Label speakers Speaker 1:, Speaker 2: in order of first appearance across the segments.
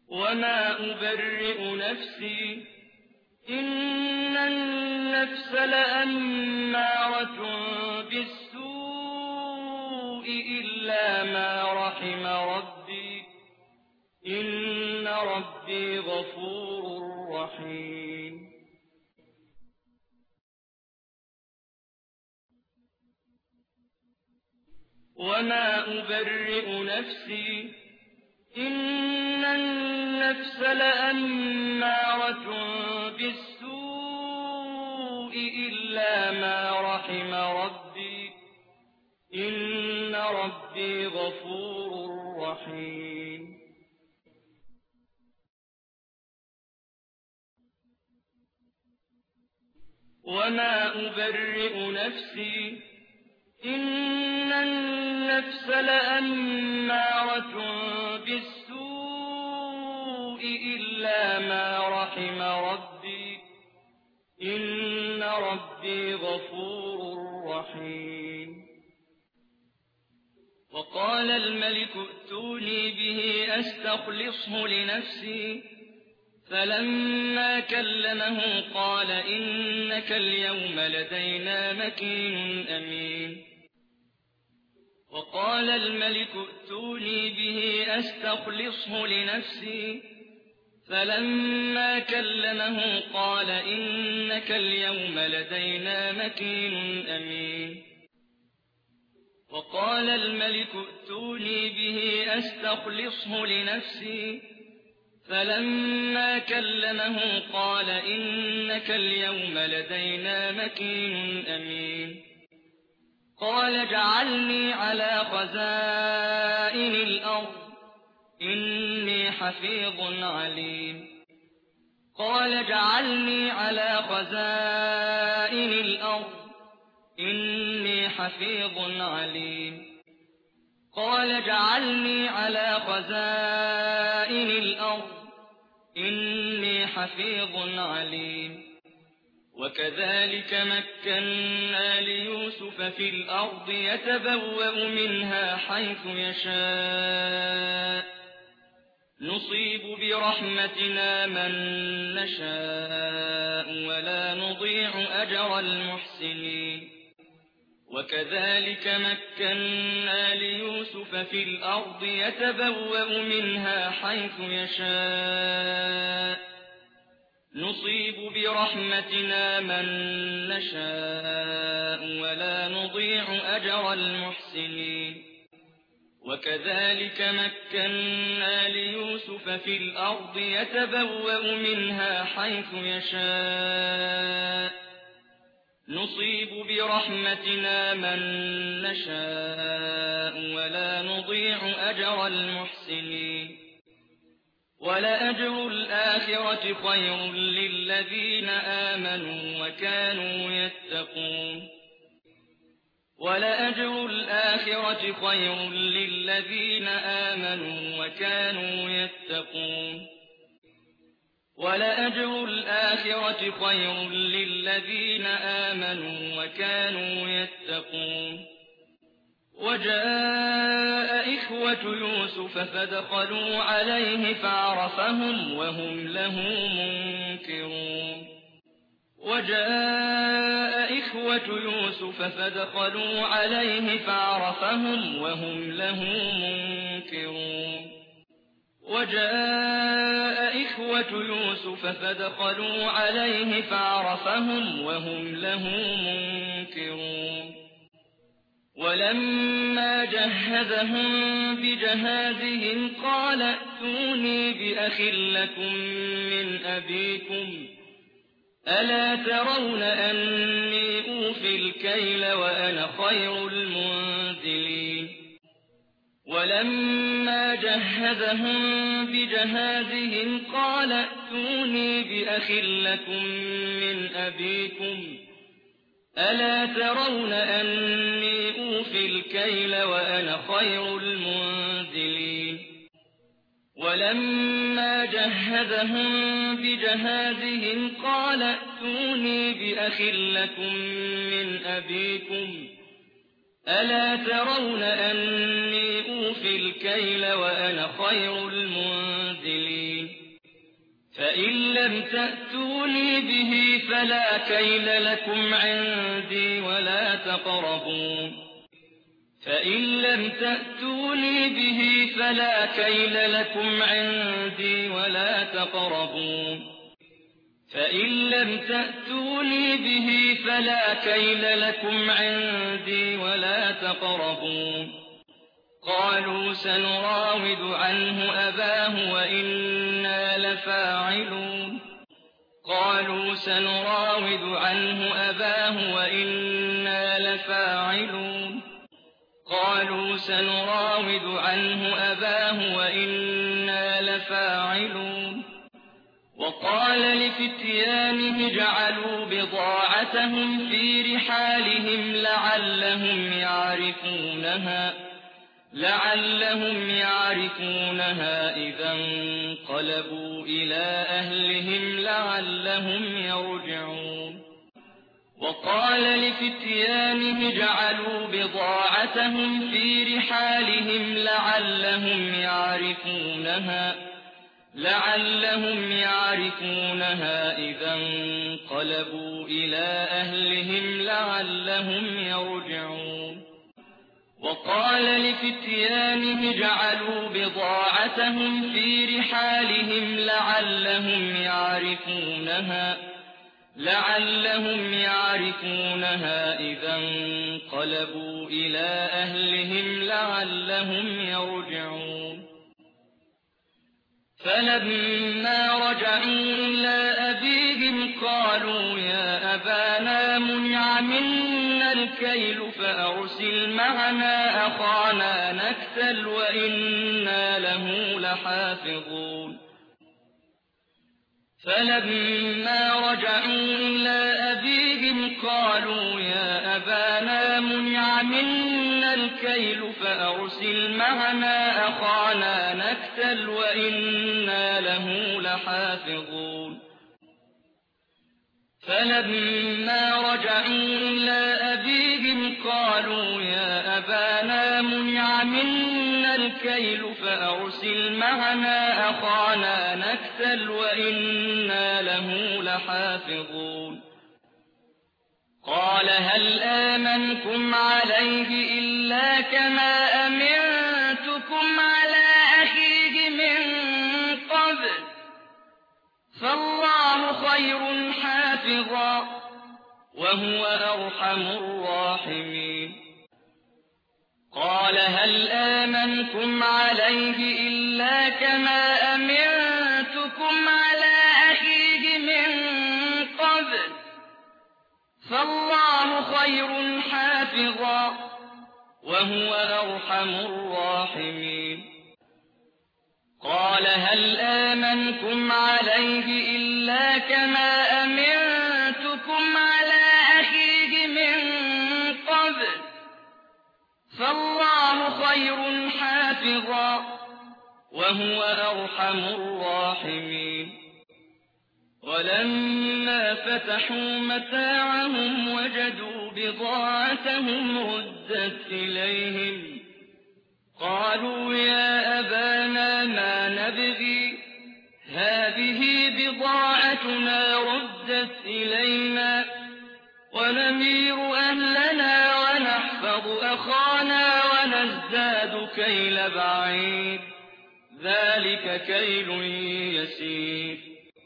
Speaker 1: وما أبرئ نفسي إن النفس لأمارة بالسوء إلا ما رحم ربي إن ربي غفور رحيم وما أبرئ نفسي إن النفس لأمارة بالسوء إلا ما رحم ربي إن ربي غفور رحيم وما أبرئ نفسي إن النفس لأمارة بالسوء إلا ما رحم ربي إن ربي غفور رحيم وقال الملك ائتوني به أستخلصه لنفسي فلما كلمه قال إنك اليوم لدينا مكين أمين وقال الملك ائتوني به أستخلصه لنفسي فلما كلمه قال إنك اليوم لدينا مكين أمين وقال الملك ائتوني به أستخلصه لنفسي فلما كلمه قال إنك اليوم لدينا مكين أمين قال اجعلني على خزائن الأرض إني حفيظ عليم قال اجعلني على خزائن الأرض إني حفيظ عليم قال اجعلني على خزائن الأرض إني حفيظ عليم وكذلك مكنا ليوسف في الأرض يتبوأ منها حيث يشاء نصيب برحمتنا من نشاء ولا نضيع أجر المحسنين وكذلك مكنا ليوسف في الأرض يتبوأ منها حيث يشاء نصيب برحمتنا من نشاء ولا نضيع أجر المحسنين وكذلك مكنا ليوسف في الأرض يتبوأ منها حيث يشاء نصيب برحمتنا من نشاء ولا نضيع أجر المحسنين ولأجر الآخرة خير للذين آمنوا وكانوا يتقون ولأجر الآخرة خير للذين آمنوا وكانوا يتقون ولأجر الآخرة خير للذين آمنوا وكانوا يتقون وجاء إخوة يوسف فدخلوا عليه فعرفهم وهم له منكرون وجاء إخوة يوسف فدخلوا عليه فعرفهم وهم له منكرون وجاء إخوة يوسف فدخلوا عليه فعرفهم وهم له منكرون ولما جهزهم بجهازهم قال ائتوني بأخ لكم من أبيكم ألا ترون أني أوفي الكيل وأنا خير المنزلين ولما جهزهم بجهازهم قال ائتوني بأخ لكم من أبيكم ألا ترون أني أوفي الكيل وأنا خير المنزلين ولما جهزهم بجهازهم قال ائتوني بأخ لكم من أبيكم ألا ترون أني أوفي أوفي الكيل وأنا خير المنزلين فإن لم تأتوني به فلا كيل لكم عندي ولا تقربون فإن لم تأتوني به فلا كيل لكم عندي ولا تقربون فإن لم تأتوني به فلا كيل لكم عندي ولا تقربون قالوا سنراود عنه أباه وإنا لفاعلون قالوا سنراود عنه أباه وإنا لفاعلون قالوا سنراود عنه أباه وإنا لفاعلون وقال لفتيانه اجعلوا بضاعتهم في رحالهم لعلهم يعرفونها إذا انقلبوا إلى أهلهم لعلهم يرجعون وقال لفتيانه اجعلوا بضاعتهم في رحالهم لعلهم يعرفونها إذا انقلبوا إلى أهلهم لعلهم يرجعون وقال لفتيانه اجعلوا بضاعتهم في رحالهم لعلهم يعرفونها إذا انقلبوا إلى أهلهم لعلهم يرجعون فلما رجعوا إلى أبيهم قالوا يا أبانا منع منا الكيل فأرسل معنا أخانا نكتل وإنا له لحافظون فلما رجعوا إلى أبيهم قالوا يا أبانا منع منا الكيل فأرسل معنا أخانا نكتل وإنا له لحافظون فلما رجعوا إلى أبيهم قالوا يا أبانا منع منا الكيل فأرسل معنا أخانا نكتل وإنا له لحافظون قال هل آمنكم عليه إلا كما أمنتكم على أخيه من قبل فالله خير حافظا وهو أرحم الراحمين قال هل آمنكم عليه إلا كما أمنتكم على أخيه من قبل فالله خير حافظا وهو أرحم الراحمين قال هل آمنكم عليه إلا كما أمنتكم على أخيه من قبل فالله خير حافظا وهو أرحم الراحمين ولما فتحوا متاعهم وجدوا بضاعتهم ردت إليهم قالوا يا أبانا ما نبغي هذه بضاعتنا ردت إلينا ونمير أهلنا ونحفظ أخانا ونزداد كيل بعيد ذلك كيل يسير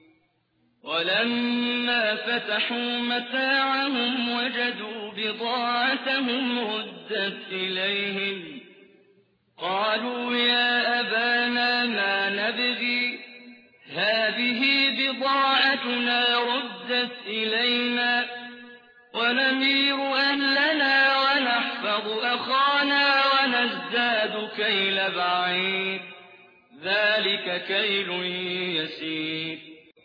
Speaker 1: ولما فتحوا متاعهم وجدوا بضاعتهم ردت إليهم قالوا يا أبانا ما نبغي هذه بضاعتنا ردت إلينا ونمير أهلنا ونحفظ أخانا ونزداد كيل بعيد ذلك كيل يسير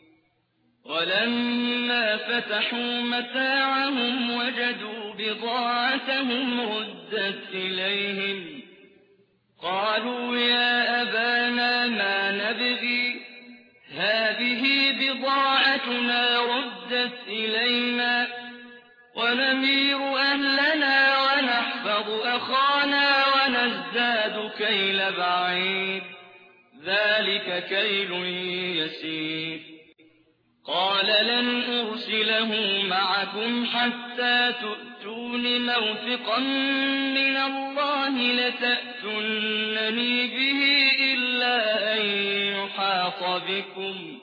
Speaker 1: ولما فتحوا متاعهم وجدوا بضاعتهم ردت إليهم قالوا يا أبانا ما نبغي هذه بضاعتنا ردت إلينا ونمير أهلنا ونحفظ نحفظ أخانا ونزداد كيل بعيد ذلك كيل يسير قال لن أرسله معكم حتى تؤتون موثقا من الله لتأتونني به إلا أن يحاط بكم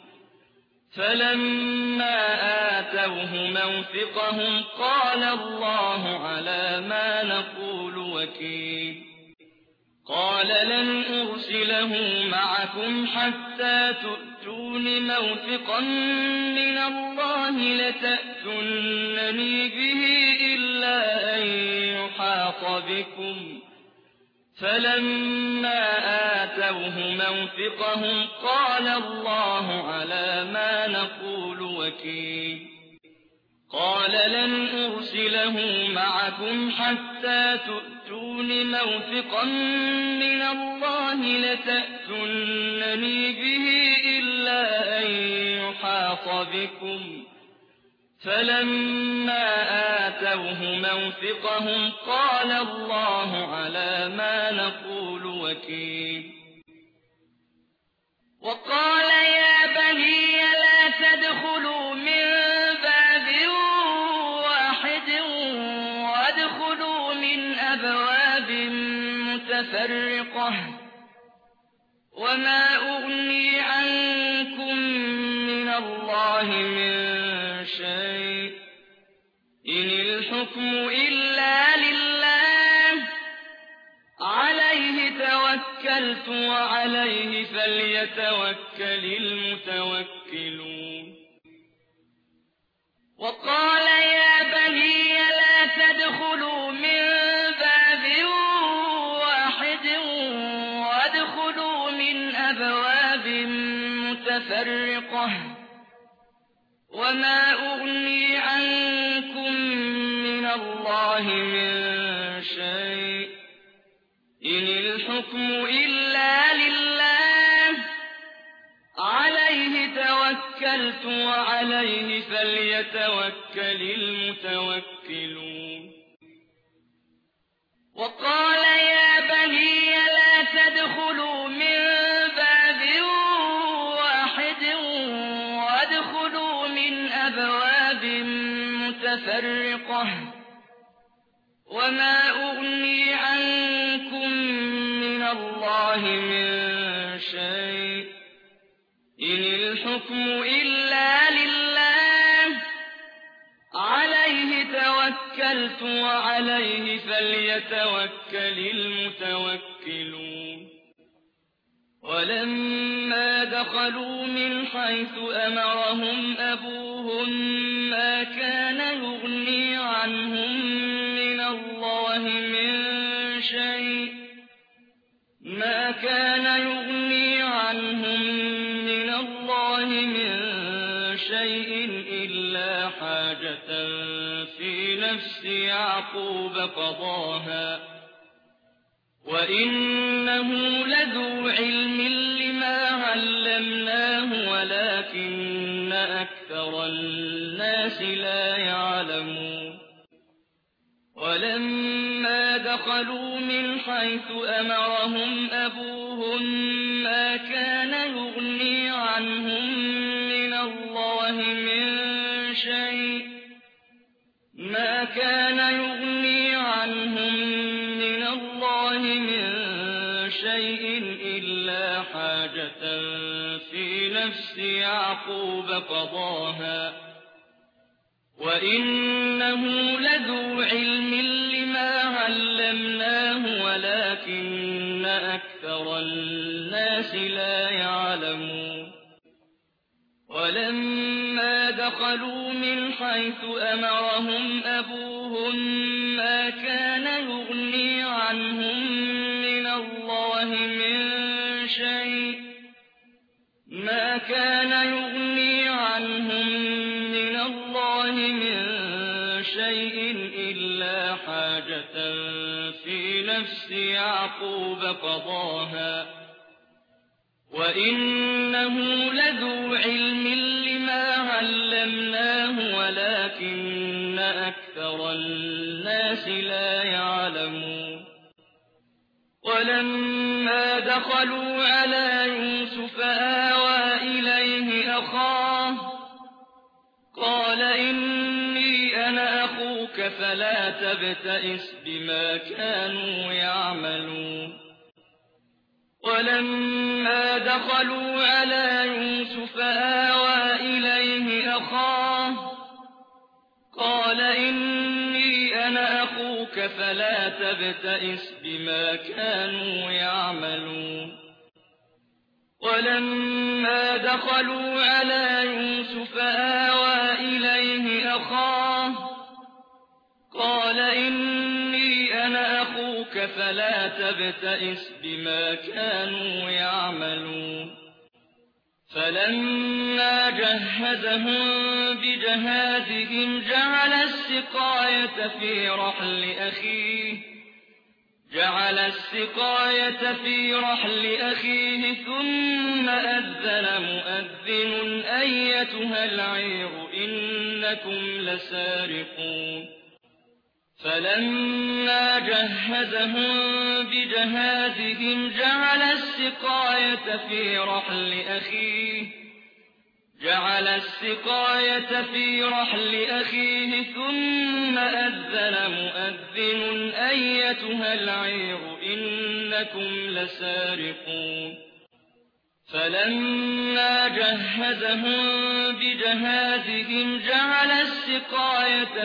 Speaker 1: فلما آتوه موثقهم قال الله على ما نقول وكيل قال لن أرسله معكم حتى تؤتون موثقا من الله لتأتونني به إلا أن يحاط بكم فلما آتوه موثقهم قال الله على ما نقول وكيل قال لن أرسله معكم حتى تؤتون موثقا من الله لتأتونني به إلا أن يحاط بكم فلما آتوه موثقهم قال الله على ما نقول وكيل وقال يا بني لا تدخلوا من باب واحد وادخلوا من أبواب متفرقة وما أغني عنكم من الله من شيء إن الحكم إلا لله عليه توكلت وعليه فليتوكل المتوكلون وقال يا بني لا تدخلوا من باب واحد وادخلوا من أبواب متفرقة وما أغني عنكم من الله من شيء إن الحكم إلا لله عليه توكلت وعليه فليتوكل المتوكلون وقال يا بني لا تدخلوا من باب واحد وادخلوا من أبواب متفرقة وما أغني عنكم من الله من شيء إن الحكم إلا لله عليه توكلت وعليه فليتوكل المتوكلون ولما دخلوا من حيث أمرهم أبوهم ما كان يغني عنهم من الله من شيء إلا حاجة في نفس يعقوب قضاها وإنه لذو علم لما علمناه ولكن أكثر الناس لا يعلمون ولما دخلوا من حيث أمرهم أبوهم ما كان يغني عنهم من الله من شيء إلا حاجة في نفس يعقوب قضاها وإنه لذو علم لما علمناه ولكن أكثر الناس لا يعلمون ولما دخلوا من حيث أمرهم أبوهم ما كان يغني عنهم من الله من شيء إلا حاجة في نفس يعقوب قضاها وإنه لذو علم لما علمناه ولكن أكثر الناس لا يعلمون ولما دخلوا على يوسف آوى إليه أخاه قال إني أنا أخوك فلا تبتئس بما كانوا يعملون ولما دخلوا على يوسف آوى إليه أخاه قال إني أنا أخوك فلا تبتئس بما كانوا يعملون ولما دخلوا على يوسف آوى إليه أخاه قال إني أنا أخوك فلا تبتئس بما كانوا يعملون فلما جهزهم بجهازهم جعل السقاية في رحل أخيه ثم أذن مؤذن أيتها العير إنكم لسارقون فلما جهزهم بجهازهم جعل السقاية في رحل أخيه ثم أذن مؤذن أيتها العير إنكم لسارقون فلما جهزهم بجهازهم جعل السقاية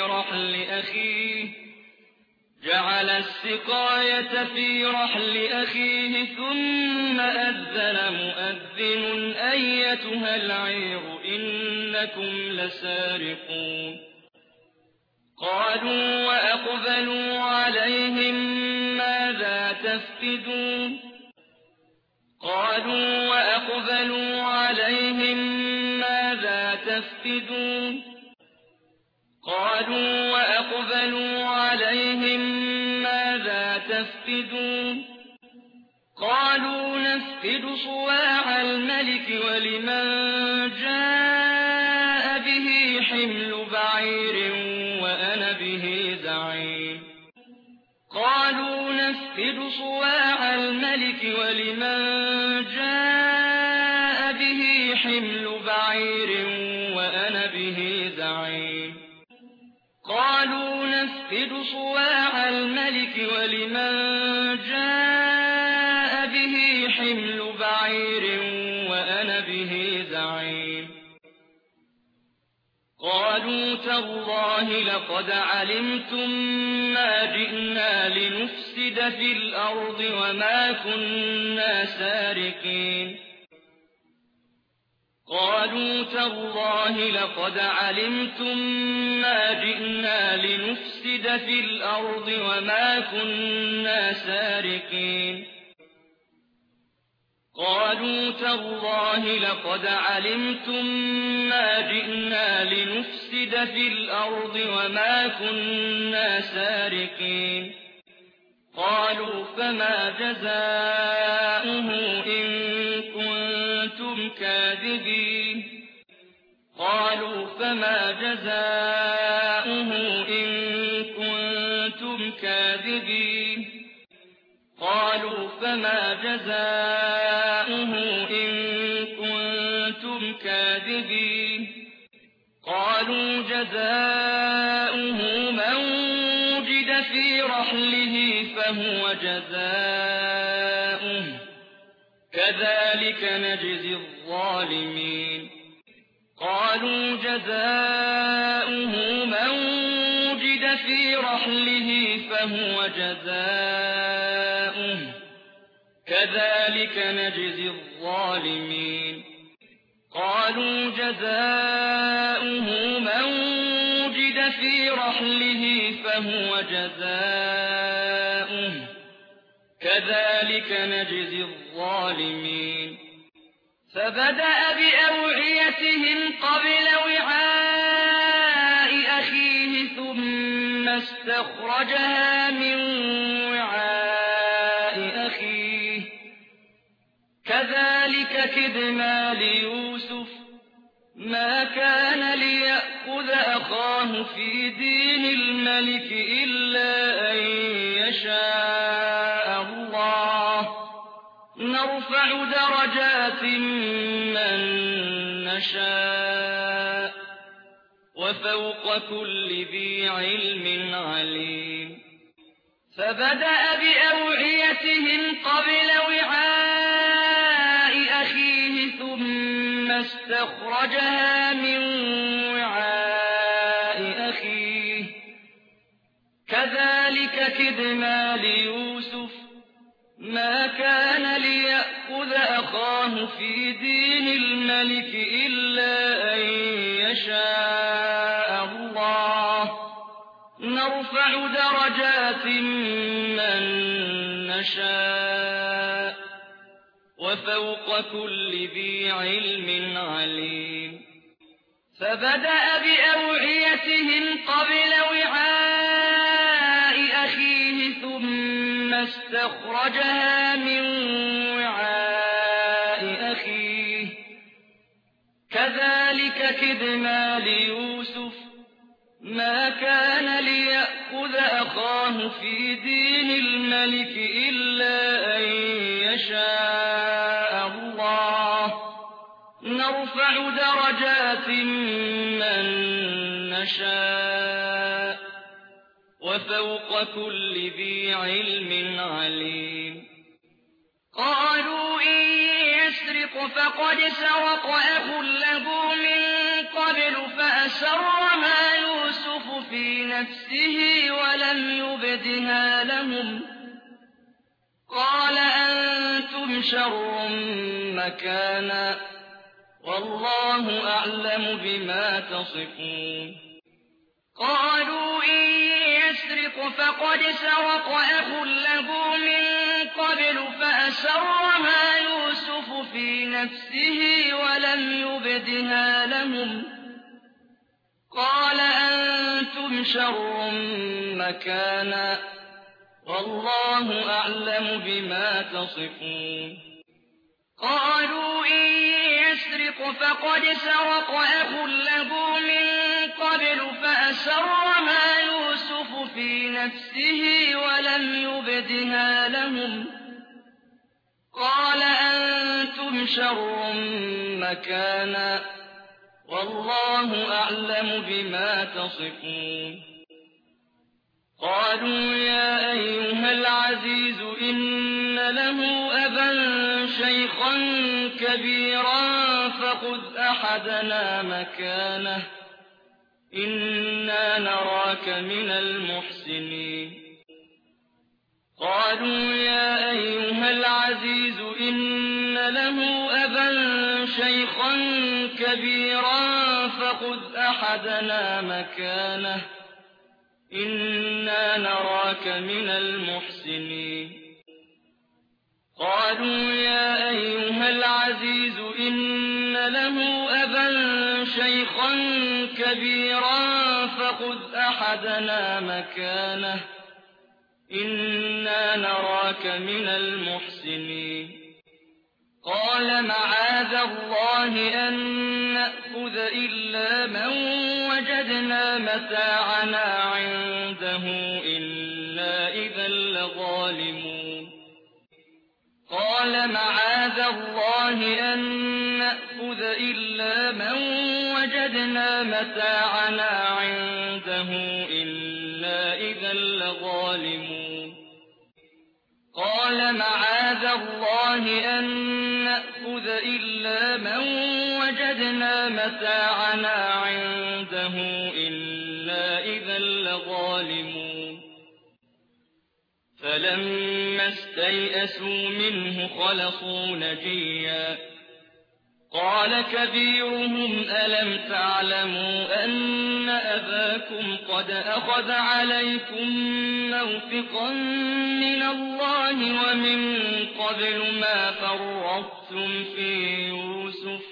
Speaker 1: في رحل أخيه ثم أذن مؤذن أيتها العير إنكم لسارقون قالوا وأقبلوا عليهم ماذا تفقدون قالوا نفقد صواع الملك ولمن جاء به حمل بعير وأنا به زعيم قالوا تالله لقد علمتم ما جئنا لنفسد في الأرض وما كنا سارقين قالوا تالله لقد علمتم ما جئنا لنفسد في الأرض وما كنا سارقين قالوا فما جزاؤه إن كنتم كاذبين قالوا جزاؤه من وجد في رحله فهو جزاؤه كذلك نجزي الظالمين قالوا جزاؤه من وجد في رحله فهو جزاؤه كذلك نجزي الظالمين قالوا جزاؤه من وجد في رحله فهو جزاؤه كذلك نجزي الظالمين فبدأ بأوعيتهم قبل وعاء أخيه ثم استخرجها من وعاء أخيه كذلك كدنا ليوسف ما كان ليأخذ أخاه أخاه في دين الملك إلا أن يشاء الله نرفع درجات من نشاء وفوق كل ذي علم عليم فبدأ بأوعيتهم قبل وعاء أخيه ثم استخرجها من وعاء أخيه كذلك كدنا ليوسف ما كان ليأخذ أخاه في دين الملك إلا أن يشاء الله نرفع درجات من نشاء وفوق كل ذي علم عليم فبدأ بأوعيتهم قبل وعاء أخيه ثم استخرجها من وعاء أخيه كذلك كدنا ليوسف ما كان ليأخذ أخاه في دين الملك إلا أن يشاء الله نرفع درجات من نشاء وفوق كل ذي علم عليم قالوا إن يسرق فقد سرق أخ له من قبل فأسرها يوسف في نفسه ولم يبدها لهم قال أنتم شر مكانا والله أعلم بما تصفون قالوا إن يسرق فقد سرق أخ له من قبل فأسرها يوسف في نفسه ولم يبدها لهم قال أنتم شر مكانا والله أعلم بما تصفون قالوا إن يسرق فقد سرق أخ له من قبل فأسرها يوسف في نفسه ولم يبدها لهم قال أنتم شر مكانا والله أعلم بما تصفون قالوا يا أيها العزيز إن له أبا شيخا كبيرا فخذ أحدنا مكانه إنا نراك من المحسنين قالوا يا أيها العزيز إن له أبا شيخا كبيرا فخذ أحدنا مكانه إنا نراك من المحسنين قالوا يا أيها العزيز إن له أبا شيخا كبيرا فخذ أحدنا مكانه إنا نراك من المحسنين قال معاذ الله أن نأخذ إلا من وجدنا متاعنا عنده إنا إذا لظالمون قال معاذ الله أن نأخذ إلا من وجدنا متاعنا عنده إنا إذا لظالمون قال معاذ الله أن نأخذ إلا من وجدنا متاعنا عنده إنا إذا لظالمون فلما استيئسوا منه خلصوا نجيا قال كبيرهم ألم تعلموا أن أباكم قد أخذ عليكم موثقا من الله ومن قبل ما فرطتم في يوسف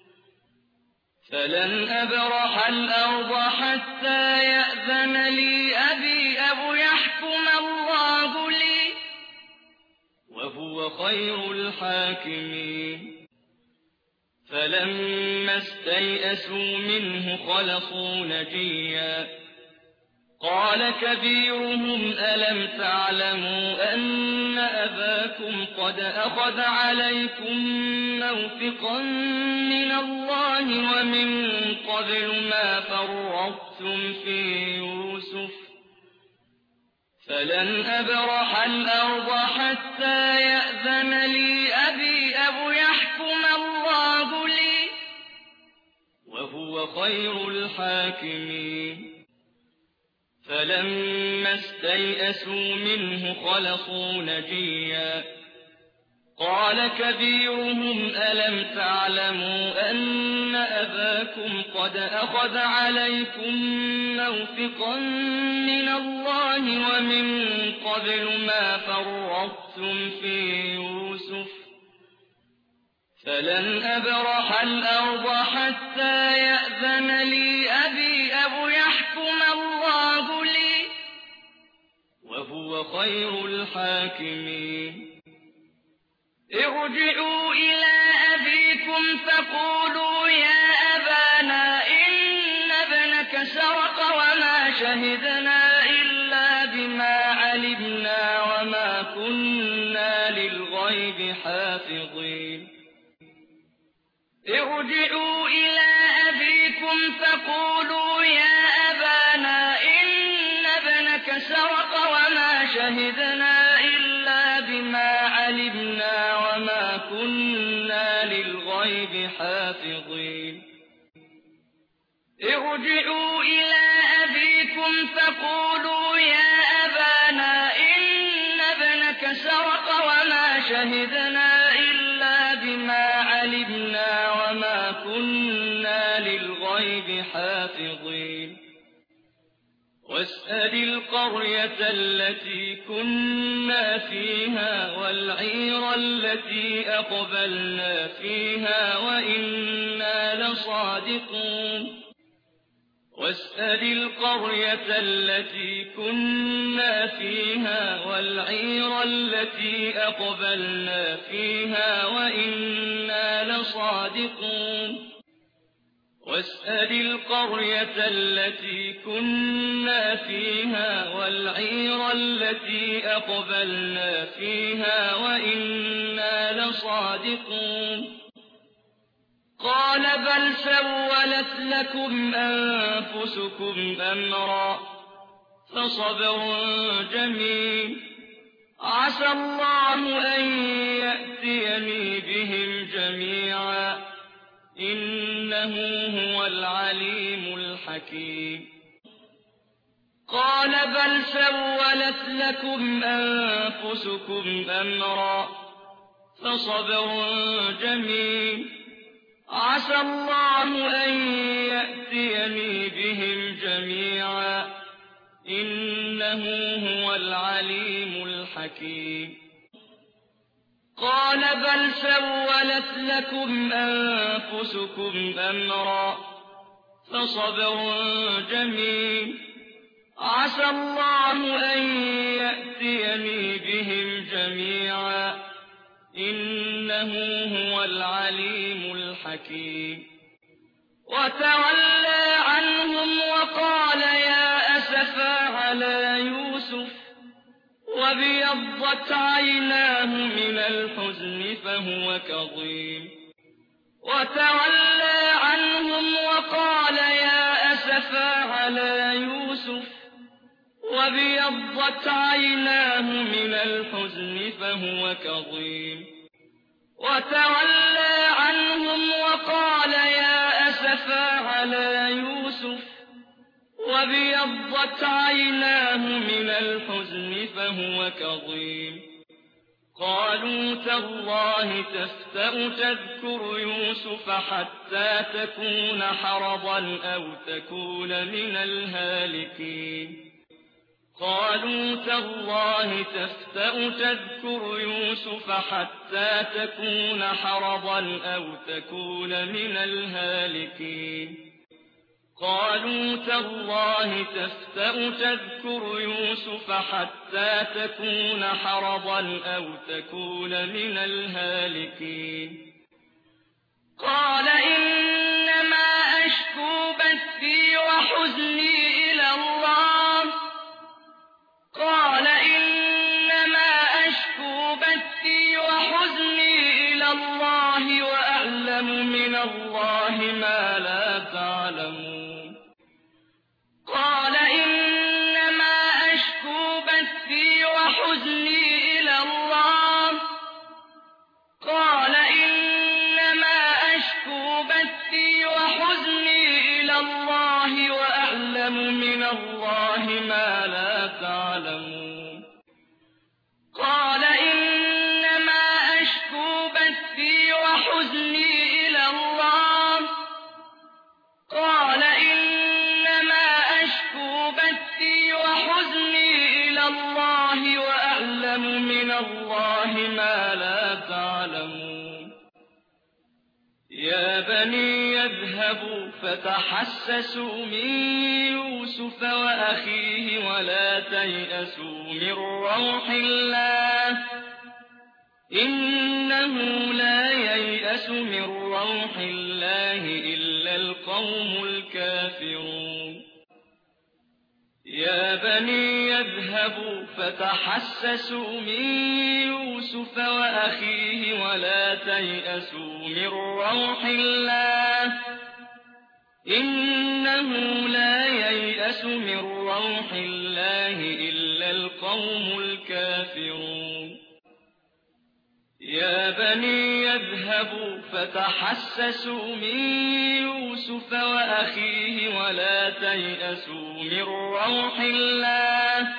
Speaker 1: فلن أبرح الأرض حتى يأذن لي أبي أو يحكم الله لي وهو خير الحاكمين فلما استيئسوا منه خلصوا نجيا قال كبيرهم ألم تعلموا أن أباكم قد أخذ عليكم موثقا من الله ومن قبل ما فرطتم في يوسف فلن أبرح الأرض حتى يأذن لي أبي أو يحكم الله لي وهو خير الحاكمين فلما استيئسوا منه خلصوا نجيا قال كبيرهم ألم تعلموا أن أباكم قد أخذ عليكم موثقا من الله ومن قبل ما فرطتم في يوسف فلن أبرح الأرض حتى يأذن لي أبي أو يحكم الله لي وهو خير الحاكمين ارجعوا إلى أبيكم فقولوا يا أبانا إن ابنك سرق وما شهدنا إلا بما علمنا وما كنا للغيب حافظين ارجعوا إلى أبيكم فقولوا يا أبانا إن ابنك سرق وما شهدنا إلا بما علمنا وما كنا للغيب حافظين ارجعوا إلى أبيكم فقولوا يا أبانا إن ابنك سرق وما شهدنا إلا بما علمنا وما كنا للغيب حافظين واسأل القرية التي كنا فيها والعير التي أقبلنا فيها وإنا لصادقون واسأل القرية التي كنا فيها والعير التي أقبلنا فيها وإنا لصادقون واسأل القرية التي كنا فيها والعير التي أقبلنا فيها وإنا لصادقون قال بل سولت لكم أنفسكم أمرا فصبر جميل عسى الله أن يأتيني بهم جميعا إنه هو العليم الحكيم قال بل سولت لكم أنفسكم أمرا فصبر جميل عسى الله أن يأتيني بهم جميعا إنه هو العليم الحكيم قال بل سولت لكم أنفسكم أمرا فصبر جميل عسى الله أن يأتيني بهم جميعا إنه هو العليم الحكيم وتولى عنهم وقال يا أسفا على يوسف وابيضت عيناه من الحزن فهو كظيم وتولى عنهم وقال يا أسفا على يوسف وابيضت عيناه من الحزن فهو كظيم وتولى عنهم وقال يا أسفا على يوسف وابيضت عيناه من الحزن فهو كظيم قالوا تالله تفتأ تذكر يوسف حتى تكون حرضا أو تكون من الهالكين قالوا تالله تفتأ تذكر يوسف حتى تكون حرضا أو تكون من الهالكين قالوا تالله تفتأ تذكر يوسف حتى تكون حرضا أو تكون من الهالكين قال إنما أشكو بثي وحزني إلى الله قال إنما أشكو بثي وحزني إلى الله وأعلم من الله ما لا تعلمون قال إنما أشكو بثي وحزني إلى الله قال إنما أشكو بثي وحزني إلى الله وأعلم من الله ما لا تعلمون قال إنما أشكو بثي وحزني إلى الله قال إنما أشكو بثي وحزني إلى الله وأعلم من الله ما لا تعلمون يا بني اذهبوا فتحسسوا من يوسف وأخيه ولا تيأسوا من روح الله إنه لا ييأس من روح الله إلا القوم الكافرون يا بني اذهبوا فتحسسوا من يوسف وأخيه ولا تيأسوا من روح الله إنه لا ييأس من روح الله إلا القوم الكافرون يا بني اذهبوا فتحسسوا من يوسف وأخيه ولا تيأسوا من روح الله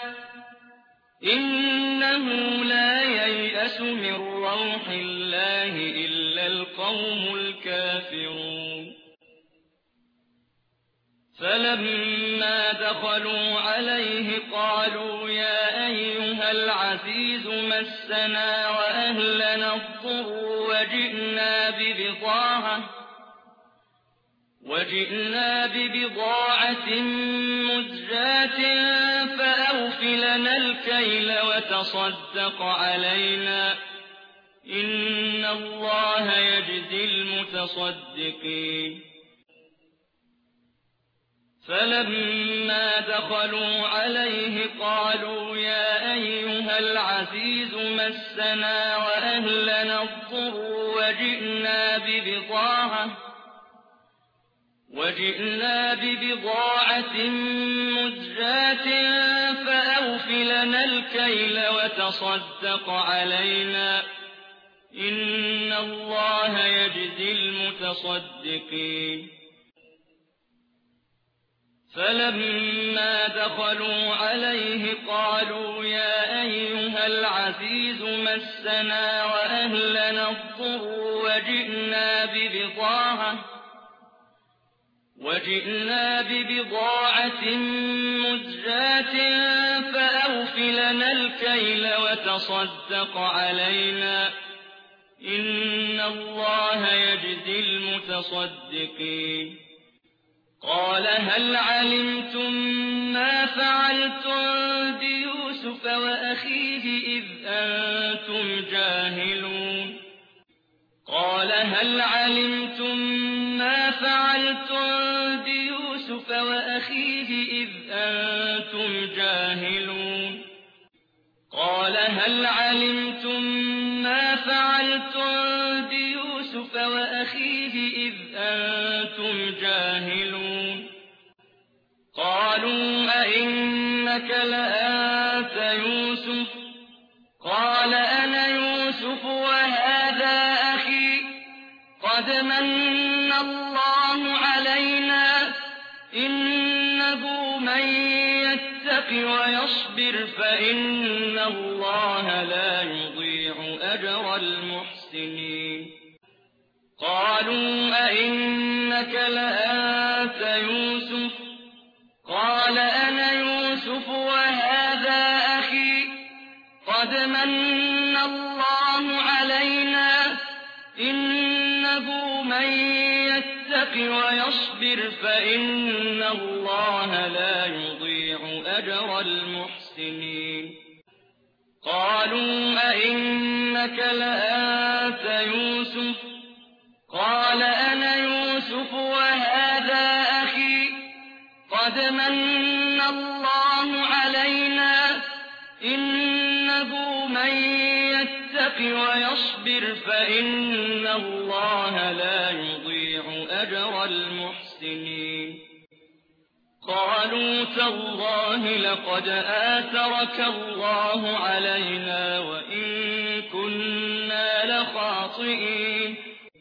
Speaker 1: إنه لا ييأس من روح الله إلا القوم الكافرون فلما دخلوا عليه قالوا يا أيها العزيز مسنا وأهلنا الضر وجئنا ببضاعة مزجاة فأوف لنا الكيل وتصدق علينا إن الله يجزي المتصدقين فلما دخلوا عليه قالوا يا أيها العزيز مسنا وأهلنا الضر وجئنا ببضاعة مزجاة فأوف لنا الكيل وتصدق علينا إن الله يجزي المتصدقين فلما دخلوا عليه قالوا يا أيها العزيز مسنا وأهلنا الضر وجئنا ببضاعة مزجاة فأوف لنا الكيل وتصدق علينا إن الله يجزي المتصدقين قال هل علمتم ما فعلتم بيوسف وأخيه إذ أنتم جاهلون قال هل علمتم ما فعلتم بيوسف وأخيه إذ أنتم جاهلون قال هل علمتم ما فعلتم بيوسف وأخيه إذ أنتم جاهلون قالوا أئنك لأنت يوسف قال أنا يوسف وهذا أخي قد من الله علينا إنه من يتق ويصبر فإن الله لا يضيع أجر المحسنين قالوا أئنك لأنت يوسف قال أنا يوسف وهذا أخي قد من الله علينا إنه من يتق ويصبر فإن الله لا يضيع أجر المحسنين قالوا أئنك لأنت يوسف قال الحق ويصبر فإن الله لا يضيع أجر المحسنين قالوا تالله لقد آثرك الله علينا وإن كنا لخاطئين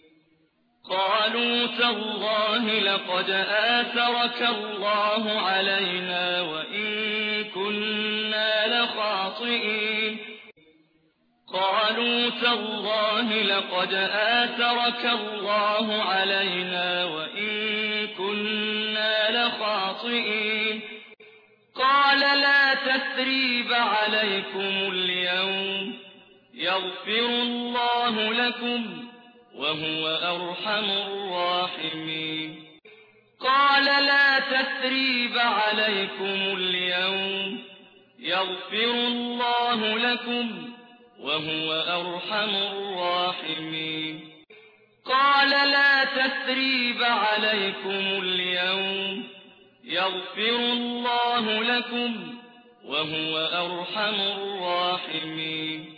Speaker 1: قالوا تالله لقد آثرك الله علينا وإن كنا لخاطئين قالوا تالله لقد آثرك الله علينا وإن كنا لخاطئين قال لا تثريب عليكم اليوم يغفر الله لكم وهو أرحم الراحمين قال لا تثريب عليكم اليوم يغفر الله لكم وهو أرحم الراحمين قال لا تثريب عليكم اليوم يغفر الله لكم وهو أرحم الراحمين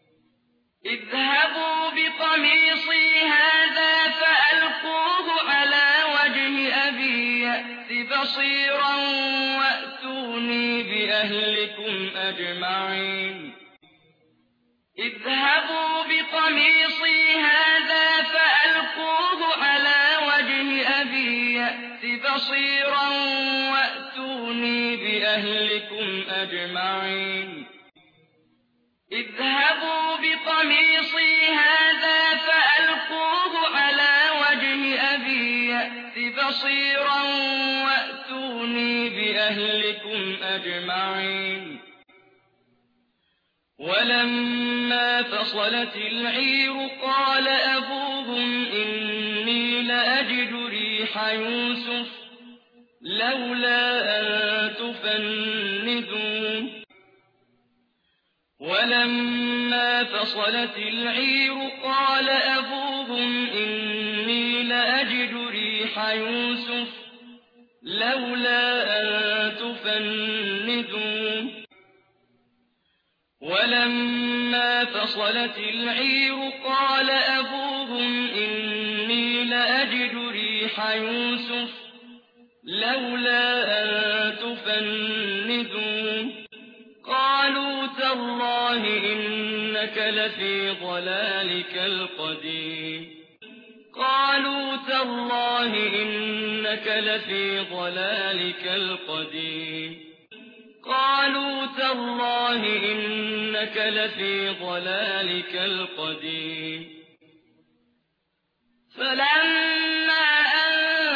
Speaker 1: اذهبوا بقميصي هذا فألقوه على وجه أبي يأت بصيرا وأتوني بأهلكم أجمعين اذهبوا بقميصي هذا فألقوه على وجه أبي يأت بصيرا وأتوني بأهلكم أجمعين اذهبوا بقميصي هذا فألقوه على وجه أبي يأت بصيرا وأتوني بأهلكم أجمعين ولما فصلت العير قال أبوهم إني لأجد ريح يوسف لولا أن تفندون ولما فصلت العير قال أبوهم إني لأجد ريح يوسف لولا أن تفندون ولما فصلت العير قال أبوهم إني لأجد ريح يوسف لولا أن تفندون قالوا تالله إنك لفي ضلالك القديم قالوا تالله إنك لفي ضلالك القديم قالوا تالله إنك لفي ضلالك القديم فلما أن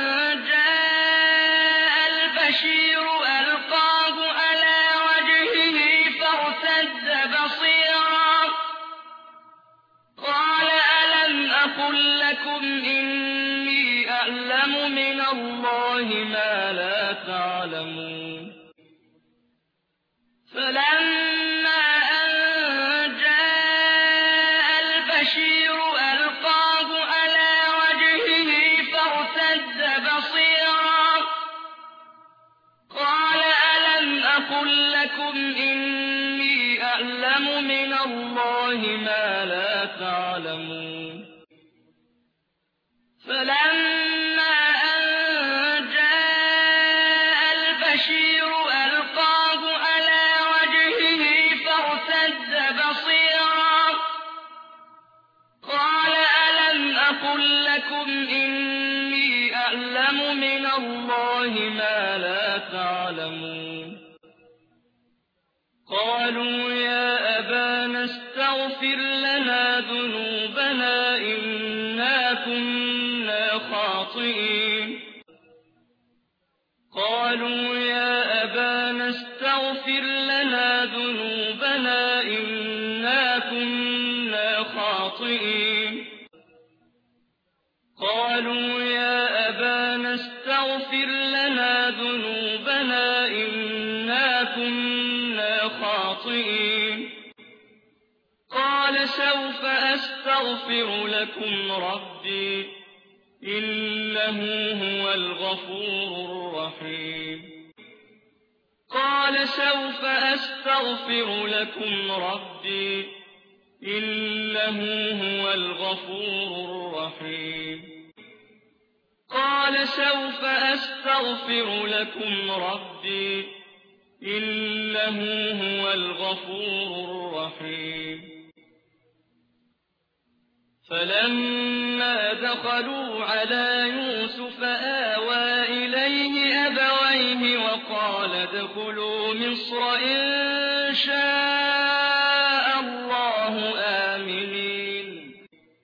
Speaker 1: جاء البشير ألقاه على وجهه فارتد بصيرا قال ألم أقل لكم إني أعلم من الله ما لا تعلمون فلما أن جاء البشير ألقاه على وجهه فارتد بصيرا قال ألم أقل لكم إني أعلم من الله ما لا تعلمون فلما أن جاء البشير ألقاه على وجهه فارتد بصيرا قال ألم أقل لكم إني أعلم من الله ما لا تعلمون قالوا يا أبانا استغفر لنا ذنوبنا إنا كنا خاطئين قالوا يا أبانا استغفر لنا ذنوبنا إنا كنا خاطئين قالوا يا أبانا استغفر لنا ذنوبنا إنا كنا خاطئين قال سوف أستغفر لكم ربي إنه هو الغفور الرحيم قال سوف أستغفر لكم ربي إنه إنه هو الغفور الرحيم قال سوف أستغفر لكم ربي إنه هو الغفور الرحيم فلما دخلوا على يوسف آوى إليه أبويه وقال ادخلوا مصر إن شاء الله آمنين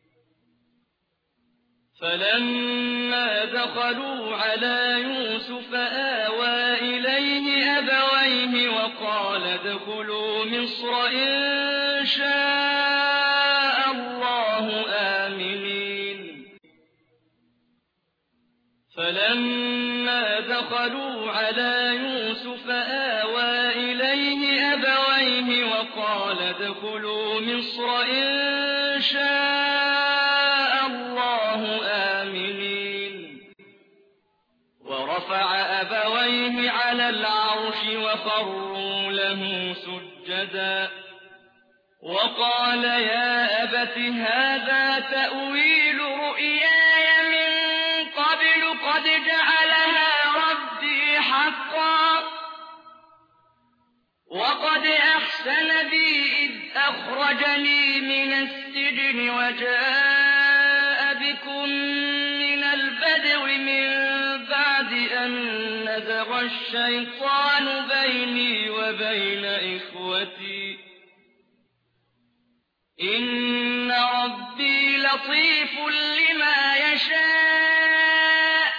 Speaker 1: فلما دخلوا على يوسف آوى إليه أبويه وقال ادخلوا مصر إن شاء الله آمنين فلما دخلوا على يوسف آوى إليه أبويه وقال ادخلوا مصر إن شاء الله آمنين ورفع أبويه على العرش وخروا له سجدا وقال يا أبت هذا تأويل رؤياي من قبل قد جعلها ربي حقا وقد أحسن بي إذ أخرجني من السجن وجاء بكم من البدو من بعد أن نزغ الشيطان بيني وبين إخوتي إن ربي لطيف لما يشاء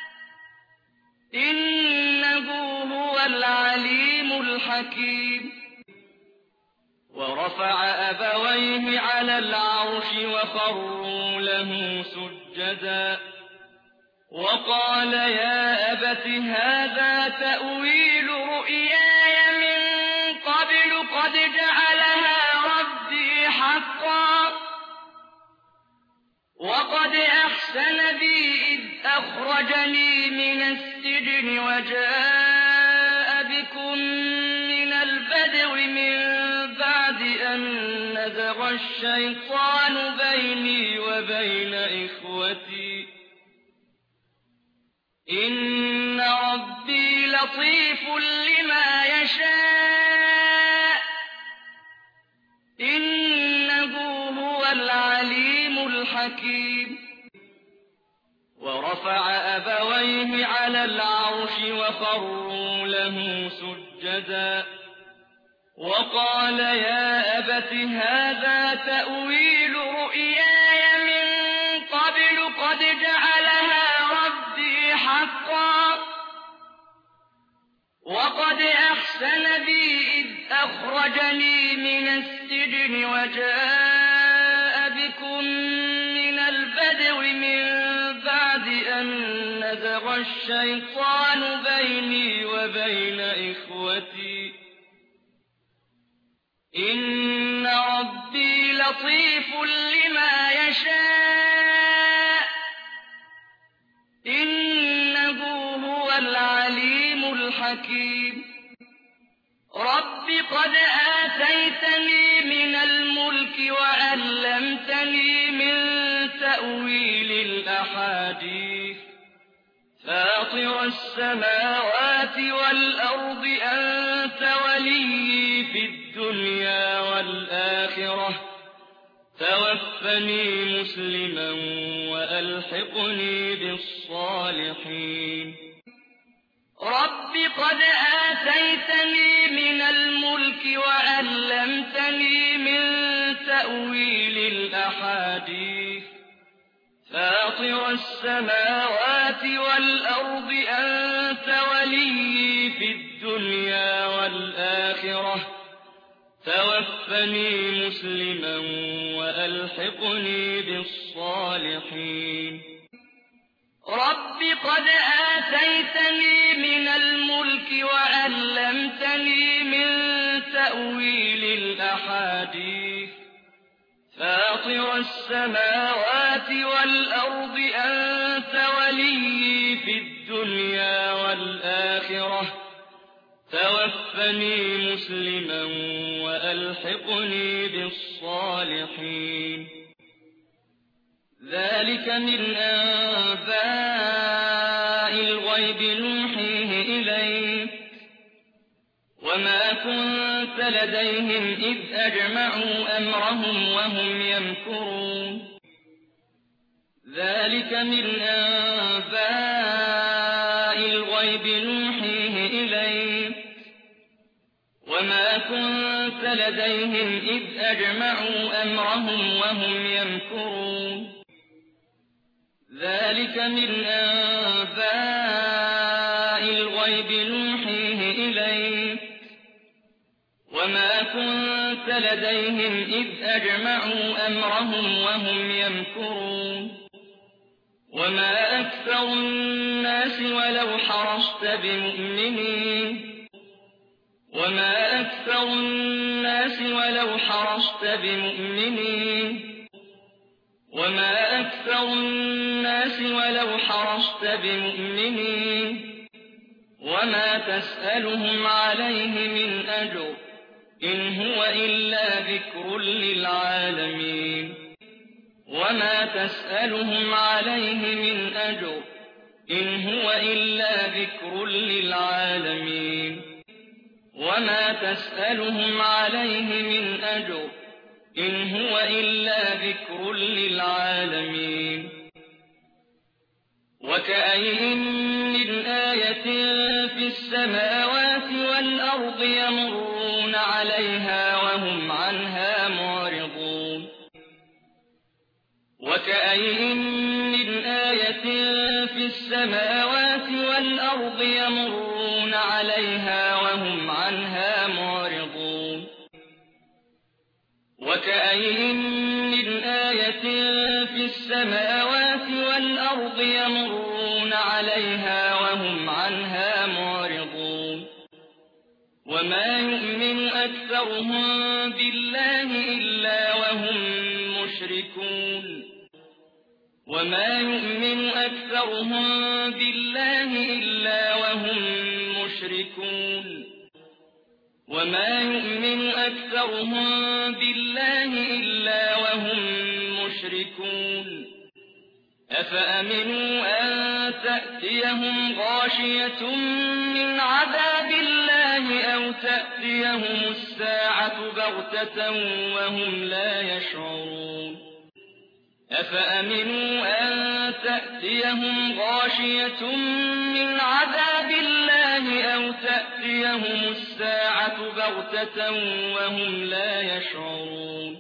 Speaker 1: إنه هو العليم الحكيم ورفع أبويه على العرش وخروا له سجدا وقال يا أبت هذا تأويل رؤياي من قبل قد جعلها ربي حقا وقد أحسن بي إذ أخرجني من السجن وجاء بكم من البدو من بعد أن نزغ الشيطان بيني وبين إخوتي إن ربي لطيف لما يشاء إنه هو العليم الحكيم ورفع أبويه على العرش وخروا له سجدا وقال يا أبت هذا تأويل رؤياي من قبل قد جعلها ربي حقا وقد أحسن بي إذ أخرجني من السجن وجاء بكم من البدو من بعد أن نزغ الشيطان بيني وبين إخوتي إن ربي لطيف لما يشاء إنه هو العليم الحكيم رب قد آتيتني من الملك وعلمتني من تأويل الأحاديث فاطر السماوات والأرض أنت ولي في الدنيا والآخرة توفني مسلما وألحقني بالصالحين رب قد آتيتني من الملك وعلمتني من تأويل الأحاديث فاطر السماوات والأرض أنت ولي في الدنيا والآخرة توفني مسلما وألحقني بالصالحين رب قد آتيتني من الملك وعلمتني من تأويل الأحاديث فاطر السماوات والأرض أنت ولي في الدنيا والآخرة توفني توفني مسلما وألحقني بالصالحين. ذلك من أنباء الغيب نوحيه إليك وما كنت لديهم إذ أجمعوا أمرهم وهم يمكرون. ذلك من أنباء الغيب نوحيه إليك وما كنت لديهم إذ أجمعوا أمرهم وهم يمكرون. ذلك من أنباء الغيب نوحيه إليك وما كنت لديهم إذ أجمعوا أمرهم وهم يمكرون. وما أكثر الناس ولو حرصت بمؤمنين وما أكثر الناس ولو حرصت بمؤمنين وما أكثر الناس ولو حرصت بمؤمنين وما تسألهم عليه من أجر إن هو إلا ذكر للعالمين. وما تسألهم عليه من أجر إن هو إلا ذكر للعالمين. وما تسألهم عليه من أجر إن هو إلا ذكر للعالمين. وكأين من آية في السماوات والأرض يمرون عليها وهم عنها معرضون. وكأين من آية في السماوات والأرض يمرون عليها وهم عنها معرضون. وكأين من آية في السماوات والأرض يمرون عليها وهم عنها معرضون. وما يؤمن أكثرهم بالله إلا وهم مشركون. وما يؤمن أكثرهم بالله إلا وهم مشركون. وما يؤمن أكثرهم بالله إلا وهم مشركون. أفأمنوا أن تأتيهم غاشية من عذاب الله أو تأتيهم الساعة بغتة وهم لا يشعرون. أفأمنوا أن تأتيهم غاشية من عذاب الله أو تأتيهم الساعة بغتة وهم لا يشعرون.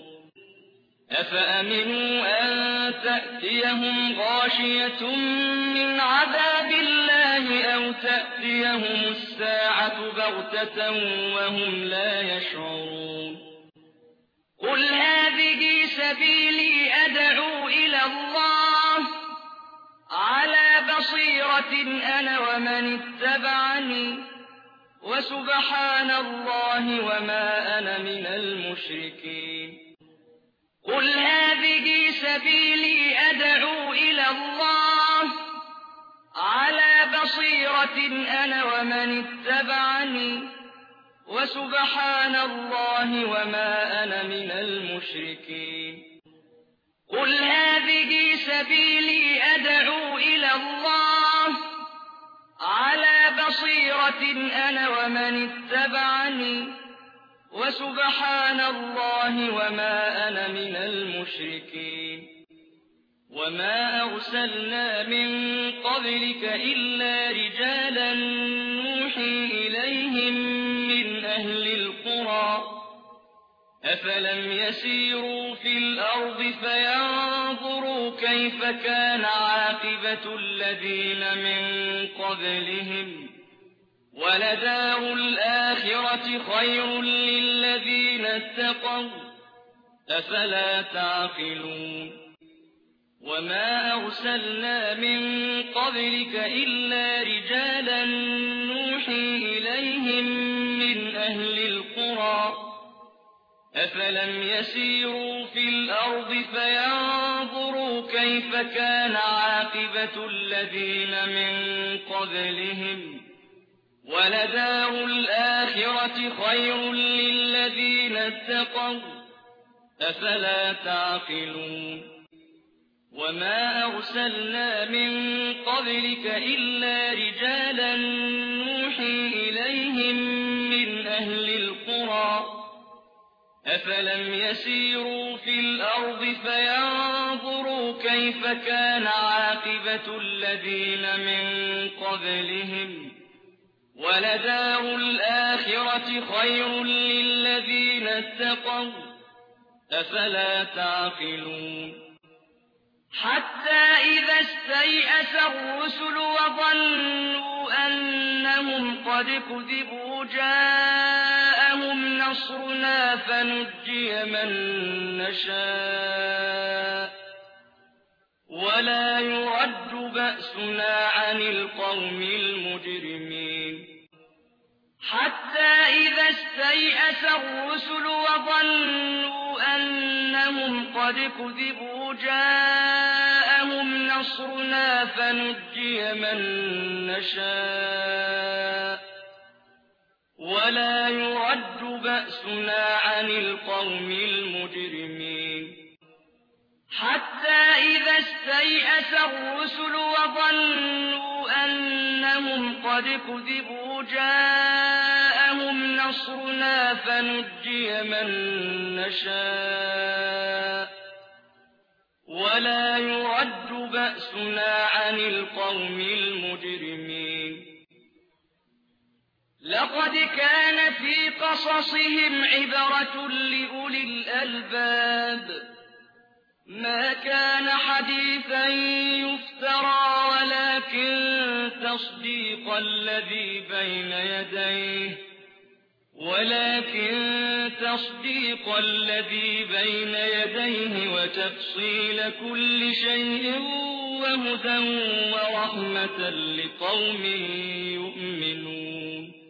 Speaker 1: أفأمنوا أن تأتيهم غاشية من عذاب الله أو تأتيهم الساعة بغتة وهم لا يشعرون. قل هذه سبيلي أدعو إلى الله على بصيرة أنا ومن اتبعني وسبحان الله وما أنا من المشركين. قل هذه سبيلي أدعو إلى الله على بصيرة أنا ومن اتبعني وسبحان الله وما أنا من المشركين. قل هذه سبيلي أدعو إلى الله على بصيرة أنا ومن اتبعني وسبحان الله وما أنا من المشركين. وما أرسلنا من قبلك إلا رجالا نوحي إليهم من أهل القرى أفلم يسيروا في الأرض فينظروا كيف كان عاقبة الذين من قبلهم ولدار الآخرة خير للذين اتقوا أفلا تعقلون. وما أرسلنا من قبلك إلا رجالا نوحي إليهم من أهل القرى أفلم يسيروا في الأرض فينظروا كيف كان عاقبة الذين من قبلهم وَلَدَارُ الْآخِرَةِ خَيْرٌ لِّلَّذِينَ اتَّقَوْا ۗ أَفَلَا تَعْقِلُونَ وَمَا أَرْسَلْنَا مِن قَبْلِكَ إِلَّا رِجَالًا نُّوحِي إِلَيْهِم مِّنْ أَهْلِ الْقُرَىٰ ۗ أَفَلَمْ يَسِيرُوا فِي الْأَرْضِ فَيَنظُرُوا كَيْفَ كَانَ عَاقِبَةُ الَّذِينَ مِن قَبْلِهِمْ ۗ وَلَدَارُ الْآخِرَةِ خَيْرٌ لِّلَّذِينَ اتَّقَوْا ۗ أَفَلَا تَعْقِلُونَ حَتَّىٰ إِذَا اسْتَيْأَسَ الرُّسُلُ وَظَنُّوا أَنَّهُمْ قَدْ كُذِبُوا جَاءَهُمْ نَصْرُنَا فَنُجِّيَ مَن نَّشَاءُ وَلَا يُرَدُّ بَأْسُنَا عَنِ الْقَوْمِ الْمُجْرِمِينَ حَتَّىٰ إِذَا اسْتَيْأَسَ الرُّسُلُ وَظَنُّوا أَنَّهُمْ قَدْ كُذِبُوا جَاءَهُمْ نَصْرُنَا فَنُجِّيَ مَن نَّشَاءُ وَلَا يُرَدُّ بَأْسُنَا عَنِ الْقَوْمِ المجرمين حَتَّىٰ إِذَا اسْتَيْأَسَ الرُّسُلُ وَظَنُّوا أَنَّهُمْ قَدْ كُذِبُوا جَاءَهُمْ نَصْرُنَا فَنُجِّيَ مَن نَّشَاءُ وَلَا يُرَدُّ بَأْسُنَا عَنِ الْقَوْمِ الْمُجْرِمِينَ لَقَدْ كَانَ فِي قَصَصِهِمْ عِبْرَةٌ لِّأُولِي الْأَلْبَابِ ما كان حديثا يفترى ولكن تصديق الذي بين يديه وتفصيل كل شيء وهدى ورحمة لقوم يؤمنون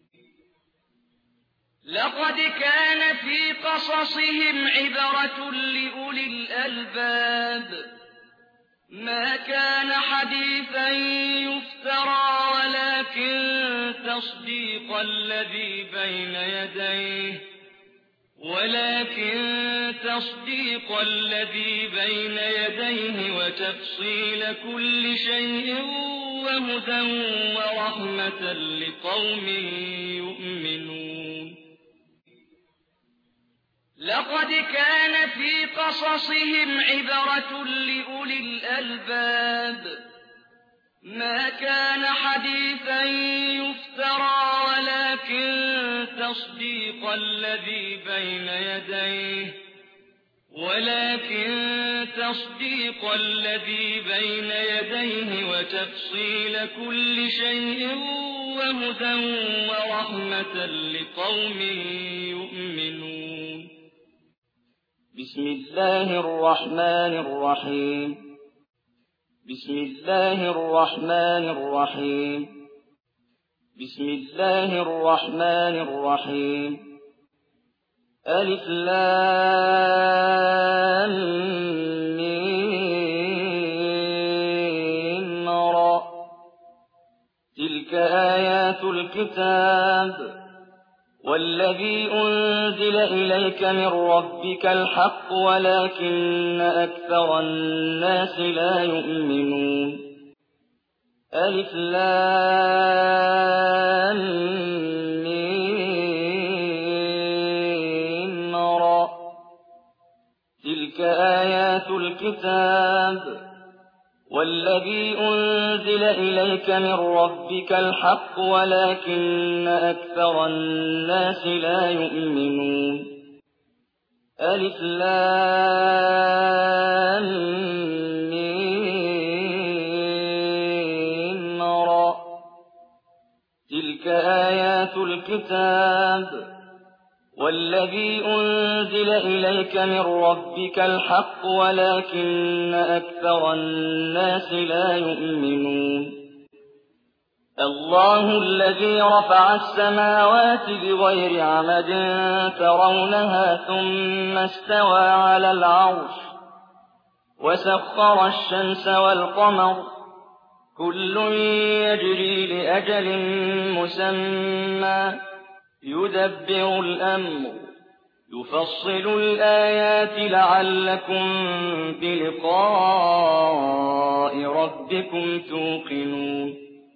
Speaker 1: لقد كان في قصصهم عبرة لأولي الألباب ما كان حديثا يفترى ولكن تصديق الذي بين يديه وتفصيل كل شيء وهدى ورحمة لقوم يؤمنون لقد كان في قصصهم عبرة لأولي الألباب ما كان حديثا يفترى ولكن تصديق الذي بين يديه وتفصيل كل شيء وهدى ورحمة لقوم يؤمنون بسم الله الرحمن الرحيم ألف لام ميم را تلك آيات الكتاب والذي أنزل إليك من ربك الحق ولكن أكثر الناس لا يؤمنون ألف لام ميم را تلك آيات الكتاب والذي أنزل إليك من ربك الحق ولكن أكثر الناس لا يؤمنون ألف لام ميم را تلك آيات الكتاب والذي أنزل إليك من ربك الحق ولكن أكثر الناس لا يؤمنون الله الذي رفع السماوات بغير عمد ترونها ثم استوى على العرش وسخر الشمس والقمر كل يجري لأجل مسمى يدبر الأمر يفصل الآيات لعلكم بلقاء ربكم توقنون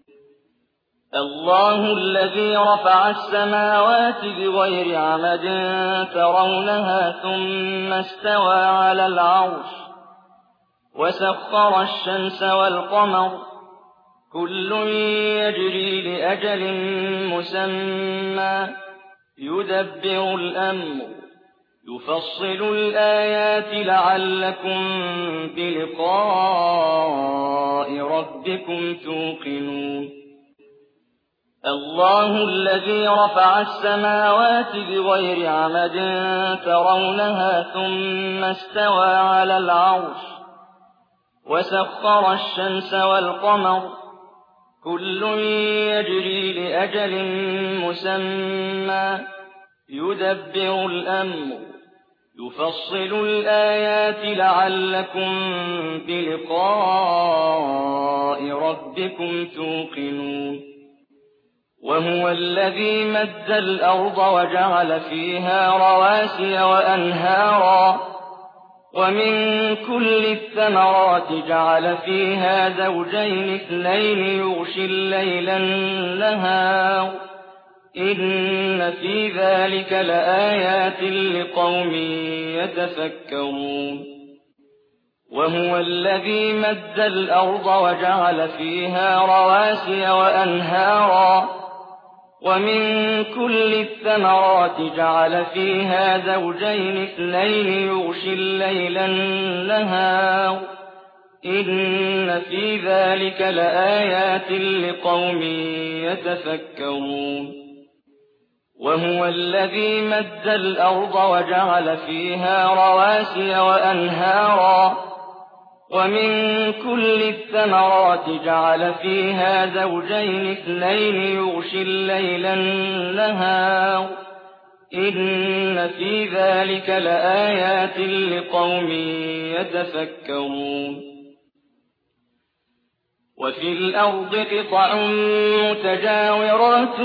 Speaker 1: الله الذي رفع السماوات بغير عمد ترونها ثم استوى على العرش وسخر الشمس والقمر كل يجري لأجل مسمى يدبر الأمر يفصل الآيات لعلكم بلقاء ربكم توقنون الله الذي رفع السماوات بغير عمد ترونها ثم استوى على العرش وسخر الشمس والقمر كل يجري لأجل مسمى يدبر الأمر يفصل الآيات لعلكم بلقاء ربكم توقنون وهو الذي مد الأرض وجعل فيها رواسي وأنهارا ومن كل الثمرات جعل فيها زوجين اثنين يغشي الليل النهار إن في ذلك لآيات لقوم يتفكرون وهو الذي مد الأرض وجعل فيها رواسي وأنهارا ومن كل الثمرات جعل فيها زوجين اثنين يغشي الليل النهار إن في ذلك لآيات لقوم يتفكرون وهو الذي مد الأرض وجعل فيها رواسي وأنهارا ومن كل الثمرات جعل فيها زوجين اثنين يغشي الليل النهار إن في ذلك لآيات لقوم يتفكرون وفي الأرض قطع متجاورات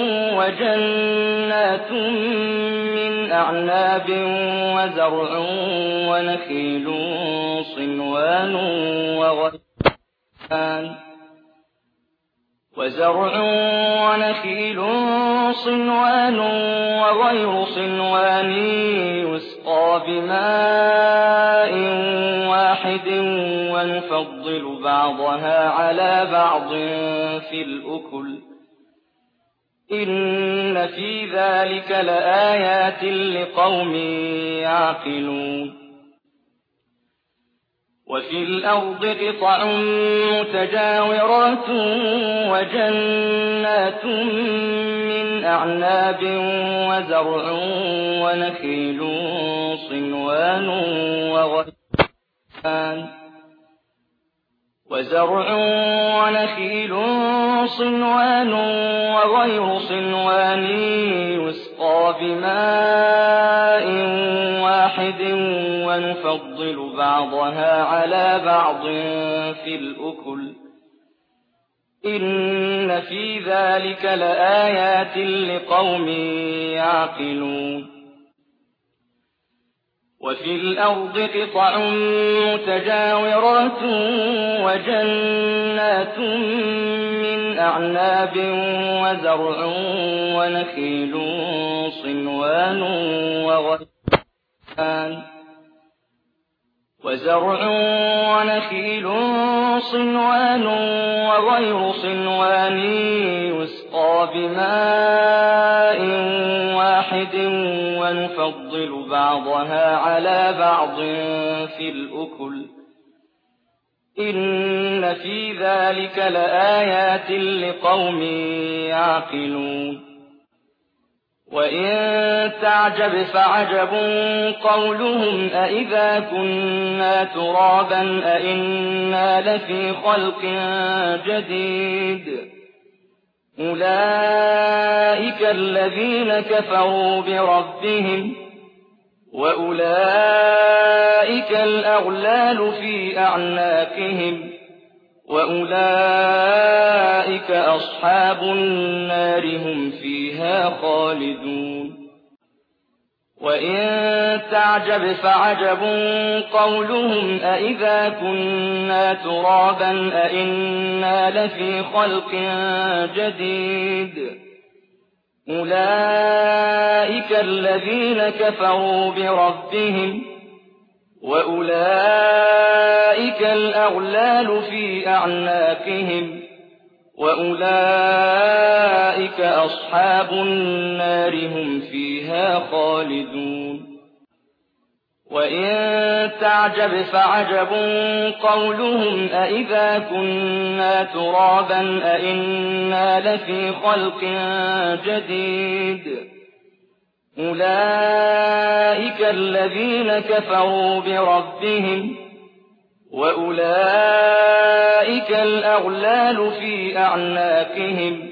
Speaker 1: وجنات من أعناب وزرع ونخيل صنوان وغير صنوان يسقى بماء واحد ونفضل بعضها على بعض في الأكل إن في ذلك لآيات لقوم يعقلون وفي الأرض قطع متجاورات وجنات من أعناب وزرع ونخيل صنوان وغير صنوان يسقى بماء واحد ونفضل بعضها على بعض في الأكل إن في ذلك لآيات لقوم يعقلون وفي الأرض قطع متجاورات وجنات من أعناب وزرع ونخيل صنوان وغير صنوان يسقى بماء واحد ونفضل بعضها على بعض في الأكل إن في ذلك لآيات لقوم يعقلون وإن تعجب فعجب قولهم أإذا كنا ترابا أإنا لفي خلق جديد أولئك الذين كفروا بربهم وأولئك الأغلال في أعناقهم وأولئك أصحاب النار هم فيها خالدون وإن تعجب فعجب قولهم أإذا كنا ترابا أإنا لفي خلق جديد أولئك الذين كفروا بربهم وأولئك الأغلال في أعناقهم وأولئك أصحاب النار هم فيها خالدون وإن تعجب فعجب قولهم أإذا كنا ترابا أإنا لفي خلق جديد أولئك الذين كفروا بربهم وأولئك الأغلال في أعناقهم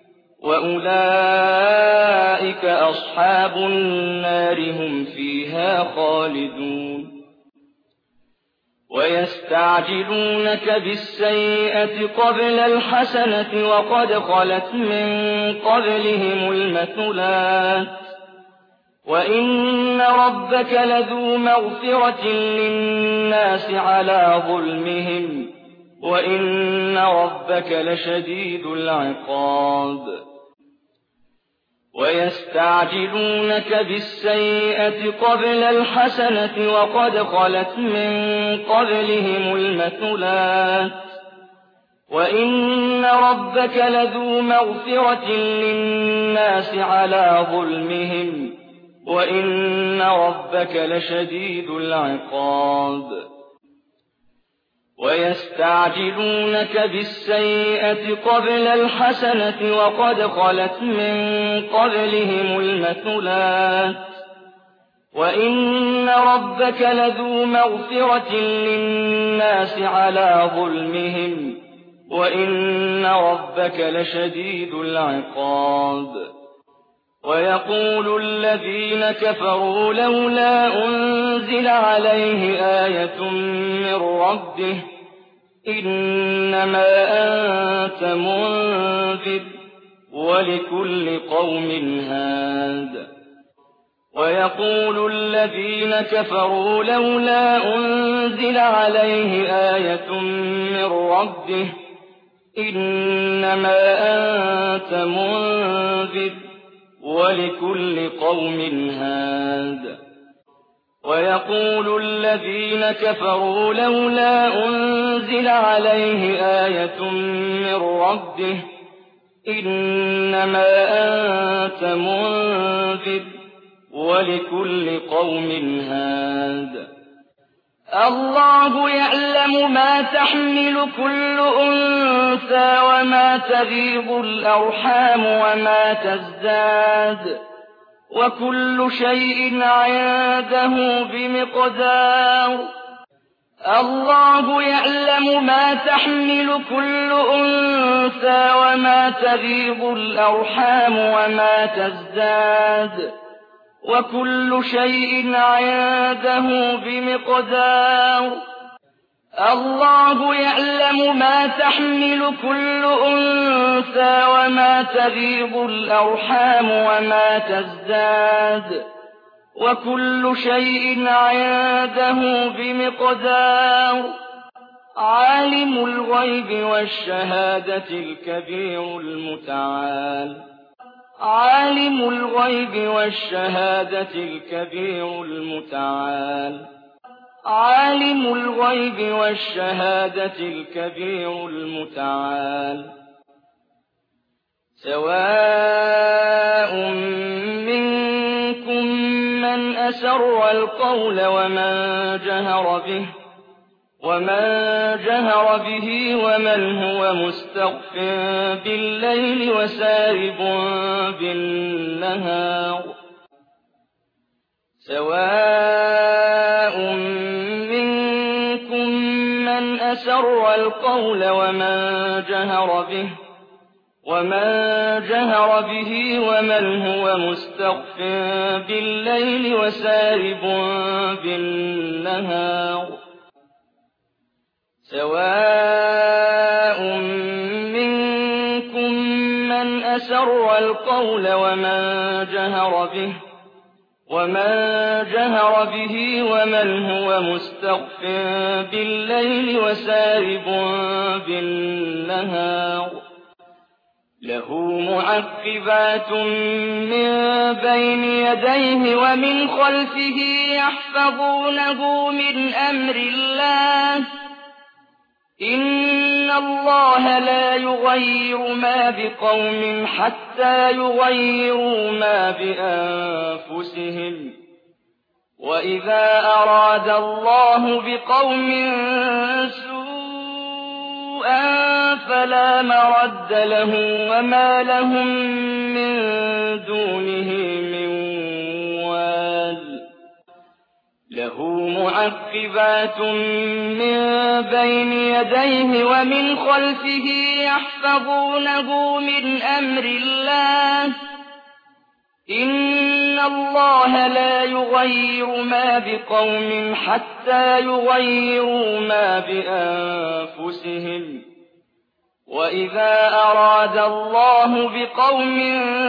Speaker 1: وأولئك أصحاب النار هم فيها خالدون ويستعجلونك بالسيئة قبل الحسنة وقد خلت من قبلهم المثلات وإن ربك لذو مغفرة للناس على ظلمهم وإن ربك لشديد العقاب ويستعجلونك بالسيئة قبل الحسنة وقد خلت من قبلهم المثلات وإن ربك لذو مغفرة للناس على ظلمهم وإن ربك لشديد العقاب ويستعجلونك بالسيئة قبل الحسنة وقد خلت من قبلهم المثلات وإن ربك لذو مغفرة للناس على ظلمهم وإن ربك لشديد العقاب ويقول الذين كفروا لولا أنزل عليه آية من ربه إنما أنت منذر ولكل قوم هاد ويقول الذين كفروا لولا أنزل عليه آية من ربه إنما أنت منذر ولكل قوم هاد ويقول الذين كفروا لولا أنزل عليه آية من ربه إنما أنت منذر ولكل قوم هاد الله يعلم ما تحمل كل أنثى وما تغيض الأرحام وما تزداد وكل شيء عنده بمقدار الله يعلم ما تحمل كل أنثى وما تغيض الأرحام وما تزداد وكل شيء عنده بمقدار الله يعلم ما تحمل كل أنثى وما تغيض الأرحام وما تزداد وكل شيء عنده بمقدار عالم الغيب والشهادة الكبير المتعال عالم الغيب والشهادة الكبير المتعال عالم الغيب والشهادة الكبير المتعال سواء منكم من أسر القول ومن جهر به ومن هو مستخف بالليل وسارب بالنهار سواء منكم من أسر القول ومن جهر به ومن هو مستخف بالليل وسارب بالنهار سواء أسر القول ومن جهر به ومن هو مستخف بالليل وسارب بالنهار له معقبات من بين يديه ومن خلفه يحفظونه من أمر الله إن الله لا يغير ما بقوم حتى يغيروا ما بأنفسهم وإذا أراد الله بقوم سوءا فلا مرد له وما لهم من دونه من وال له معقبات من بين يديه ومن خلفه يحفظونه من أمر الله إن الله لا يغير ما بقوم حتى يغيروا ما بأنفسهم وإذا أراد الله بقوم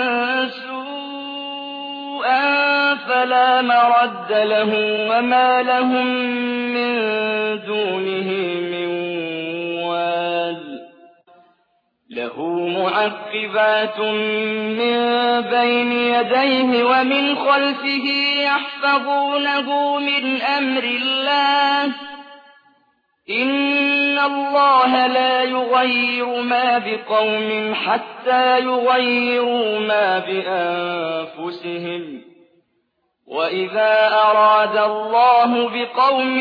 Speaker 1: سوءا فلا مرد له وما لهم من دونه من وال له معقبات من بين يديه ومن خلفه يحفظونه من أمر الله إن الله لا يغير ما بقوم حتى يغيروا ما بأنفسهم وإذا أراد الله بقوم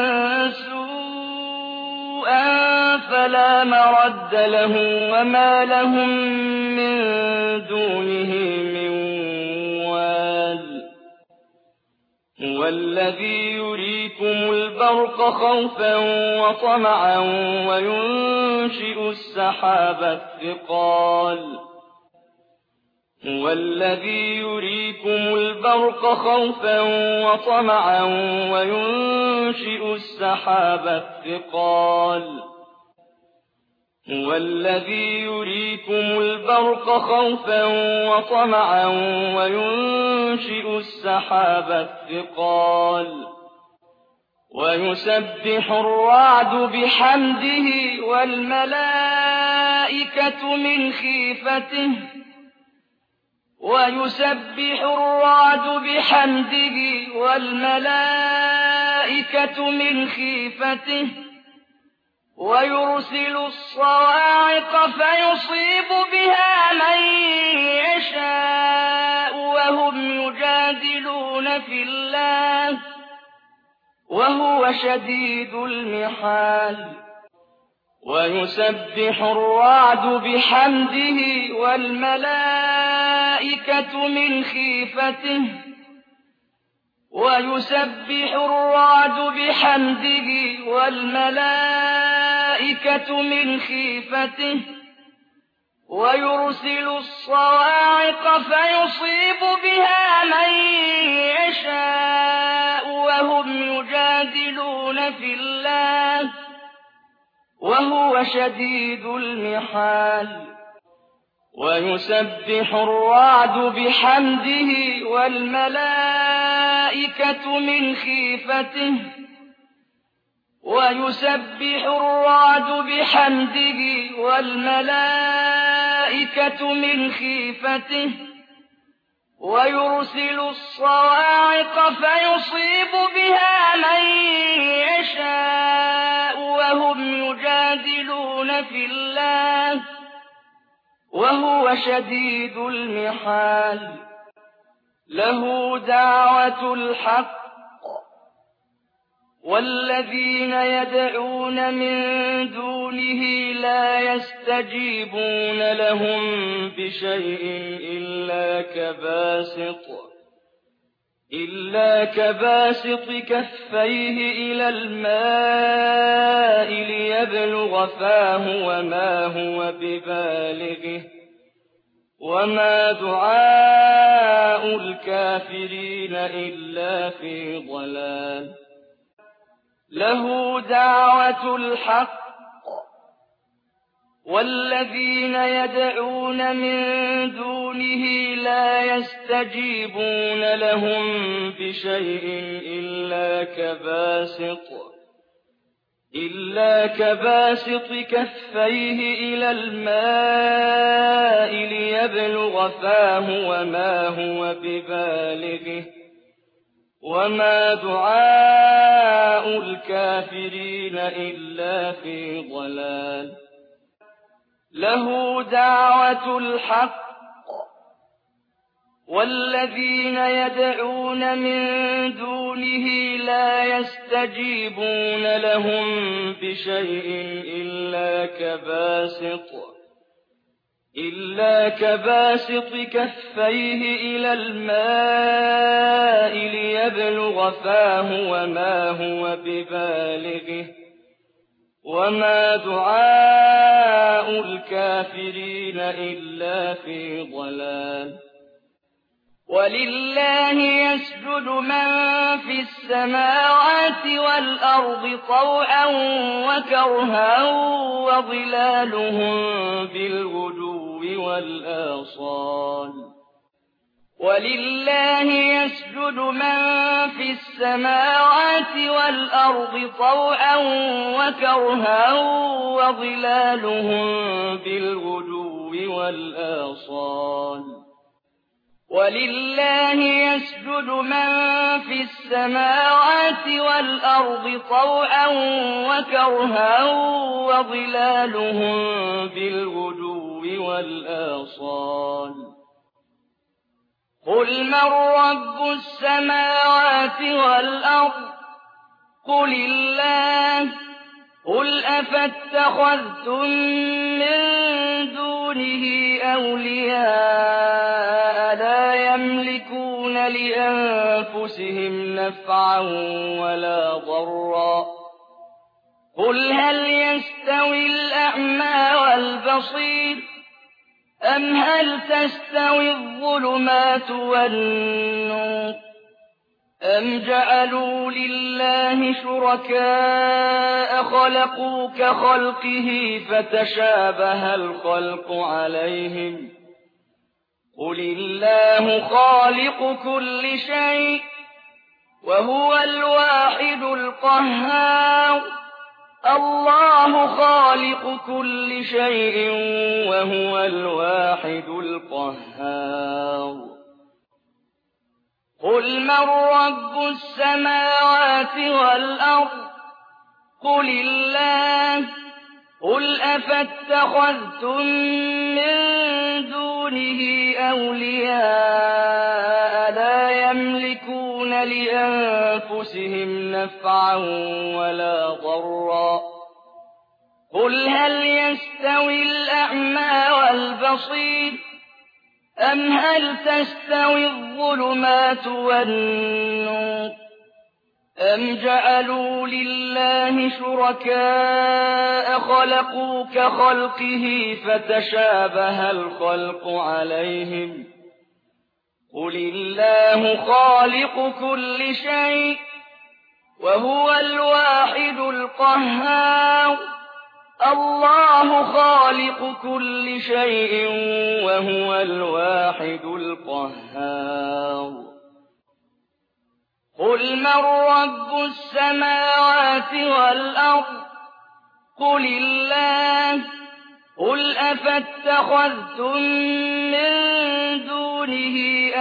Speaker 1: سوءا فلا مرد له وما لهم من دونه من وال هو الذي يريكم البرق خوفا وطمعا وينشئ السحاب الثقال هو الذي يريكم البرق خوفا وطمعا وينشئ السحاب الثقال هو الذي يريكم البرق خوفا وطمعا وينشئ السحاب الثقال ويسبح الرعد بحمده والملائكة من خيفته ويسبح الرعد بحمده والملائكة من خيفته ويرسل الصواعق فيصيب بها من يشاء وهم يجادلون في الله وهو شديد المحال ويسبح الرعد بحمده والملائكة من خيفته ويسبح الرعد بحمده والملائكة من خيفته ويرسل الصواعق فيصيب بها من يشاء وهم يجادلون في الله وهو شديد المحال ويسبح الرعد بحمده والملائكة من خيفته ويسبح الرعد بحمده والملائكة من خيفته ويرسل الصواعق فيصيب بها من يشاء وهم يجادلون في الله وهو شديد المحال له دعوة الحق والذين يدعون من دونه لا يستجيبون لهم بشيء إلا كباسط كفيه إلى الماء ليبلغ فاه وما هو ببالغه وما دعاء الكافرين إلا في ضلال له دعوة الحق والذين يدعون من دونه لا يستجيبون لهم بشيء إلا كباسط كفيه إلى الماء ليبلغ فاه وما هو ببالغه وما دعاء الكافرين إلا في ضلال له دعوة الحق والذين يدعون من دونه لا يستجيبون لهم بشيء إلا كباسط كفيه إلى الماء ليبلغ فاه وما هو ببالغه وما دعاء الكافرين إلا في ضلال ولله يسجد من في السماوات والأرض طوعا وكرها وظلالهم بالغدو والآصال ولله يسجد من في السماوات والأرض طوعا وكرها وظلالهم بالغدو والآصال ولله يسجد من في السماوات والأرض طوعا وكرها وظلالهم بالغدو والآصال قل من رب السماوات والأرض قل الله قل أفاتخذتم من دونه أولياء لا يملكون لأنفسهم نفعا ولا ضرا قل هل يستوي الأعمى والبصير أم هل تستوي الظلمات والنور أم جعلوا لله شركاء خلقوا كخلقه فتشابه الخلق عليهم قل الله خالق كل شيء وهو الواحد القهار الله خالق كل شيء وهو الواحد القهار قل من رب السماوات والأرض قل الله قل أفاتخذتم من دونه أولياء لا يملكون لأنفسهم نفعا ولا ضرا قل هل يستوي الأعمى والبصير أم هل تستوي الظلمات والنور أم جعلوا لله شركاء خلقوا كخلقه فتشابه الخلق عليهم قل الله خالق كل شيء وهو الواحد القهار الله خالق كل شيء وهو الواحد القهار قل من رب السماوات والأرض قل الله قل أفاتخذتم من دونه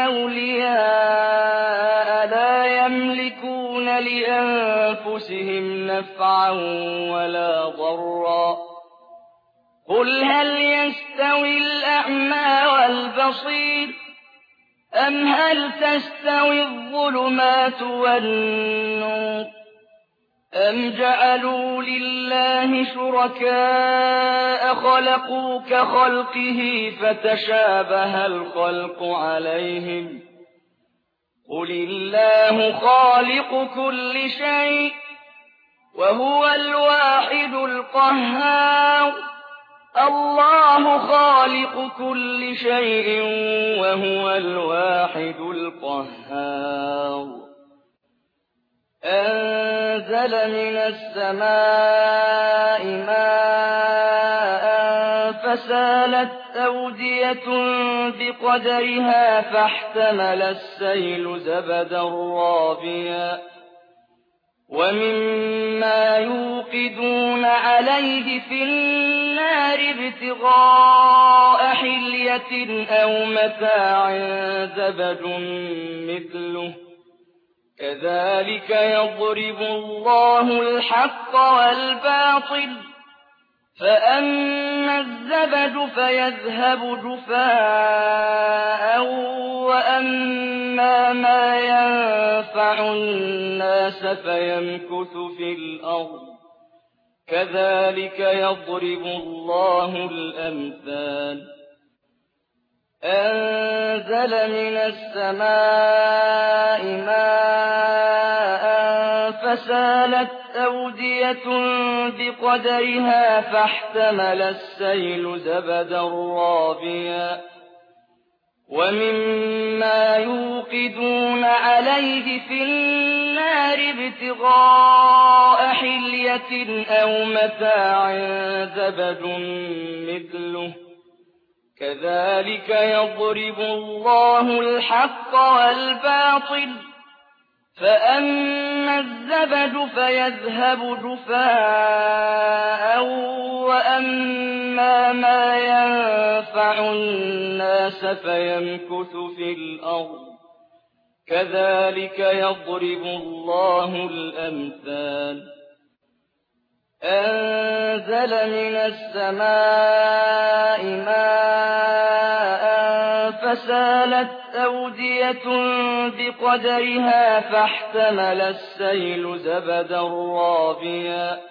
Speaker 1: أولياء لا يملكون لأنفسهم نفعا ولا ضرا قل هل يستوي الأعمى والبصير أم هل تستوي الظلمات والنور أم جعلوا لله شركاء خلقوا كخلقه فتشابه الخلق عليهم قل الله خالق كل شيء وهو الواحد القهار الله خالق كل شيء وهو الواحد القهار أنزل من السماء ماء فسالت أودية بقدرها فاحتمل السيل زبدا رابيا ومما يوقدون عليه في النار ابتغاء حلية أو متاع زبد مثله كذلك يضرب الله الحق والباطل فأما الزبد فيذهب جفاء وأما ما ينفع الناس فيمكث في الأرض كذلك يضرب الله الأمثال أنزل من السماء ماء فسالت أودية بقدرها فاحتمل السيل زبدا رابيا ومما يوقدون عليه في النار ابتغاء حلية أو متاع زبد مثله كذلك يضرب الله الحق والباطل فأما الزبد فيذهب جفاء وأما ما ينفع الناس فيمكث في الأرض كذلك يضرب الله الأمثال أنزل من السماء ماء فسالت أودية بقدرها فاحتمل السيل زبدا رابيا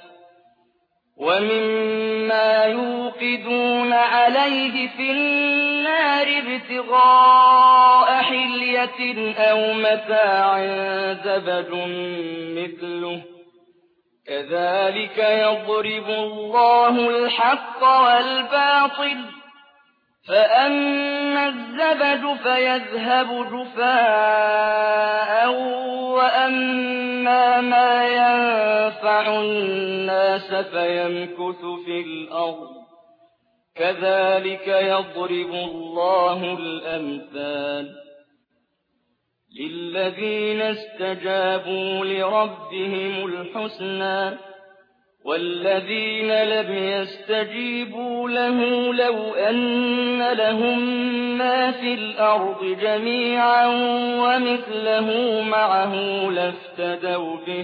Speaker 1: ومما يوقدون عليه في النار ابتغاء حلية أو متاع زبد مثله كذلك يضرب الله الحق والباطل فأما الزبد فيذهب جفاء وأما ما ينفع الناس فيمكث في الأرض كذلك يضرب الله الأمثال للذين استجابوا لربهم الحسنى والذين لم يستجيبوا له لو أن لهم ما في الأرض جميعا ومثله معه لافتدوا به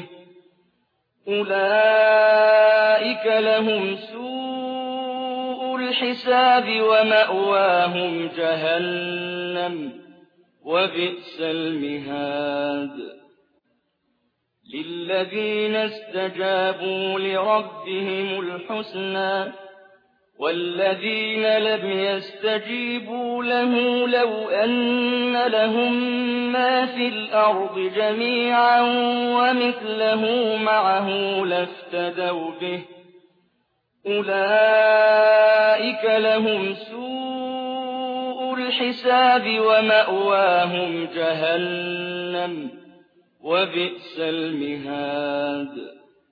Speaker 1: أولئك لهم سوء الحساب ومأواهم جهنم وبئس المهاد للذين استجابوا لربهم الحسنى والذين لم يستجيبوا له لو أن لهم ما في الأرض جميعا ومثله معه لافتدوا به أولئك لهم سوء الحساب ومأواهم جهنم وبئس المهاد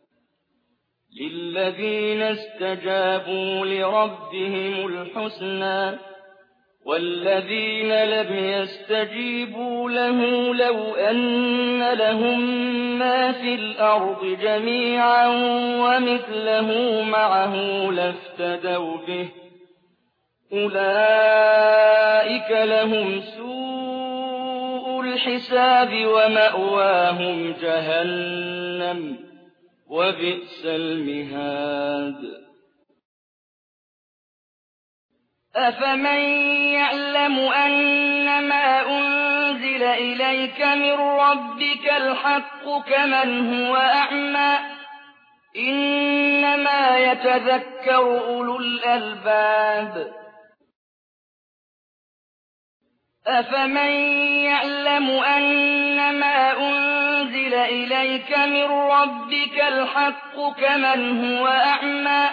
Speaker 1: للذين استجابوا لربهم الحسنى والذين لم يستجيبوا له لو أن لهم ما في الأرض جميعا ومثله معه لافتدوا به أولئك لهم سوء الحساب ومأواهم جهنم وبئس المهاد أفمن يعلم أنما أنزل إليك من ربك الحق كمن هو أعمى إنما يتذكر أولو الألباب أفمن يعلم أنما أنزل إليك من ربك الحق كمن هو أعمى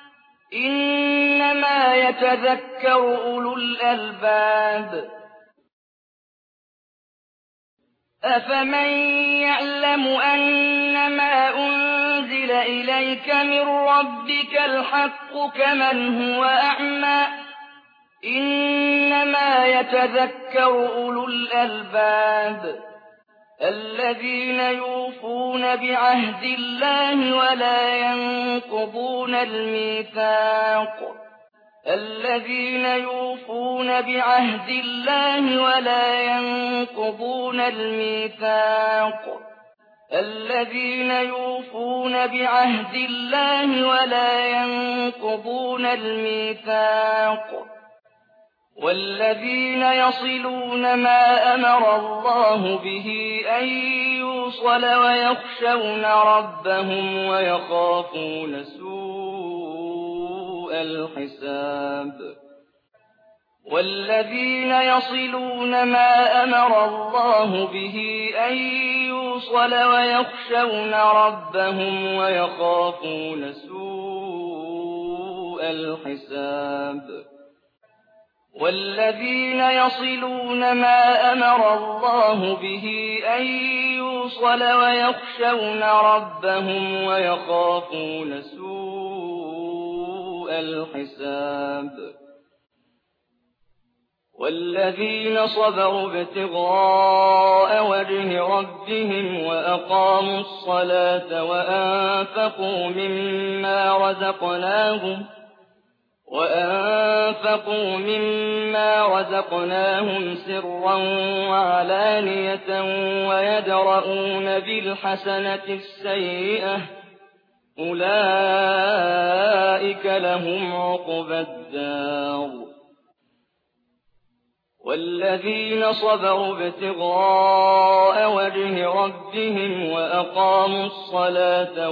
Speaker 1: إنما يتذكر أولو الألباب أفمن يعلم أنما أنزل أُنزِلَ إِلَيْكَ مِن رَّبِّكَ الْحَقُّ كَمَنْ هُوَ أَعْمَىٰ ۚ إِنَّمَا يَتَذَكَّرُ أُولُو الْأَلْبَابِ الَّذِينَ يُوفُونَ بِعَهْدِ اللَّهِ وَلَا يَنقُضُونَ الْمِيثَاقَ الَّذِينَ يُوفُونَ بِعَهْدِ اللَّهِ وَلَا يَنقُضُونَ الْمِيثَاقَ الَّذِينَ يُوفُونَ بِعَهْدِ اللَّهِ وَلَا يَنقُضُونَ الْمِيثَاقَ وَالَّذِينَ يَصِلُونَ مَا أَمَرَ اللَّهُ بِهِ أَن يُوصَلَ وَيَخْشَوْنَ رَبَّهُمْ وَيَخَافُونَ سُوءَ الْحِسَابِ وَالَّذِينَ يَصِلُونَ مَا أَمَرَ اللَّهُ بِهِ أَن يُوصَلَ وَيَخْشَوْنَ رَبَّهُمْ وَيَخَافُونَ سُوءَ الْحِسَابِ وَالَّذِينَ يَصِلُونَ مَا أَمَرَ اللَّهُ بِهِ أَن يُوصَلَ وَيَخْشَوْنَ رَبَّهُمْ وَيَخَافُونَ سُوءَ الْحِسَابِ وَالَّذِينَ صَبَرُوا ابْتِغَاءَ وَجْهِ رَبِّهِمْ وَأَقَامُوا الصَّلَاةَ وَأَنفَقُوا مِمَّا رَزَقْنَاهُمْ سِرًّا وَعَلَانِيَةً وَيَدْرَءُونَ بِالْحَسَنَةِ السَّيِّئَةَ أُولَٰئِكَ لَهُمْ عُقْبَى الدَّارِ وَالَّذِينَ صَبَرُوا ابْتِغَاءَ وَجْهِ رَبِّهِمْ وَأَقَامُوا الصَّلَاةَ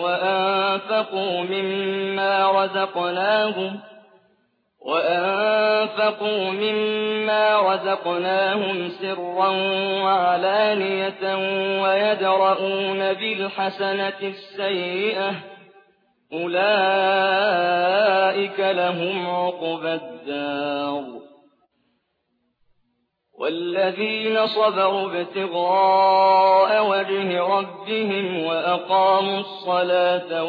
Speaker 1: وَأَنفَقُوا مِمَّا رَزَقْنَاهُمْ سِرًّا وَعَلَانِيَةً وَيَدْرَءُونَ بِالْحَسَنَةِ السَّيِّئَةَ أُولَٰئِكَ لَهُمْ عُقْبَى الدَّارِ وَالَّذِينَ صَبَرُوا ابْتِغَاءَ وَجْهِ رَبِّهِمْ وَأَقَامُوا الصَّلَاةَ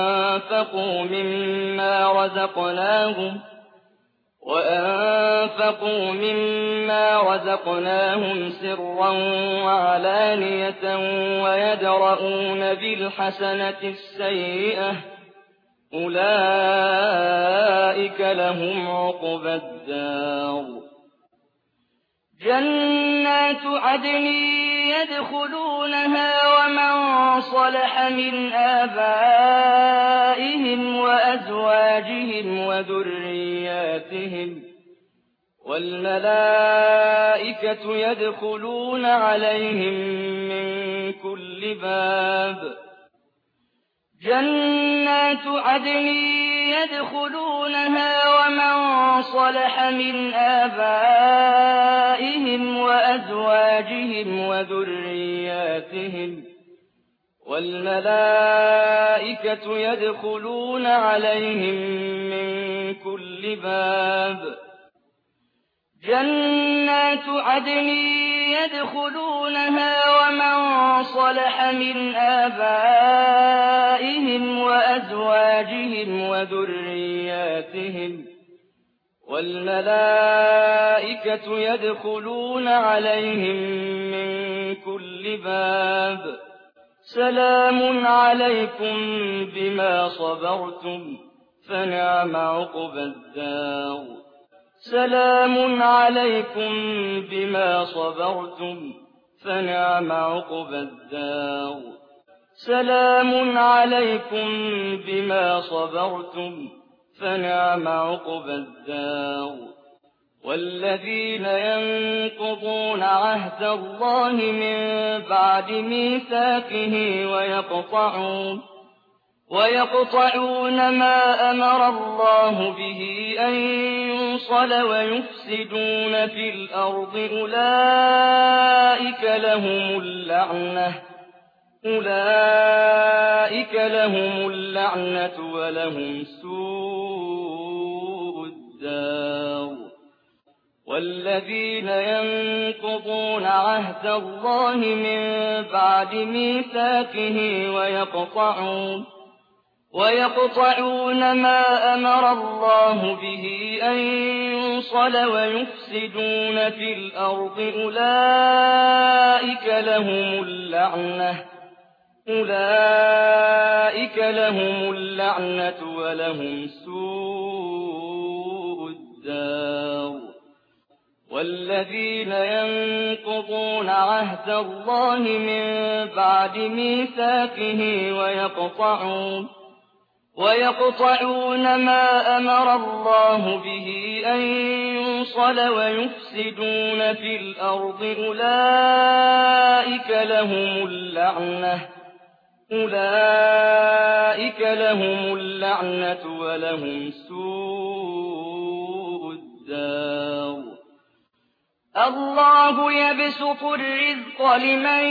Speaker 1: وَأَنفَقُوا مِمَّا رَزَقْنَاهُمْ سِرًّا وَعَلَانِيَةً وَيَدْرَءُونَ بِالْحَسَنَةِ السَّيِّئَةَ أُولَٰئِكَ لَهُمْ عُقْبَى الدَّارِ جَنَّاتُ عَدْنٍ يَدْخُلُونَهَا وَمَن صَلَحَ مِنْ آبَائِهِمْ وَأَزْوَاجِهِمْ وَذُرِّيَّاتِهِمْ وَالْمَلَائِكَةُ يَدْخُلُونَ عَلَيْهِم مِّن كُلِّ بَابٍ جَنَّاتُ عَدْنٍ يَدْخُلُونَهَا وَمَن صَلَحَ مِنْ آبَائِهِمْ وَأَزْوَاجِهِمْ وَذُرِّيَّاتِهِمْ وَالْمَلَائِكَةُ يَدْخُلُونَ عَلَيْهِم مِّن كُلِّ بَابٍ جَنَّاتُ عَدْنٍ يَدْخُلُونَهَا وَمَن صَلَحَ مِنْ آبَائِهِمْ وَأَزْوَاجِهِمْ وَذُرِّيَّاتِهِمْ وَالْمَلَائِكَةُ يَدْخُلُونَ عَلَيْهِم مِّن كُلِّ بَابٍ سَلَامٌ عَلَيْكُم بِمَا صَبَرْتُمْ فَنِعْمَ عُقْبَى الدَّارِ سَلَامٌ عَلَيْكُم بِمَا صَبَرْتُمْ فَنِعْمَ عُقْبَى الدَّارِ سَلَامٌ عَلَيْكُم بِمَا صَبَرْتُمْ فَنِعْمَ عُقْبَى الدَّارِ وَالَّذِينَ يَنقُضُونَ عَهْدَ اللَّهِ مِن بَعْدِ مِيثَاقِهِ وَيَقْطَعُونَ مَا أَمَرَ اللَّهُ بِهِ أَن يُوصَلَ وَيُفْسِدُونَ فِي الْأَرْضِ أُولَٰئِكَ لَهُمُ اللَّعْنَةُ وَلَهُمْ سُوءُ الدَّارِ وَالَّذِينَ يَنقُضُونَ عَهْدَ اللَّهِ مِن بَعْدِ مِيثَاقِهِ ويقطعون ما أمر الله به أن يوصل ويفسدون في الأرض أولئك لهم اللعنة ولهم سوء الدار والذين ينقضون عهد الله من بعد ميثاقه ويقطعون ما أمر الله به أن يوصل ويفسدون في الأرض أولئك لهم اللعنة ولهم سوء الدار الله يبسط الرزق لمن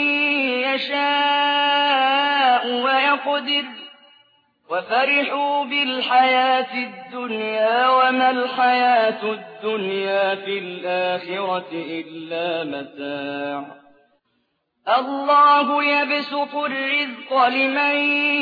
Speaker 1: يشاء ويقدر وفرحوا بالحياة الدنيا وما الحياة الدنيا في الآخرة إلا متاع الله يبسط الرزق لمن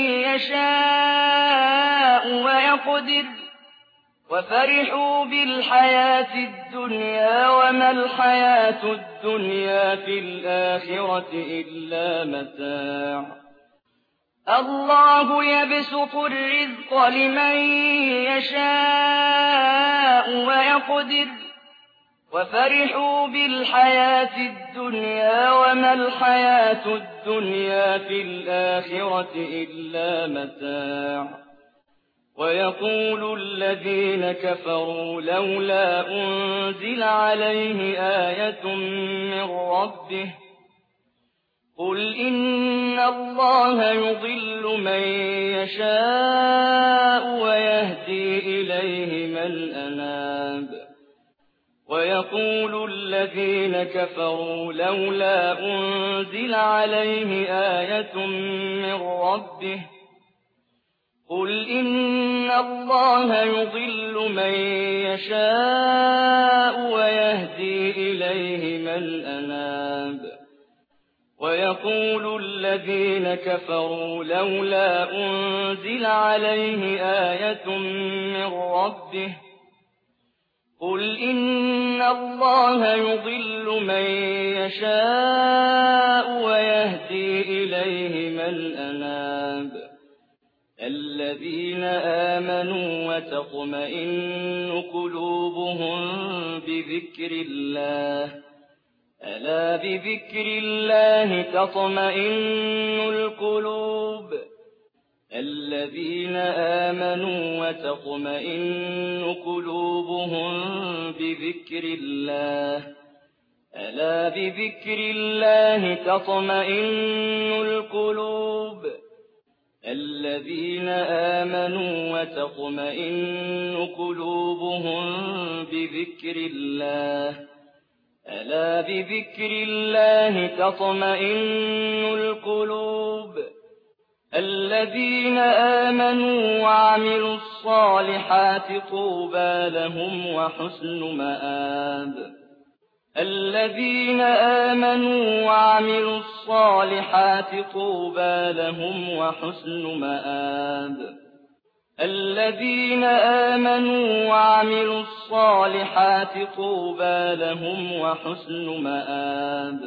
Speaker 1: يشاء ويقدر وفرحوا بالحياة الدنيا وما الحياة الدنيا في الآخرة إلا متاع الله يبسط الرزق لمن يشاء ويقدر وفرحوا بالحياة الدنيا وما الحياة الدنيا في الآخرة إلا متاع ويقول الذين كفروا لولا أنزل عليه آية من ربه قل إن الله يضل من يشاء ويهدي إليه من أناب ويقول الذين كفروا لولا أنزل عليه آية من ربه قل إن الله يضل من يشاء ويهدي إليه من أناب ويقول الذين كفروا لولا أنزل عليه آية من ربه قل إن الله يضل من يشاء ويهدي إليه من أناب الذين آمنوا وتطمئن قلوبهم بذكر الله ألا بذكر الله تطمئن القلوب الذين آمنوا وتطمئن قلوبهم بذكر الله ألا بذكر الله تطمئن القلوب الذين آمنوا وتطمئن قلوبهم بذكر الله ألا بذكر الله تطمئن القلوب الذين آمنوا وعملوا الصالحات طوبى لهم وحسن مآب الذين آمنوا وعملوا الصالحات طوبى لهم وحسن مآب الذين آمنوا وعملوا الصالحات طوبى لهم وحسن مآب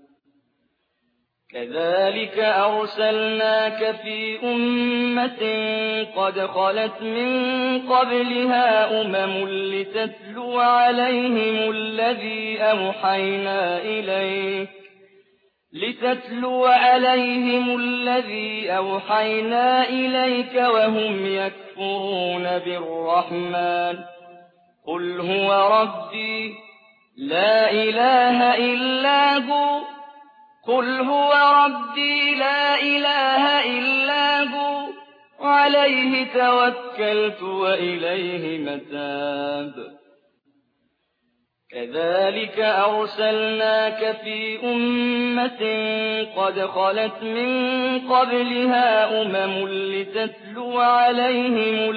Speaker 1: كذلك أرسلناك في أمة قد خلت من قبلها لتتلو عليهم الذي أوحينا إليك وهم يكفرون بالرحمن قل هو ربي لا إله إلا هو عليه توكلت وإليه متاب كذلك أرسلناك في أمة قد خلت من قبلها لتتلو عليهم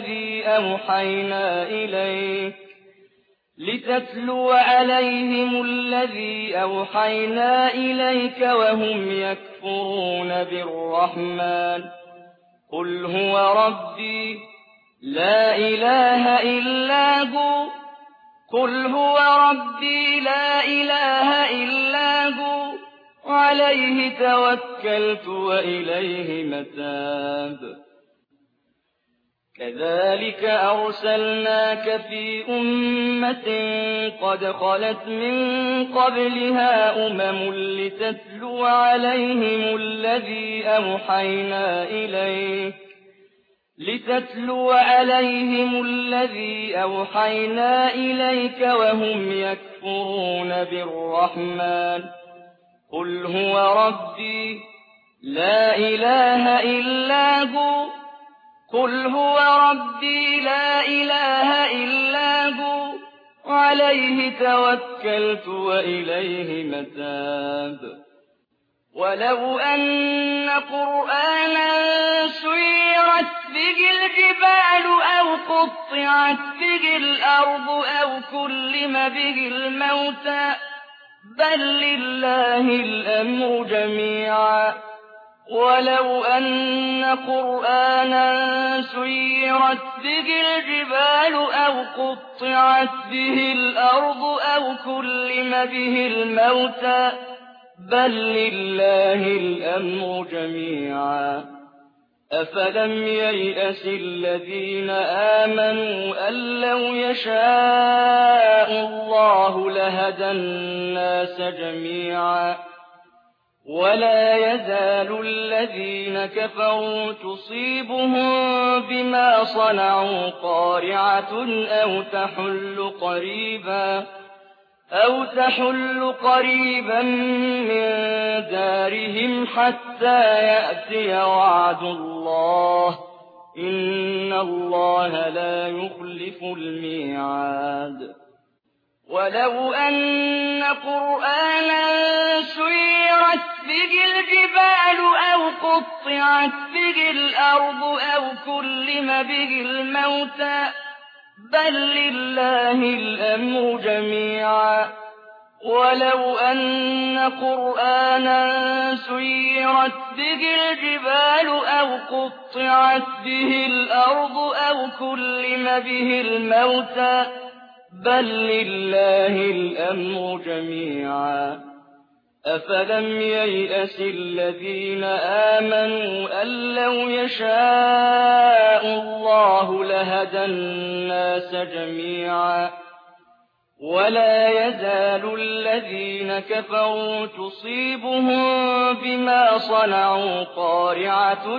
Speaker 1: الذي أوحينا إليك وهم يكفرون بالرحمن قل هو ربي لا إله إلا هو قل هو ربي لا إله إلا هو عليه توكلت وإليه متاب كذلك أرسلناك في أمة قد خلت من قبلها لتتلو عليهم الذي أوحينا إليك وهم يكفرون بالرحمن قل هو ربي لا إله إلا هو قل هو ربي لا إله إلا هو عليه توكلت وإليه متاب ولو أن قرآنا سيرت به الجبال أو قطعت به الأرض أو كلم به الموتى بل لله الأمر جميعا ولو أن قرآنا سيرت به الجبال أو قطعت به الأرض أو كلم به الموتى بل لله الأمر جميعا أفلم ييأس الذين آمنوا أن لو يشاء الله لهدى الناس جميعا ولا يزال الذين كفروا تصيبهم بما صنعوا قارعة أو تحل قريبا من دارهم حتى يأتي وعد الله إن الله لا يخلف الميعاد ولو أن قرآنا سيرت به الجبال أو قطعت به الأرض أو كلم به الموتى بل لله الأمر جميعا ولو أن قرآنا سيرت به الجبال أو قطعت به الأرض أو كلم به الموتى بل لله الأمر جميعا أفلم ييأس الذين آمنوا أن لو يشاء الله لهدى الناس جميعا ولا يزال الذين كفروا تصيبهم بما صنعوا قارعة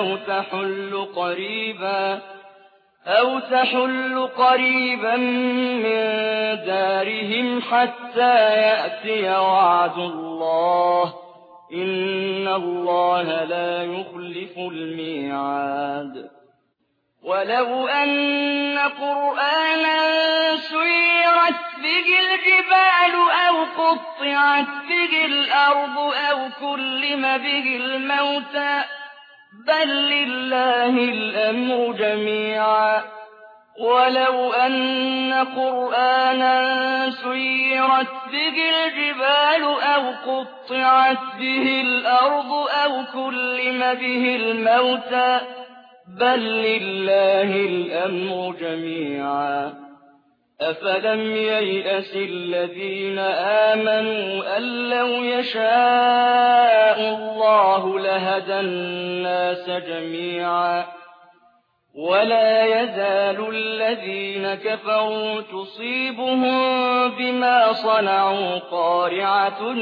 Speaker 1: أو تحل قريبا من دارهم حتى يأتي وعد الله إن الله لا يخلف الميعاد ولو أن قرآنا سيرت به الجبال أو قطعت به الأرض أو كلم به الموتى بل لله الأمر جميعا ولو أن قرآنا سيرت به الجبال أو قطعت به الأرض أو كلم به الموتى بل لله الأمر جميعا أفلم ييأس الذين آمنوا أن لو يشاء الله لهدى الناس جميعا ولا يزال الذين كفروا تصيبهم بما صنعوا قارعة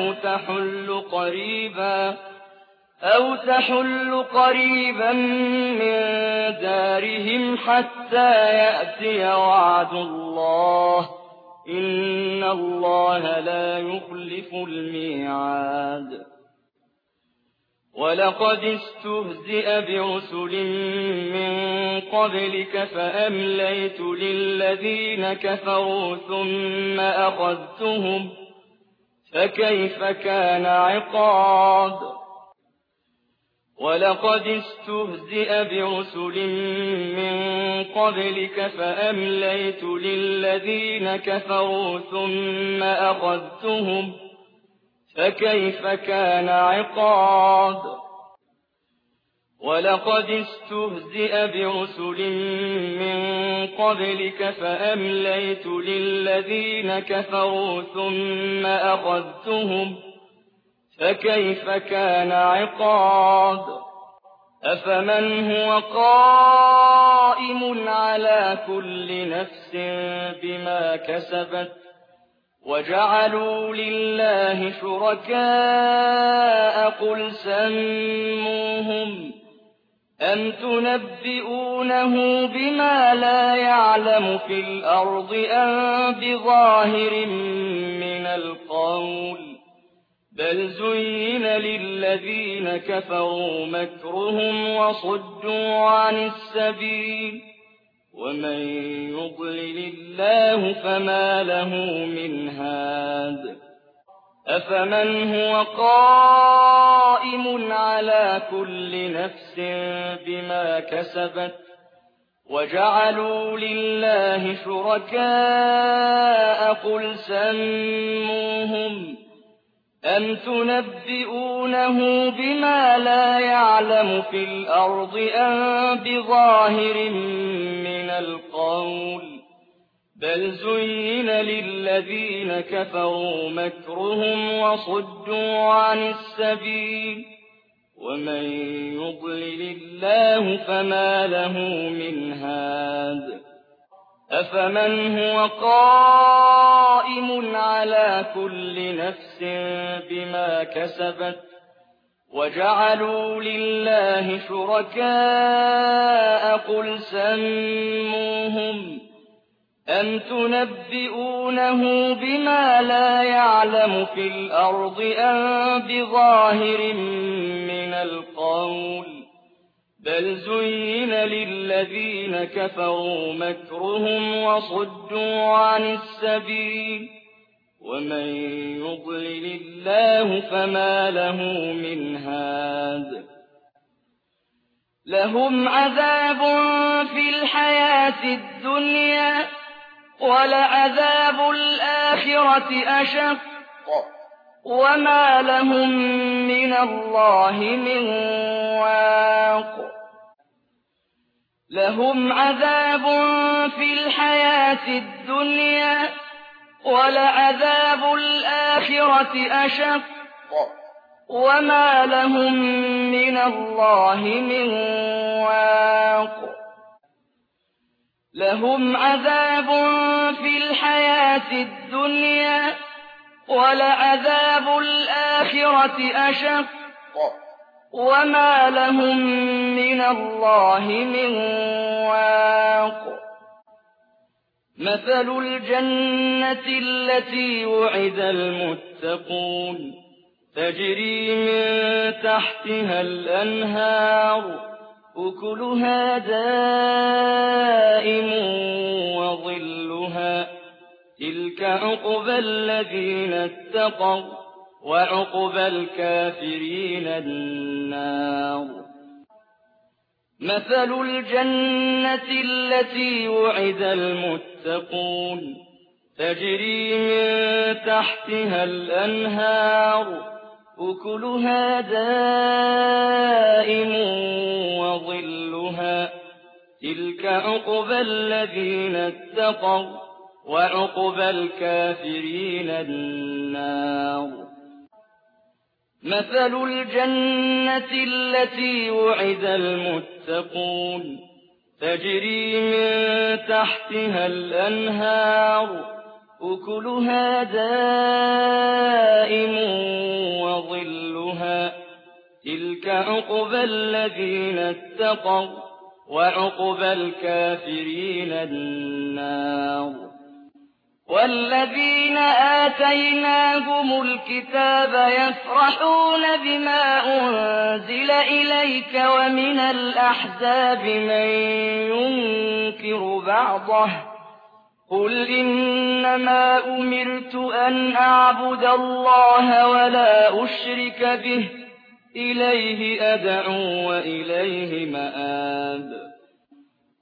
Speaker 1: أو تحل قريبا من دارهم حتى يأتي وعد الله إن الله لا يخلف الميعاد ولقد استهزئ برسل من قبلك فأمليت للذين كفروا ثم أخذتهم فكيف كان عقاب ولقد استهزئ برسل من قبلك فأمليت للذين كفروا ثم أخذتهم فكيف كان عقاب وَلَقَدِ اسْتُهْزِئَ بِرُسُلٍ مِّن قَبْلِكَ فَأَمْلَيْتُ لِلَّذِينَ كَفَرُوا ثُمَّ أَخَذْتُهُمْ فَكَيْفَ كَانَ عِقَابِ أَفَمَنْ هُوَ قَائِمٌ عَلَىٰ كُلِّ نَفْسٍ بِمَا كَسَبَتْ وَجَعَلُوا لِلَّهِ شُرَكَاءَ قُلْ سَمُّوهُمْ أَمْ تُنَبِّئُونَهُ بِمَا لَا يَعْلَمُ فِي الْأَرْضِ أَم بِظَاهِرٍ مِّنَ الْقَوْلِ بَلْ زُيِّنَ لِلَّذِينَ كَفَرُوا مَكْرُهُمْ وَصُدُّوا عَنِ السَّبِيلِ وَمَن يُضْلِلِ اللَّهُ فَمَا لَهُ مِنْ هَادٍ أَفَمَنْ هُوَ قَائِمٌ عَلَىٰ كُلِّ نَفْسٍ بِمَا كَسَبَتْ وَجَعَلُوا لِلَّهِ شُرَكَاءَ قُلْ سَمُّوهُمْ أَمْ تُنَبِّئُونَهُ بِمَا لَا يَعْلَمُ فِي الْأَرْضِ أَم بِظَاهِرٍ مِّنَ الْقَوْلِ بَلْ زُيِّنَ لِلَّذِينَ كَفَرُوا مَكْرُهُمْ وَصُدُّوا عَنِ السَّبِيلِ وَمَن يُضْلِلِ اللَّهُ فَمَا لَهُ مِنْ هَادٍ أَفَمَنْ هُوَ قَائِمٌ عَلَىٰ كُلِّ نَفْسٍ بِمَا كَسَبَتْ وَجَعَلُوا لِلَّهِ شُرَكَاءَ قُلْ سَمُّوهُمْ أَمْ تُنَبِّئُونَهُ بِمَا لَا يَعْلَمُ فِي الْأَرْضِ أَم بِظَاهِرٍ مِّنَ الْقَوْلِ بَلْ زُيِّنَ لِلَّذِينَ كَفَرُوا مَكْرُهُمْ وَصُدُّوا عَنِ السَّبِيلِ وَمَن يُضْلِلِ اللَّهُ فَمَا لَهُ مِنْ هَادٍ لَهُمْ عَذَابٌ فِي الْحَيَاةِ الدُّنْيَا وَلَعَذَابُ الْآخِرَةِ أَشَقُّ وَمَا لَهُم مِّنَ اللَّهِ مِن وَاقٍ لَهُمْ عَذَابٌ فِي الْحَيَاةِ الدُّنْيا وَلَعَذَابُ الْآخِرَةِ أَشَقُّ وَمَا لَهُم مِّنَ اللَّهِ مِن وَاقٍ لَهُمْ عَذَابٌ فِي الْحَيَاةِ الدُّنْيا وَلَعَذَابُ الْآخِرَةِ أَشَقُّ وَمَا لَهُم مِّنَ اللَّهِ مِن وَاقٍ مَثَلُ الْجَنَّةِ الَّتِي وُعِدَ الْمُتَّقُونَ تَجْرِي مِن تَحْتِهَا الْأَنْهَارُ أُكُلُهَا دَائِمٌ وَظِلُّهَا تِلْكَ عُقْبَى الَّذِينَ اتَّقَوْا ۖ وَّعُقْبَى الْكَافِرِينَ النَّارُ مَثَلُ الْجَنَّةِ الَّتِي وُعِدَ الْمُتَّقُونَ تَجْرِي مِن تَحْتِهَا الْأَنْهَارُ أُكُلُهَا دَائِمٌ وَظِلُّهَا تِلْكَ عُقْبَى الَّذِينَ اتَّقَوْا ۖ وَّعُقْبَى الْكَافِرِينَ النَّارُ مَثَلُ الْجَنَّةِ الَّتِي وُعِدَ الْمُتَّقُونَ تَجْرِي مِن تَحْتِهَا الْأَنْهَارُ أُكُلُهَا دَائِمٌ وَظِلُّهَا تِلْكَ عُقْبَى الَّذِينَ اتَّقَوْا ۖ وَّعُقْبَى الْكَافِرِينَ النَّارُ وَالَّذِينَ آتَيْنَاهُمُ الْكِتَابَ يَفْرَحُونَ بِمَا أُنزِلَ إِلَيْكَ وَمِنَ الْأَحْزَابِ مَن يُنكِرُ بَعْضَهُ ۚ قُلْ إِنَّمَا أُمِرْتُ أَنْ أَعْبُدَ اللَّهَ وَلَا أُشْرِكَ بِهِ ۚ إِلَيْهِ أَدْعُو وَإِلَيْهِ مَآبِ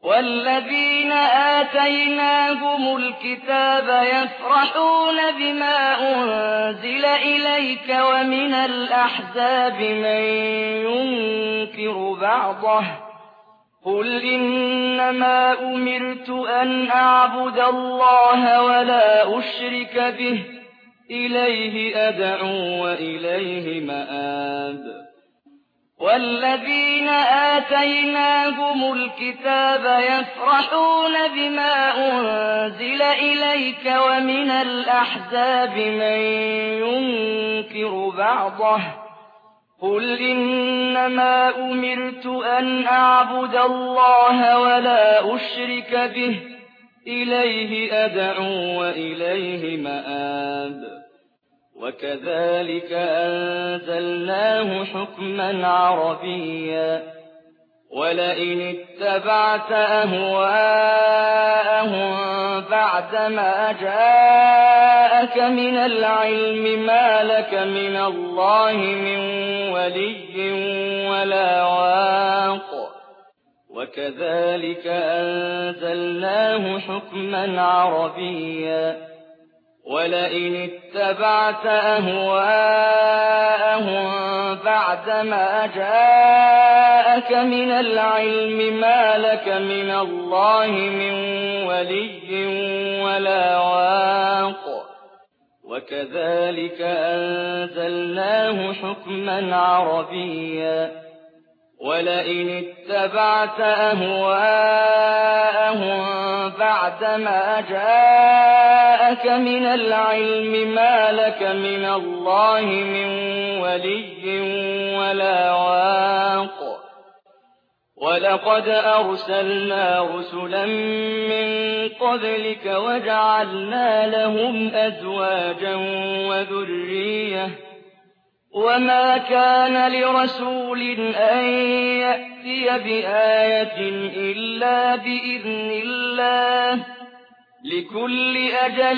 Speaker 1: والذين آتيناهم الكتاب يفرحون بما أنزل إليك ومن الأحزاب من ينكر بعضه قل إنما أمرت أن أعبد الله ولا أشرك به إليه أدعو وإليه مآب والذين آتيناهم الكتاب يفرحون بما أنزل إليك ومن الأحزاب من ينكر بعضه قل إنما أمرت أن أعبد الله ولا أشرك به إليه أدعو وإليه مآب وكذلك أنزلناه حكما عربيا ولئن اتبعت أهواءهم بعدما جاءك من العلم ما لك من الله من ولي ولا واق وكذلك أنزلناه حكما عربيا ولئن اتبعت أهواءهم بعدما جاءك من العلم ما لك من الله من ولي ولا واق وكذلك أنزلناه حكما عربيا ولئن اتبعت أهواءهم بعدما جاءك من العلم ما لك من الله من ولي ولا واق ولقد أرسلنا رسلا من قبلك وجعلنا لهم أزواجا وذرية وما كان لرسول أن يأتي بآية إلا بإذن الله لكل أجل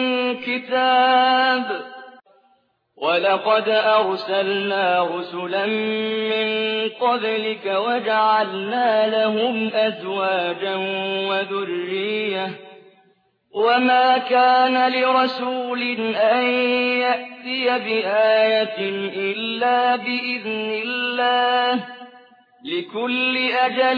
Speaker 1: كتاب ولقد أرسلنا رسلا من قبلك وجعلنا لهم أزواجا وذرية وما كان لرسول أن يأتي بآية إلا بإذن الله لكل أجل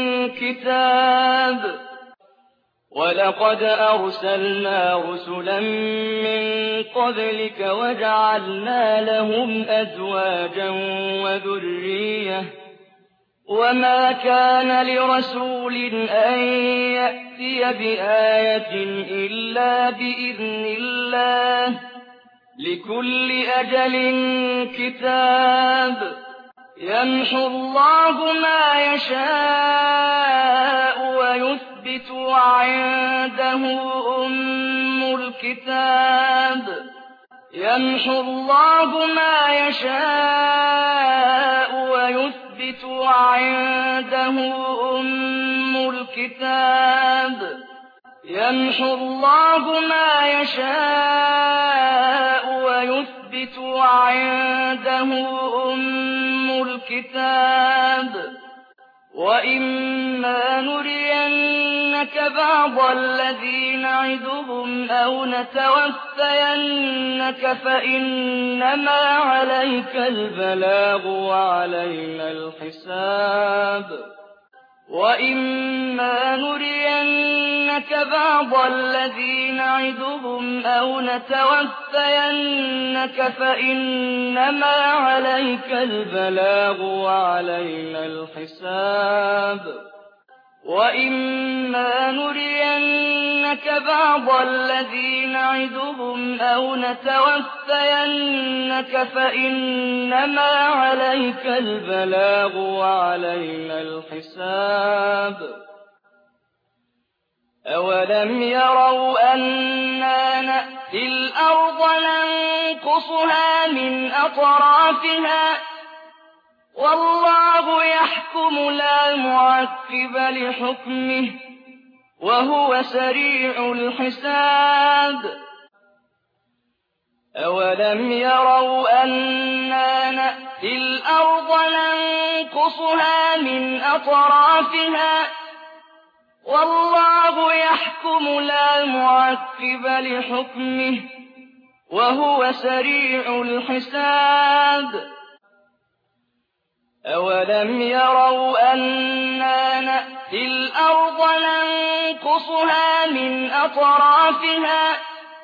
Speaker 1: كتاب ولقد أرسلنا رسلا من قبلك وجعلنا لهم أزواجا وذرية وما كان لرسول أن يأتي بآية إلا بإذن الله لكل أجل كتاب يمحو الله ما يشاء ويثبت وعنده أم الكتاب يمحو الله ما يشاء ويثبت وعنده أم الكتاب يمحو الله ما يشاء ويثبت وعنده أم الكتاب وإما نرينك بعض الذي نعدهم أو نتوفينك فإنما عليك البلاغ وعلينا الحساب وإما نرينك بعض الذي نعدهم أو نتوفينك فإنما عليك البلاغ وعلينا الحساب وإما نرينك بعض الذي نعدهم أو نتوفينك فإنما عليك البلاغ وعلينا الحساب أولم يروا أنا نأتي الأرض ننقصها من أطرافها والله يحكم لا معقب لحكمه وهو سريع الحساب أولم يروا أنا نأتي الأرض ننقصها من أطرافها والله يحكم لا معقب لحكمه وهو سريع الحساب أولم يروا أنا نأتي الأرض ننقصها من أطرافها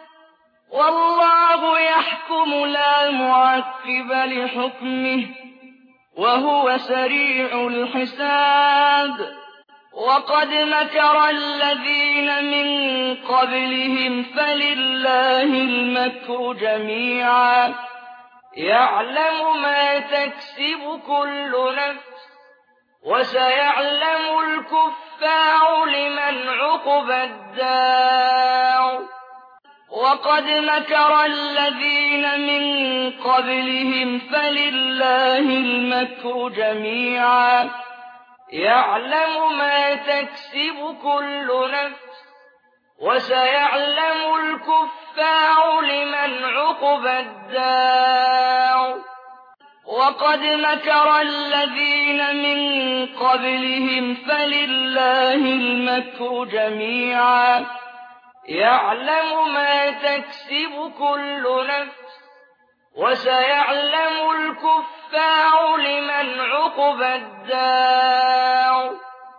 Speaker 1: والله يحكم لا معقب لحكمه وهو سريع الحساب وقد مكر الذين من قبلهم فلله المكر جميعا يعلم ما تكسب كل نفس وسيعلم الكفار لمن عقبى الدار وقد مكر الذين من قبلهم فلله المكر جميعا يعلم ما تكسب كل نفس وسيعلم الكفار لمن عقبى الدار وقد مكر الذين من قبلهم فلله المكر جميعا يعلم ما تكسب كل نفس وسيعلم الكفار لمن عقبى الدار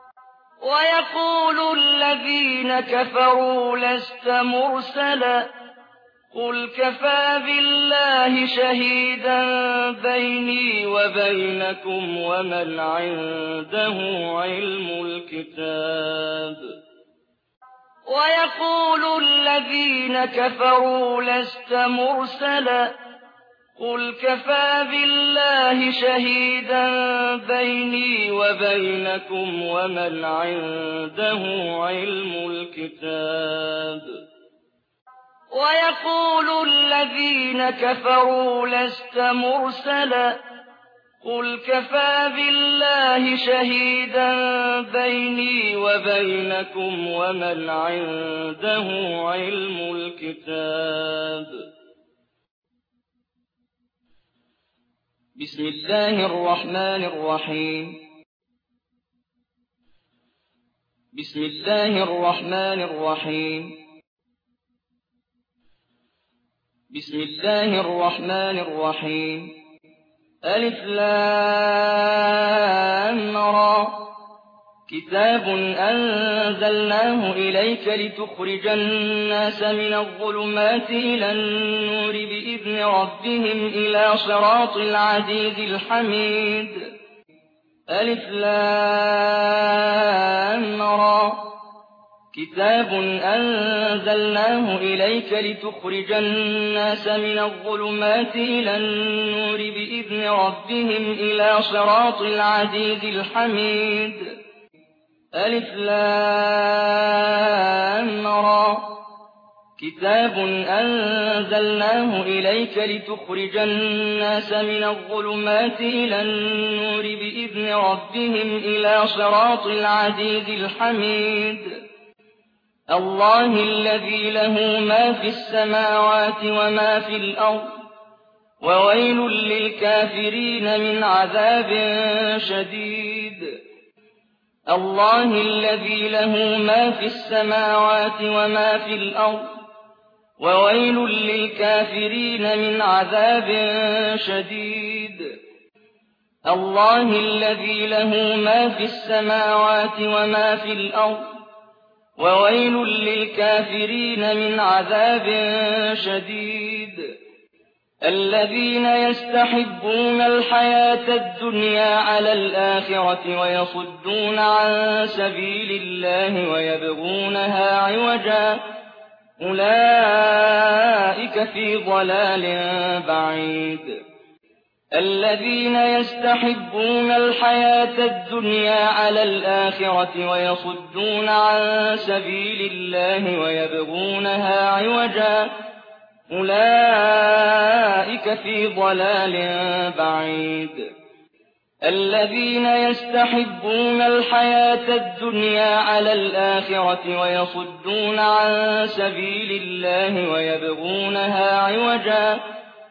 Speaker 1: ويقول الذين كفروا لست مرسلا قل كفى بالله شهيدا بيني وبينكم ومن عنده علم الكتاب ويقول الذين كفروا لست مرسلا قل كفى بالله شهيدا بيني وبينكم ومن عنده علم الكتاب ويقول الذين كفروا لست مرسلا قل كفى بالله شهيدا بيني وبينكم ومن عنده علم الكتاب بسم الله الرحمن الرحيم بسم الله الرحمن الرحيم بسم الله الرحمن الرحيم ألف لام را كتاب أنزلناه إليك لتخرج الناس من الظلمات إلى النور بإذن ربهم إلى صراط العزيز الحميد ألف لام را كتاب أنزلناه إليك لتخرج الناس من الظلمات إلى النور بإذن ربهم إلى صراط العزيز الحميد ألف لام را كتاب أنزلناه إليك لتخرج الناس من الظلمات إلى النور بإذن ربهم إلى صراط العزيز الحميد الله الذي له ما في السماوات وما في الأرض وويل للكافرين من عذاب شديد الله الذي له ما في السماوات وما في الأرض وويل للكافرين من عذاب شديد الله الذي له ما في السماوات وما في الأرض وويل للكافرين من عذاب شديد الذين يستحبون الحياة الدنيا على الآخرة ويصدون عن سبيل الله ويبغونها عوجا أولئك في ضلال بعيد الذين يستحبون الحياة الدنيا على الآخرة ويصدون عن سبيل الله ويبغونها عوجا أولئك في ضلال بعيد الذين يستحبون الحياة الدنيا على الآخرة ويصدون عن سبيل الله ويبغونها عوجا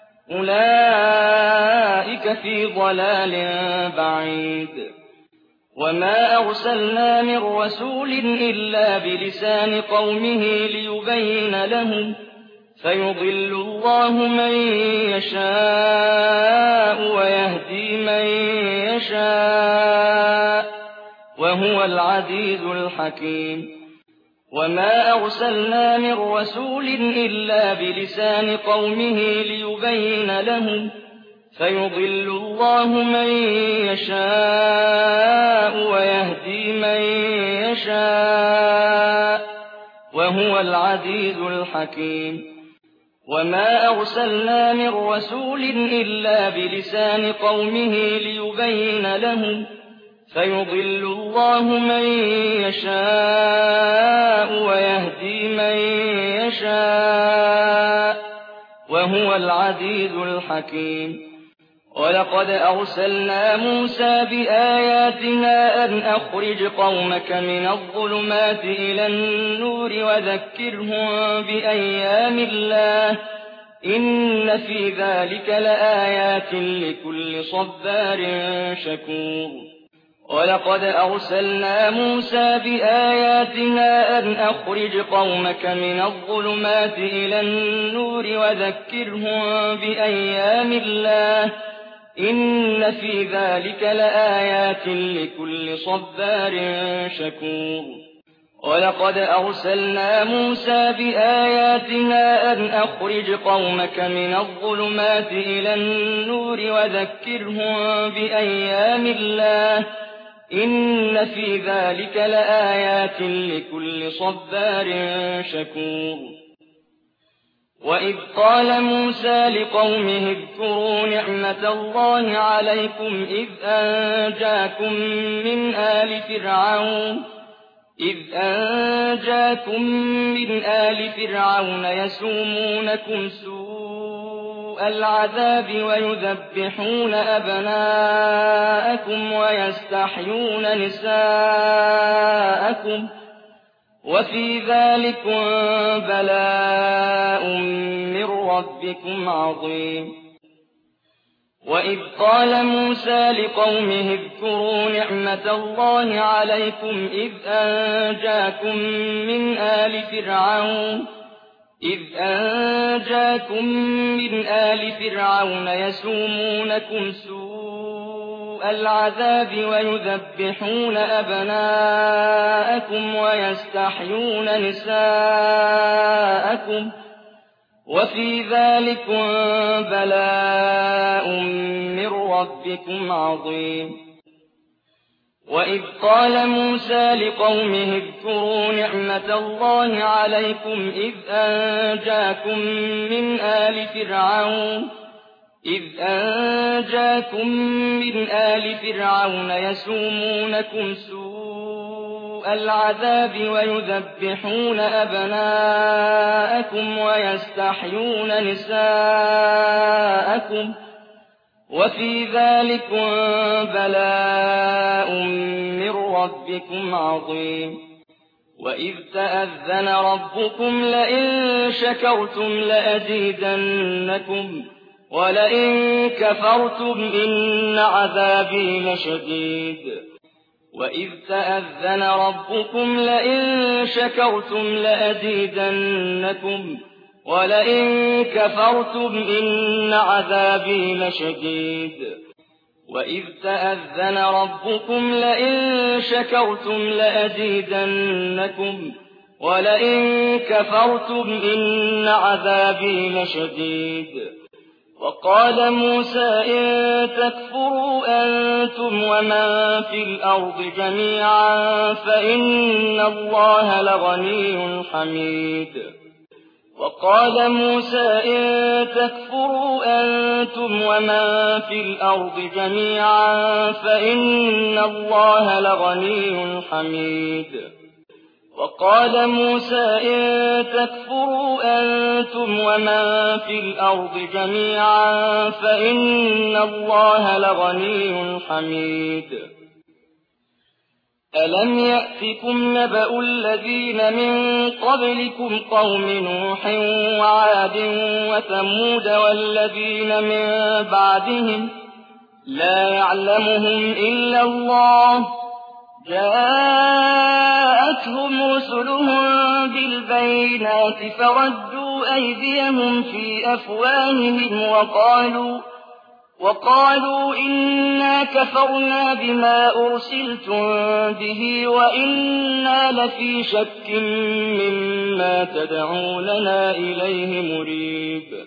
Speaker 1: أولئك في ضلال بعيد وما أرسلنا من رسول إلا بلسان قومه ليبين لهم فيضل الله من يشاء ويهدي من يشاء وهو العزيز الحكيم وما أرسلنا من رسول إلا بلسان قومه ليبين لهم فيضل الله من يشاء ويهدي من يشاء وهو العزيز الحكيم وما أرسلنا من رسول إلا بلسان قومه ليبين لهم فيضل الله من يشاء ويهدي من يشاء وهو العزيز الحكيم ولقد أرسلنا موسى بآياتنا أن أخرج قومك من الظلمات إلى النور وذكرهم بأيام الله إن في ذلك لآيات لكل صبار شكور ولقد أرسلنا موسى بآياتنا أن أخرج قومك من الظلمات إلى النور وذكرهم بأيام الله إن في ذلك لآيات لكل صبار شكور ولقد أرسلنا موسى بآياتنا أن أخرج قومك من الظلمات إلى النور وذكرهم بأيام الله إن في ذلك لآيات لكل صبار شكور وإذ قال موسى لقومه اذكروا نعمة الله عليكم إذ أنجاكم من آل فرعون يسومونكم سوء العذاب ويذبحون أبناءكم ويستحيون نساءكم وفي ذلكم بلاء من ربكم عظيم وإذ قال موسى لقومه اذكروا نعمة الله عليكم إذ أنجاكم من آل فرعون يسومونكم سوء العذاب ويذبحون أبناءكم ويستحيون نساءكم وفي ذلكم بلاء من ربكم عظيم وإذ قال موسى لقومه اذكروا نعمة الله عليكم إذ أنجاكم من آل فرعون يسومونكم سوء العذاب ويذبحون أبناءكم ويستحيون نساءكم وفي ذلكم بلاء من ربكم عظيم وإذ تأذن ربكم لئن شكرتم لأزيدنكم ولئن كفرتم إن عذابي لشديد وإذ تأذن ربكم لئن شكرتم لأزيدنكم ولئن كفرتم إن عذابي لشديد وإذ تأذن ربكم لئن شكرتم لأزيدنكم ولئن كفرتم إن عذابي لشديد وقال موسى إن تكفروا أنتم ومن في الأرض جميعا فإن الله لغني حميد وقال موسى إن تكفروا أنتم ومن في الأرض جميعا فإن الله لغني حميد وقال موسى إن تكفروا أنتم ومن في الأرض جميعا فإن الله لغني حميد ألم يأتكم نبأ الذين من قبلكم قوم نوح وعاد وثمود والذين من بعدهم لا يعلمهم إلا الله جاءتهم رسلهم بالبينات فردوا أيديهم في أفواههم وقالوا إنا كفرنا بما أرسلتم به وإنا لفي شك مما تدعوننا إليه مريب.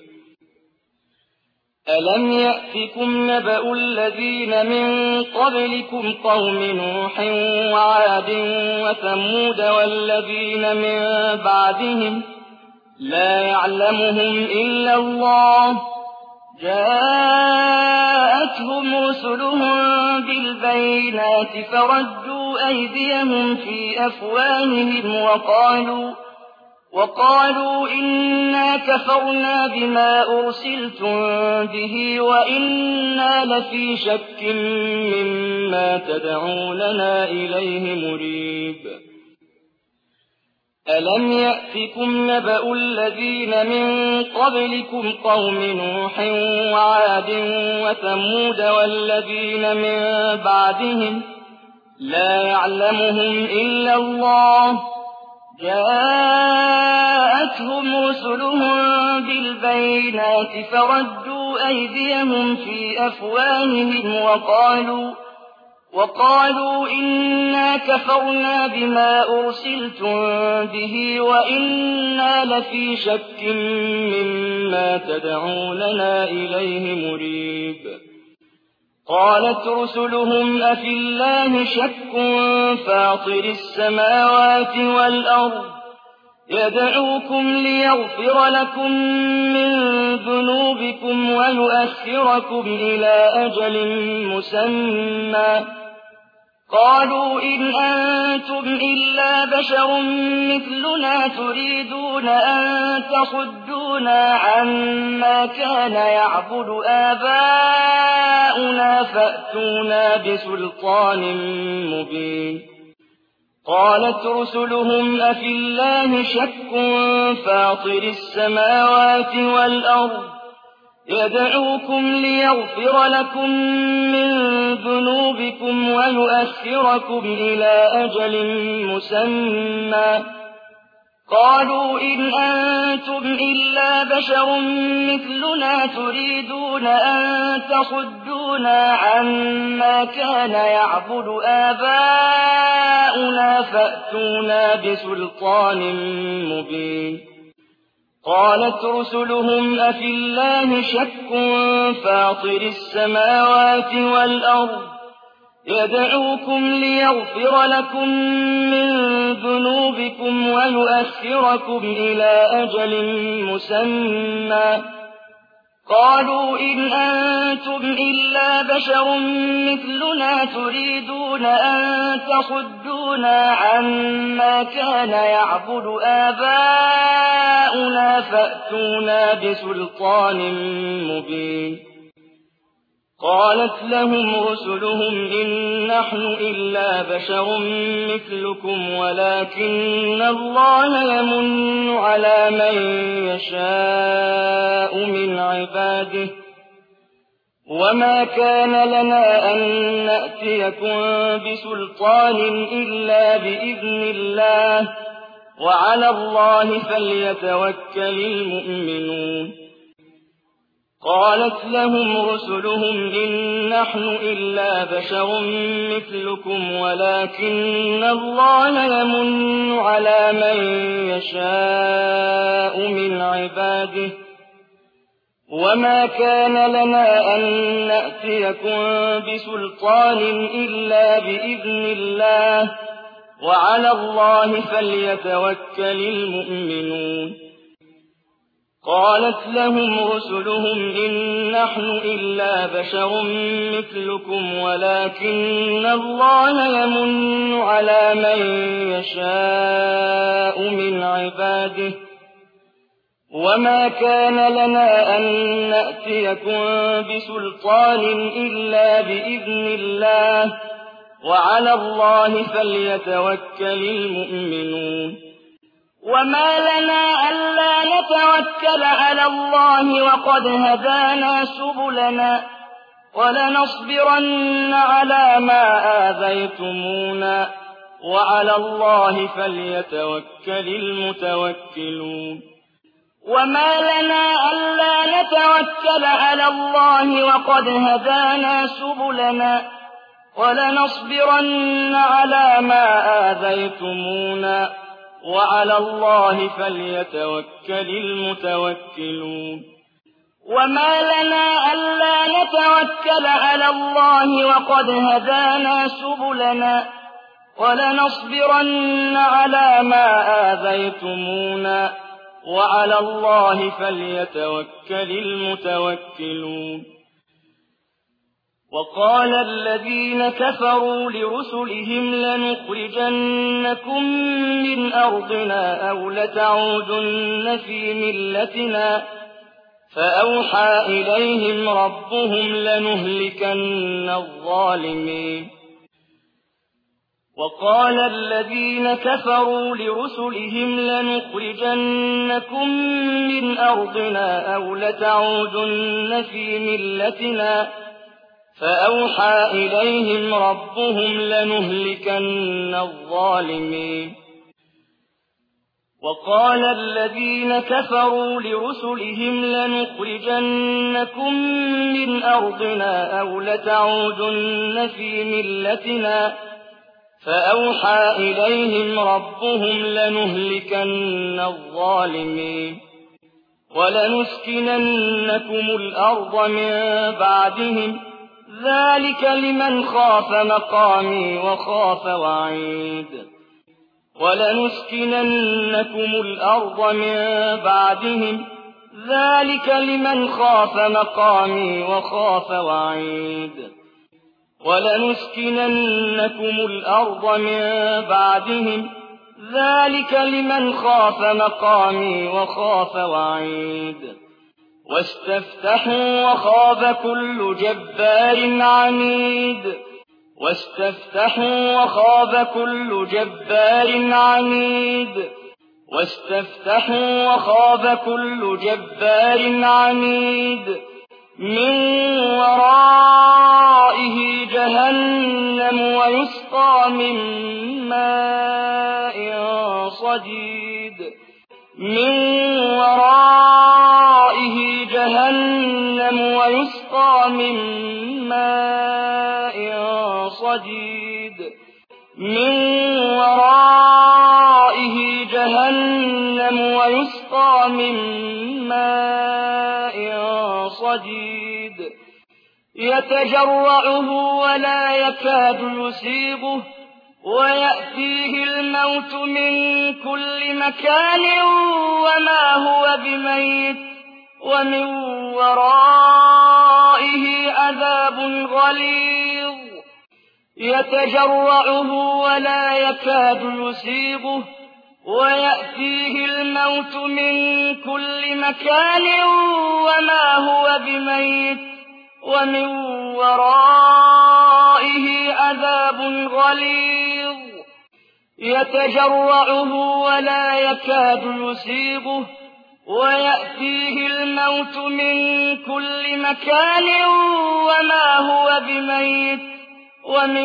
Speaker 1: ألم يأتكم نبأ الذين من قبلكم قوم نوح وعاد وثمود والذين من بعدهم لا يعلمهم إلا الله جاءتهم رسلهم بالبينات فردوا أيديهم في أفواههم وقالوا إنا كفرنا بما أرسلتم به وإنا لفي شك مما تدعوننا إليه مريب. ألم يأتكم نبأ الذين من قبلكم قوم نوح وعاد وثمود والذين من بعدهم لا يعلمهم إلا الله جاءتهم رسلهم بالبينات فردوا أيديهم في أفواههم وقالوا إنا كفرنا بما أرسلتم به وإنا لفي شك مما تدعوننا إليه مريب. قالت رسلهم أفي الله شك فاطر السماوات والأرض يدعوكم ليغفر لكم من ذنوبكم ويؤخركم إلى أجل مسمى قالوا إن أنتم إلا بشر مثلنا تريدون أن تصدونا عما كان يعبد آباؤنا فأتونا بسلطان مبين. قالت رسلهم أفي الله شك فاطر السماوات والأرض يدعوكم ليغفر لكم من ذنوبكم ويؤخركم إلى أجل مسمى قالوا إن أنتم إلا بشر مثلنا تريدون أن تصدونا عما كان يعبد آباؤنا فأتونا بسلطان مبين. قالت رسلهم أفي الله شك فاطر السماوات والأرض يدعوكم ليغفر لكم من ذنوبكم ويؤخركم إلى أجل مسمى قالوا إن أنتم إلا بشر مثلنا تريدون أن تصدونا عما كان يعبد آباؤنا فأتونا بسلطان مبين. قالت لهم رسلهم إن نحن إلا بشر مثلكم ولكن الله يمن على من يشاء من عباده وما كان لنا أن نأتيكم بسلطان إلا بإذن الله وعلى الله فليتوكل المؤمنون. قالت لهم رسلهم إن نحن إلا بشر مثلكم ولكن الله يمن على من يشاء من عباده وما كان لنا أن نأتيكم بسلطان إلا بإذن الله وعلى الله فليتوكل المؤمنون. قالت لهم رسلهم إن نحن إلا بشر مثلكم ولكن الله يمن على من يشاء من عباده وما كان لنا أن نأتيكم بسلطان إلا بإذن الله وعلى الله فليتوكل المؤمنون. وما لنا ألا نتوكل على الله وقد هدانا سبلنا ولنصبرن على ما آذيتمونا وعلى الله فليتوكل المتوكلون وما لنا ألا نتوكل على الله وقد هدانا سبلنا ولنصبرن على ما آذيتمونا وعلى الله فليتوكل المتوكلون وما لنا ألا نتوكل على الله وقد هدانا سبلنا ولنصبرن على ما آذيتمونا وعلى الله فليتوكل المتوكلون وقال الذين كفروا لرسلهم لنخرجنكم من أرضنا أو لتعودن في ملتنا فأوحى إليهم ربهم لنهلكن الظالمين وقال الذين كفروا لرسلهم لنخرجنكم من أرضنا أو لتعودن في ملتنا فأوحى إليهم ربهم لنهلكن الظالمين وقال الذين كفروا لرسلهم لنخرجنكم من أرضنا أو لتعودن في ملتنا فأوحى إليهم ربهم لنهلكن الظالمين ولنسكننكم الأرض من بعدهم ذلك لمن خاف مقامي وخاف وعيد ولنسكننكم الأرض من بعدهم ذلك لمن خاف مقامي وخاف وعيد ولنسكننكم الأرض من بعدهم ذلك لمن خاف مقامي وخاف وعيد واستفتحوا وخاب كل جبار عنيد واستفتحوا وخاب كل جبار عنيد واستفتحوا وخاب كل جبار عنيد من ورائه جهنم ويسقى من ماء صديد من ورائه جهنم ويسقى من ماء صديد من ورائه جهنم ويسقى من ماء صديد يتجرعه ولا يكاد يسيغه ويأتيه الموت من كل مكان وما هو بميت ومن ورائه عذاب غليظ يتجرعه ولا يكاد يسيغه ويأتيه الموت من كل مكان وما هو بميت ومن ورائه عذاب غليظ يتجرعه ولا يكاد يسيغه ويأتيه الموت من كل مكان وما هو بميت ومن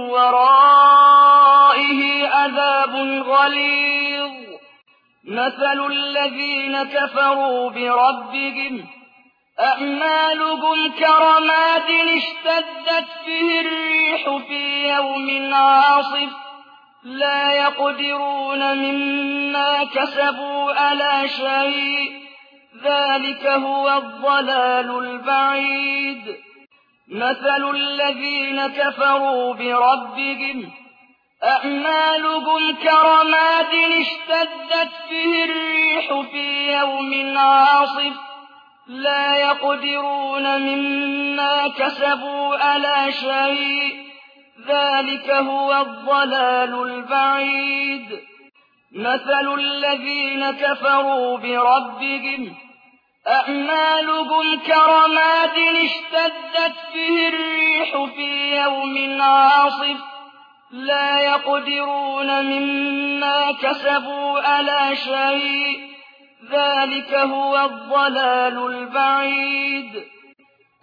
Speaker 1: ورائه عذاب غليظ مثل الذين كفروا بربهم أعمالهم كرماد اشتدت به الريح في يوم عاصف لا يقدرون مما كسبوا على شيء ذلك هو الضلال البعيد مثل الذين كفروا بربهم أعمالهم كرماد اشتدت به الريح في يوم عاصف لا يقدرون مما كسبوا على شيء ذلك هو الضلال البعيد مثل الذين كفروا بربهم أعمالهم كرماد اشتدت به الريح في يوم عاصف لا يقدرون مما كسبوا على شيء ذلك هو الضلال البعيد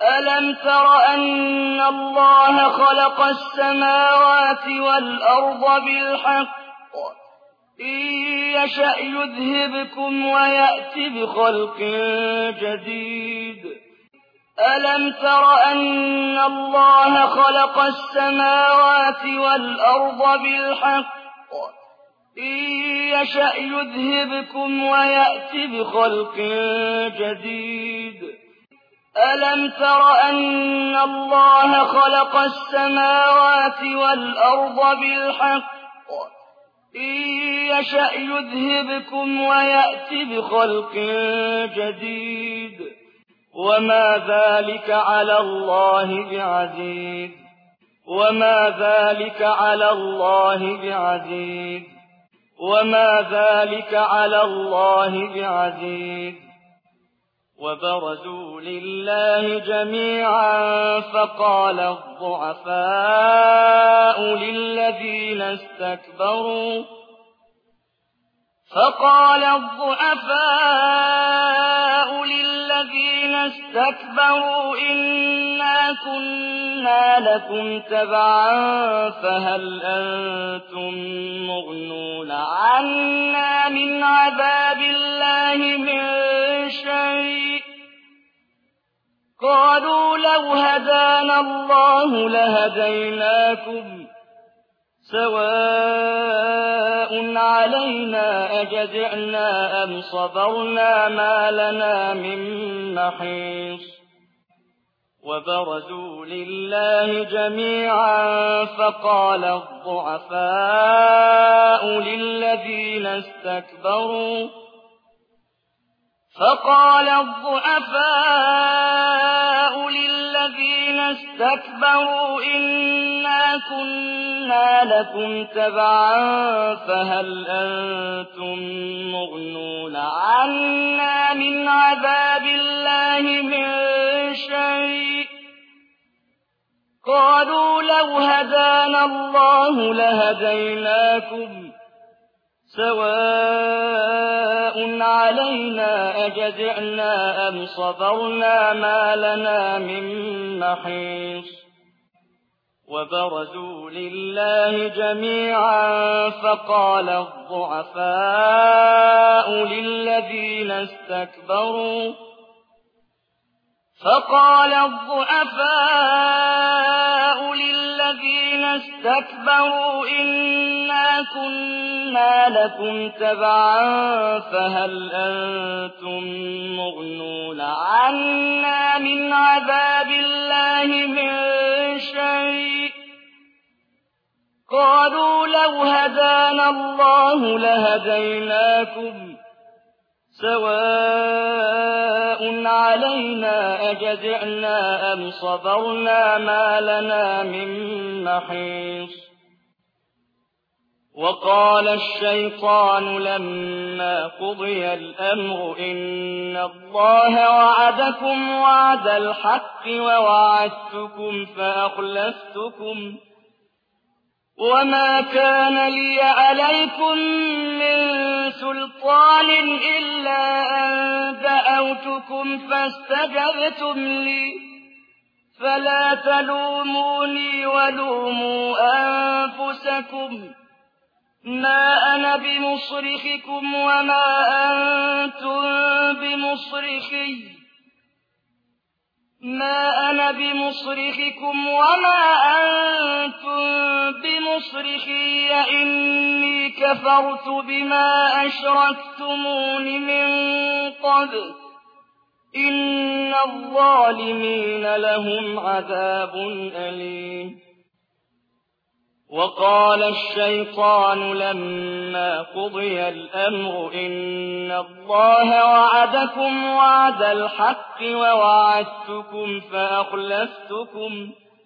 Speaker 1: ألم تر أن الله خلق السماوات والأرض بالحق إن يشأ يذهبكم ويأت بخلق جديد ألم تر أن الله خلق السماوات والأرض بالحق إن يشأ يذهبكم ويأت بخلق جديد ألم تر أن الله خلق السماوات والأرض بالحق إن يشأ يذهبكم ويأت بخلق جديد وما ذلك على الله بعزيز وما ذلك على الله بعزيز وما ذلك على الله بعزيز وبرزوا لله جميعا فقال الضعفاء للذين استكبروا إنا كنا لكم تبعا فهل أنتم مغنون عنا من عذاب الله من شيء قالوا لو هدانا الله لهديناكم سواء علينا أجزعنا أم صبرنا ما لنا من محيص وبرزوا لله جميعا فقال الضعفاء للذين استكبروا إنا كنا لكم تبعا فهل أنتم مغنون عنا من عذاب الله من شيء قالوا لو هدانا الله لهديناكم سواء علينا أجزعنا أم صبرنا ما لنا من محيص وبرزوا لله جميعا فقال الضعفاء للذين استكبروا إنا كنا لكم تبعا فهل أنتم مغنون عنا من عذاب الله من شيء قالوا لو هدانا الله لهديناكم سواء علينا أجزعنا أم صبرنا ما لنا من محيص وقال الشيطان لما قضي الأمر إن الله وعدكم وعد الحق ووعدتكم فأخلفتكم وما كان لي عليكم من سلطان إلا أن دعوتكم فاستجبتم لي فلا تلوموني ولوموا أنفسكم ما أنا بمصرخكم وما أنتم بمصرخي إني كفرت بما أشركتمون من قبل إن الظالمين لهم عذاب أليم وقال الشيطان لما قضي الأمر إن الله وعدكم وعد الحق ووعدتكم فأخلفتكم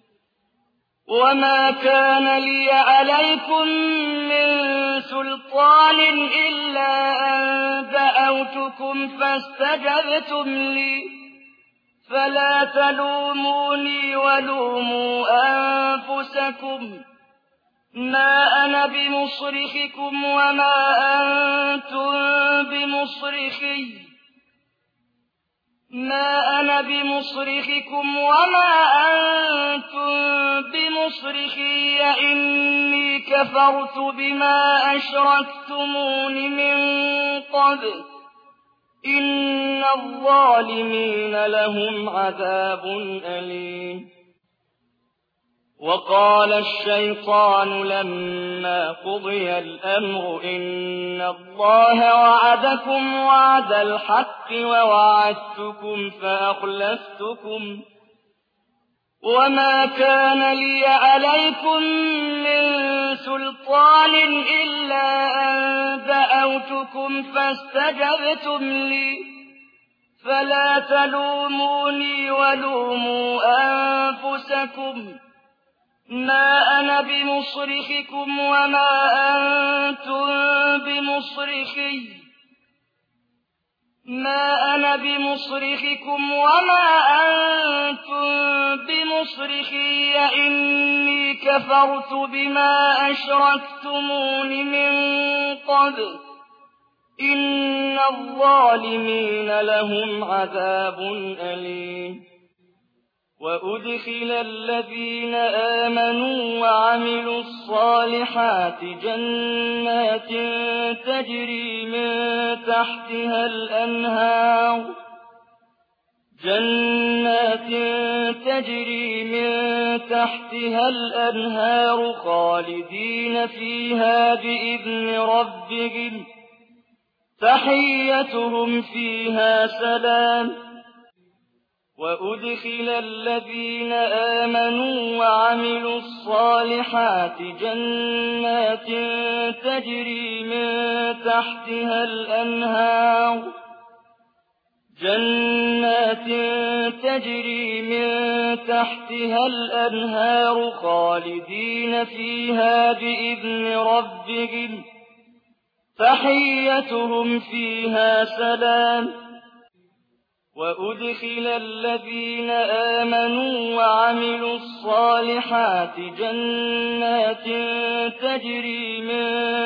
Speaker 1: وما كان لي عليكم من سلطان إلا أن دعوتكم فاستجبتم لي فلا تلوموني ولوموا أنفسكم ما أنا بمصرخكم وما ما أنا بمصرخكم وما أنتم بمصرخي إني كفرت بما أشركتمون من قبل إن الظالمين لهم عذاب أليم وقال الشيطان لما قضي الأمر إن الله وعدكم وعد الحق ووعدتكم فأخلفتكم وما كان لي عليكم من سلطان إلا أن دعوتكم فاستجبتم لي فلا تلوموني ولوموا أنفسكم ما أنا بمصرخكم وما أنتم بمصرخي ما أنا بمصرخكم وما أنتم بمصرخي إني كفرت بما أشركتمون من قبل إن الظالمين لهم عذاب أليم وأدخل الذين آمنوا وعملوا الصالحات جنات تجري من تحتها الأنهار خالدين فيها بإذن ربهم تحيتهم فيها سلام وأدخل الذين آمنوا وعملوا الصالحات جنات تجري من تحتها الأنهار خالدين فيها بإذن ربهم تحيتهم فيها سلام وأدخل الذين آمنوا وعملوا الصالحات جنات تجري من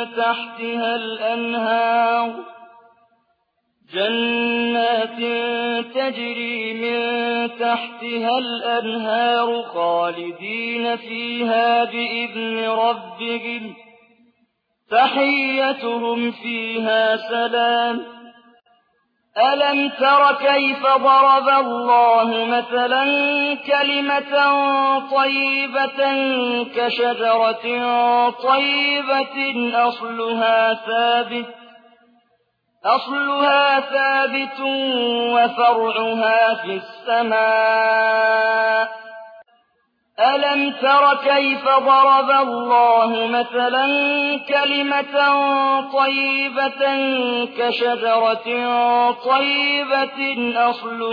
Speaker 1: تحتها الأنهار خالدين فيها بإذن ربهم تحيتهم فيها سلام ألم تر كيف ضرب الله مثلا كلمة طيبة كشجرة طيبة أصلها ثابت وفرعها في السماء ألم تر كيف ضرب الله مثلا كلمة طيبة كشجرة طيبة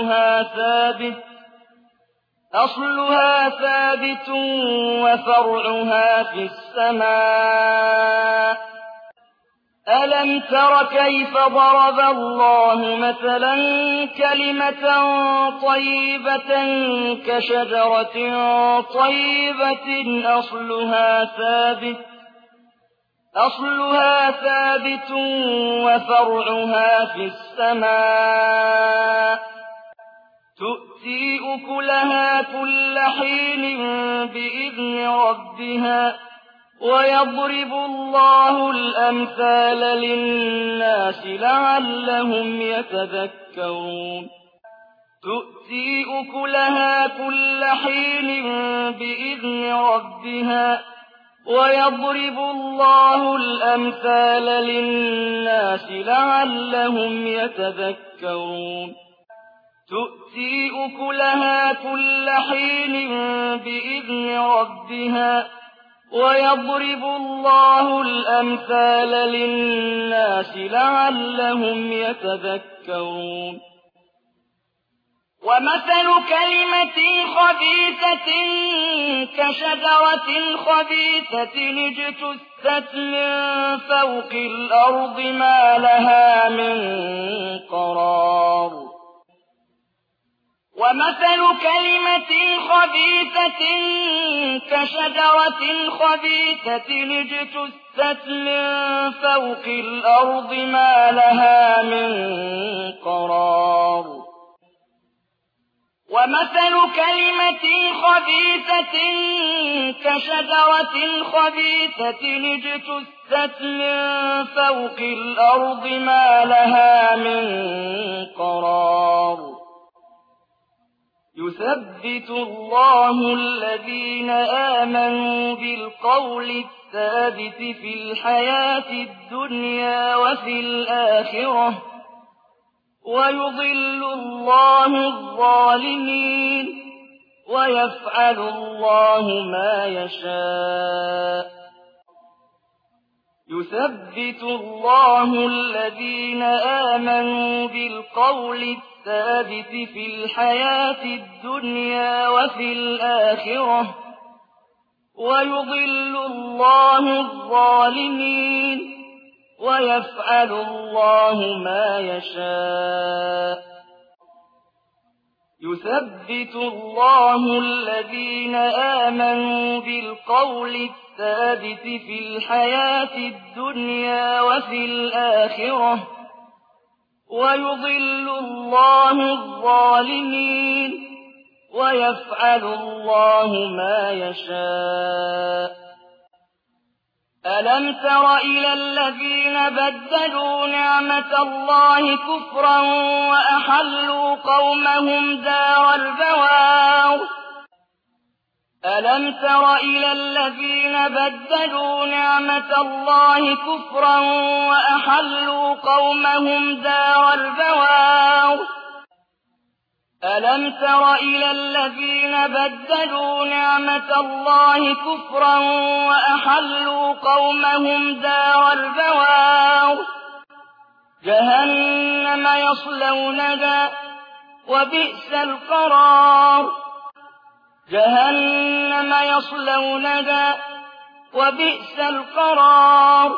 Speaker 1: أصلها ثابت وفرعها في السماء ألم تر كيف ضرب الله مثلا كلمة طيبة كشجرة طيبة أصلها ثابت وفرعها في السماء تؤتي أكلها كل حين بإذن ربها ويضرب الله الأمثال للناس لعلهم يتذكرون تؤتي أكلها كل حين بإذن ربها ويضرب الله الأمثال للناس لعلهم يتذكرون تؤتي أكلها كل حين بإذن ربها ويضرب الله الأمثال للناس لعلهم يتذكرون ومثل كلمة خبيثة كشجرة خبيثة اجتثت من فوق الأرض ما لها من قرار ومثل كلمة خبيثة كشجرة خبيثة اجتثت من فوق الأرض ما لها من قرار ومثل كلمة خبيثة كشجرة خبيثة اجتثت من فوق الأرض ما لها من قرار يثبت الله الذين آمنوا بالقول الثابت في الحياة الدنيا وفي الآخرة ويضل الله الظالمين ويفعل الله ما يشاء يثبت الله الذين آمنوا بالقول الثابت في الحياة الدنيا وفي الآخرة ويضل الله الظالمين ويفعل الله ما يشاء يثبت الله الذين آمنوا بالقول الثابت في الحياة الدنيا وفي الآخرة ويضل الله الظالمين ويفعل الله ما يشاء ألم تر إلى الذين بدلوا نعمة الله كفرا وأحلوا قومهم دار البوار ألم تر إلى الذين بدلوا نعمة الله كفرا وأحلوا قومهم دار البوار ألم تر إلى الذين بدلوا نعمة الله كفرا وأحلوا قومهم دار البوار جهنم يصلونها وبئس القرار جهنم يصلونها وبئس القرار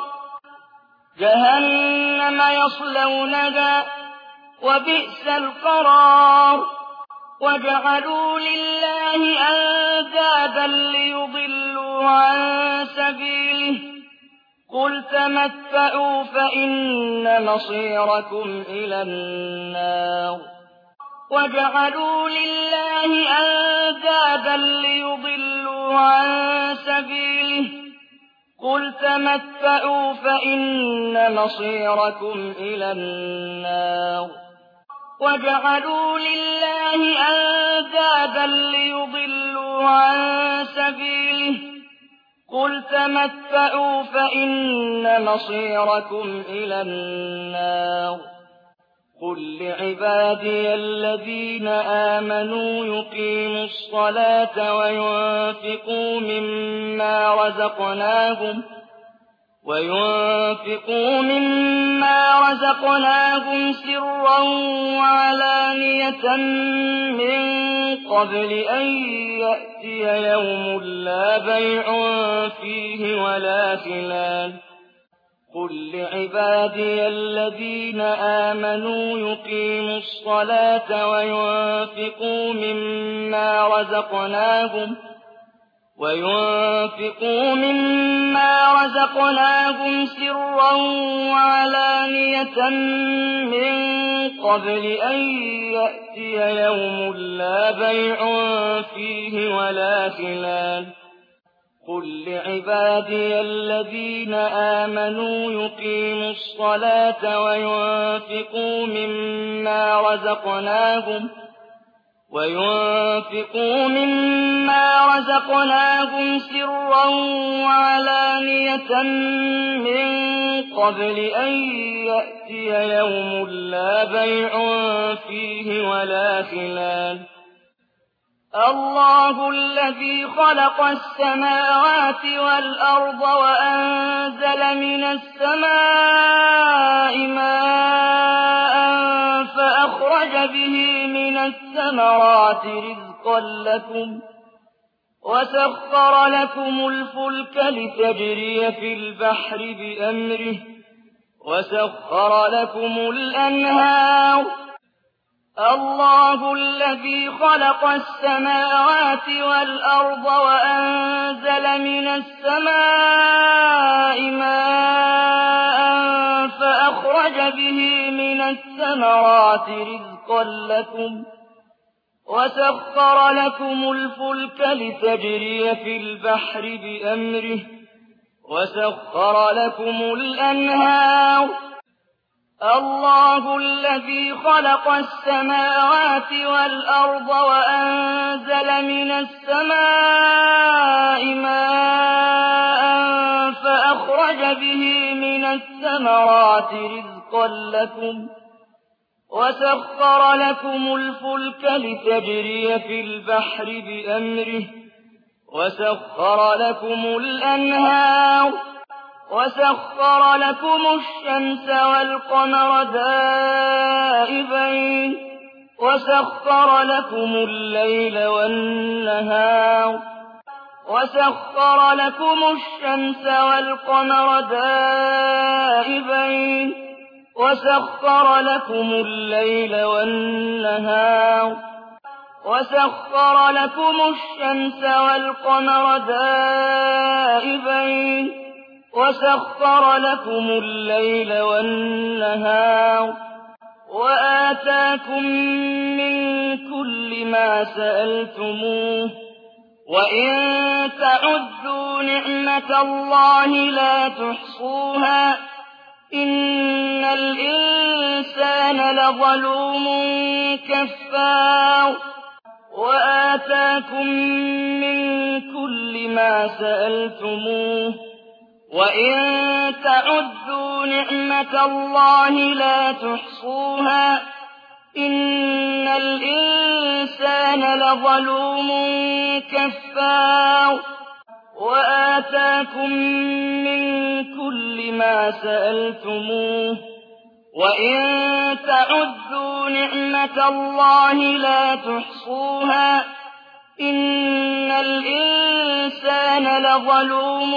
Speaker 1: جهنم يصلونها وبئس القرار وجعلوا لله أندادا ليضلوا عن سبيله قل تمتعوا فإن مصيركم إلى النار وجعلوا لله أندادا ليضلوا عن سبيله قل تمتعوا فإن مصيركم إلى النار وجعلوا لله أندادا ليضلوا عن سبيله قل تمتعوا فإن مصيركم إلى النار قل لعبادي الذين آمنوا يقيموا الصلاة وينفقوا مما رزقناهم سرا وعلانية من قبل أن يأتي يوم لا بيع فيه ولا خلال قل لعبادي الذين آمنوا يقيموا الصلاة وينفقوا مما رزقناهم سرا وعلانية من قبل أن يأتي يوم لا بيع فيه ولا خلال قل لعبادي الذين آمنوا يقيموا الصلاة وينفقوا مما رزقناهم سرا وعلانية من قبل أن يأتي يوم لا بيع فيه ولا خلال الله الذي خلق السماوات والأرض وأنزل من السماء ماء فأخرج به من الثمرات رزقا لكم وسخر لكم الفلك لتجري في البحر بأمره وسخر لكم الأنهار الله الذي خلق السماوات والأرض وأنزل من السماء ماء فأخرج به من الثمرات رزقا لكم وسخر لكم الفلك لتجري في البحر بأمره وسخر لكم الأنهار الله الذي خلق السماوات والأرض وأنزل من السماء ماء فأخرج به من الثمرات رزقا لكم وسخر لكم الفلك لتجري في البحر بأمره وسخر لكم الأنهار وسخر لكم الشمس والقمر دائبين وسخر لكم الليل والنهار وسخر لكم الشمس والقمر دائبين وسخر لكم الليل والنهار وسخر لكم الشمس والقمر دائبين وسخر لكم الليل والنهار وآتاكم من كل ما سألتموه وإن تعدوا نعمة الله لا تحصوها إن الإنسان لظلوم كفار وآتاكم من كل ما سألتموه وإن تعدوا نعمة الله لا تحصوها إن الإنسان لظلوم كفار وآتاكم من كل ما سألتموه وإن تعدوا نعمة الله لا تحصوها إن الإنسان لظلوم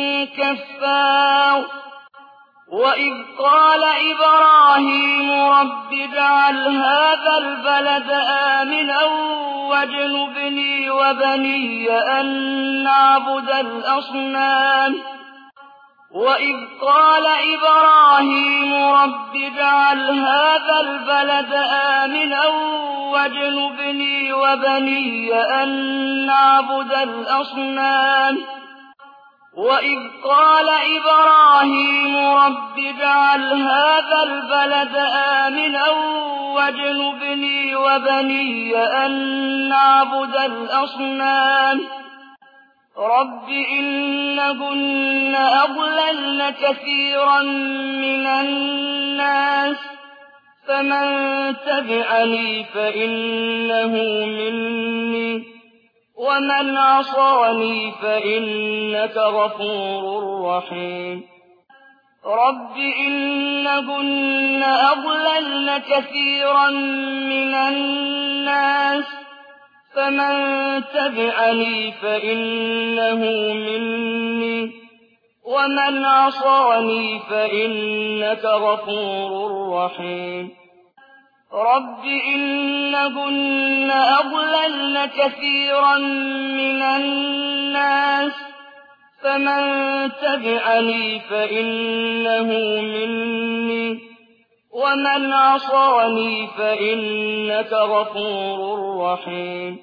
Speaker 1: كفار وإذ قال إبراهيم رب اجعل هذا البلد آمنا واجنبني وبني أن نعبد الأصنام وإذ قال إبراهيم رب اجعل هذا البلد آمنا واجنبني وبني أن نعبد الأصنام وإذ قال إبراهيم رب اجعل هذا البلد آمنا واجنبني وبني أن نعبد الأصنام رب إنهن أضللن كثيرا من الناس فمن تبعني فإنه مني ومن عصاني فإنك غفور رحيم رب إنهن أضللن كثيرا من الناس فمن تبعني فإنه مني ومن عصاني فإنك غفور رحيم رب إنهن أضللن كثيرا من الناس فمن تبعني فإنه مني ومن عصاني فإنك غفور رحيم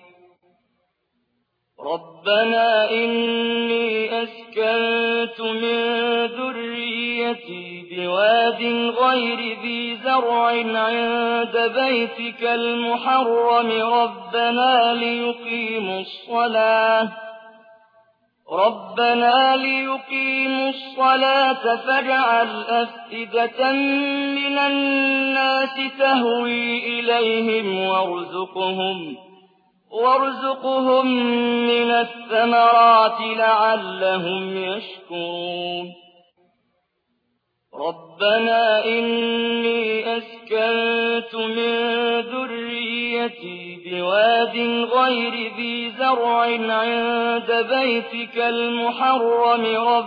Speaker 1: ربنا إني أسكنت من ذريتي بواد غير ذي زرع عند بيتك المحرم ربنا ليقيموا الصلاة فاجعل أفئدة من الناس تهوي إليهم وارزقهم من الثمرات لعلهم يشكرون ربنا إني أسكنت من ذريتي بواد غير ذي زرع عند بيتك المحرم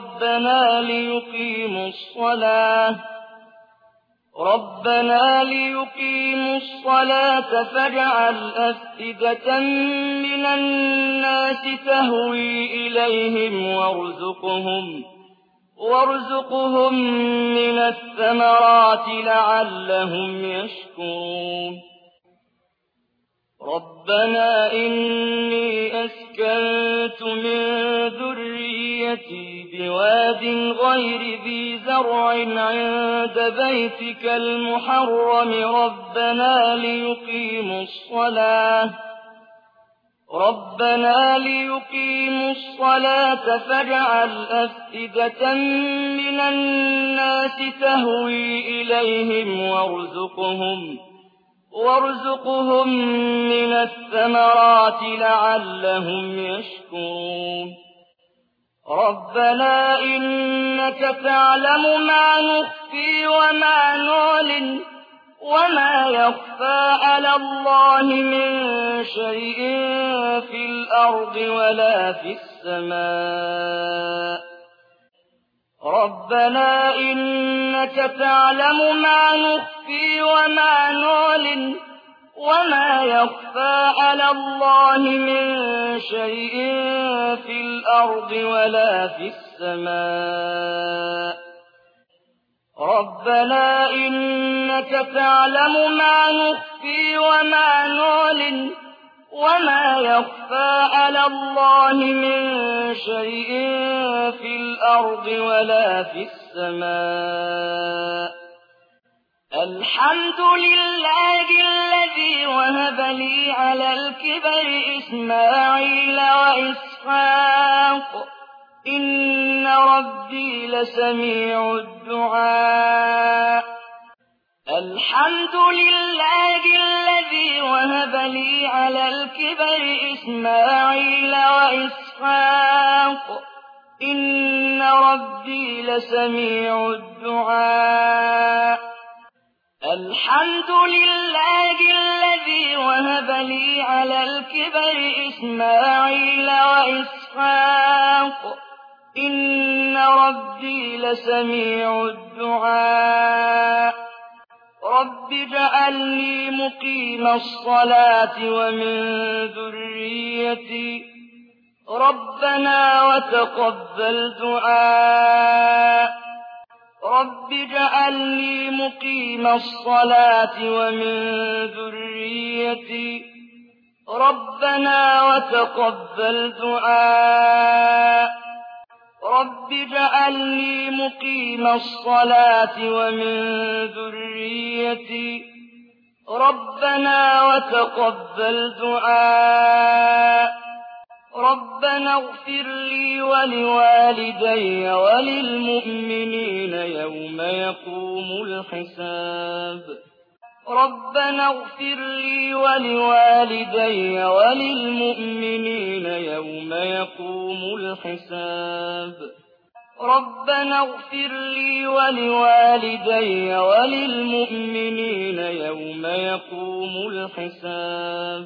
Speaker 1: ربنا ليقيموا الصلاة فاجعل أفئدة من الناس تهوي إليهم وارزقهم من الثمرات لعلهم يشكرون ربنا إني أسكنت من ذريتي بواد غير ذي زرع عند بيتك المحرم ربنا ليقيموا الصلاة فاجعل أفئدة من الناس تهوي إليهم وارزقهم من الثمرات لعلهم يشكرون ربنا إنك تعلم ما نخفي وما نعلن وما يخفى على الله من شيء في الأرض ولا في السماء ربنا إنك تعلم ما نخفي وما نعلن وما يخفى على الله من شيء في الأرض ولا في السماء ربنا إنك تعلم ما نخفي وما نعلن وما يخفى على الله من شيء في الأرض ولا في السماء الحمد لله الذي وهب لي على الكبر إسماعيل وإسحاق إن ربي لسميع الدعاء الحمد لله الذي وهب لي على الكبر إسماعيل وإسحاق إن ربي لسميع الدعاء الحمد لله الذي وهب لي على الكبر إسماعيل وإسحاق إن ربي لسميع الدعاء رب اجعلني مقيم الصلاة ومن ذريتي ربنا وتقبل دعاء رب اجعلني مقيم الصلاة ومن ذريتي ربنا وتقبل دعاء رب اجعلني مقيم الصلاة ومن ذريتي ربنا وتقبل دعاء ربنا اغفر لي ولوالدي وللمؤمنين يوم يقوم الحساب ربنا اغفر لي ولوالدي وللمؤمنين يوم يقوم الحساب ربنا اغفر لي ولوالدي وللمؤمنين يوم يقوم الحساب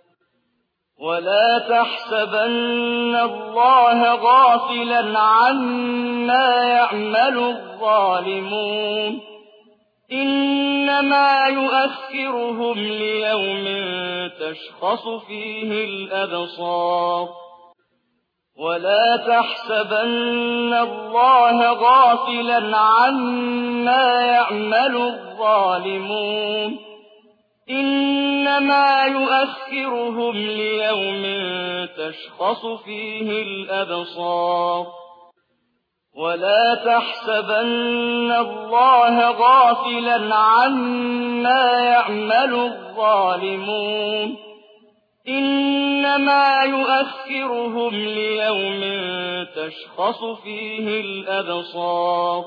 Speaker 1: ولا تحسبن الله غافلا عما يعمل الظالمون إنما يؤخرهم ليوم تشخص فيه الأبصار ولا تحسبن الله غافلا عما يعمل الظالمون إنما يؤخرهم ليوم تشخص فيه الأبصار ولا تحسبن الله غافلا عما يعمل الظالمون إنما يؤخرهم ليوم تشخص فيه الأبصار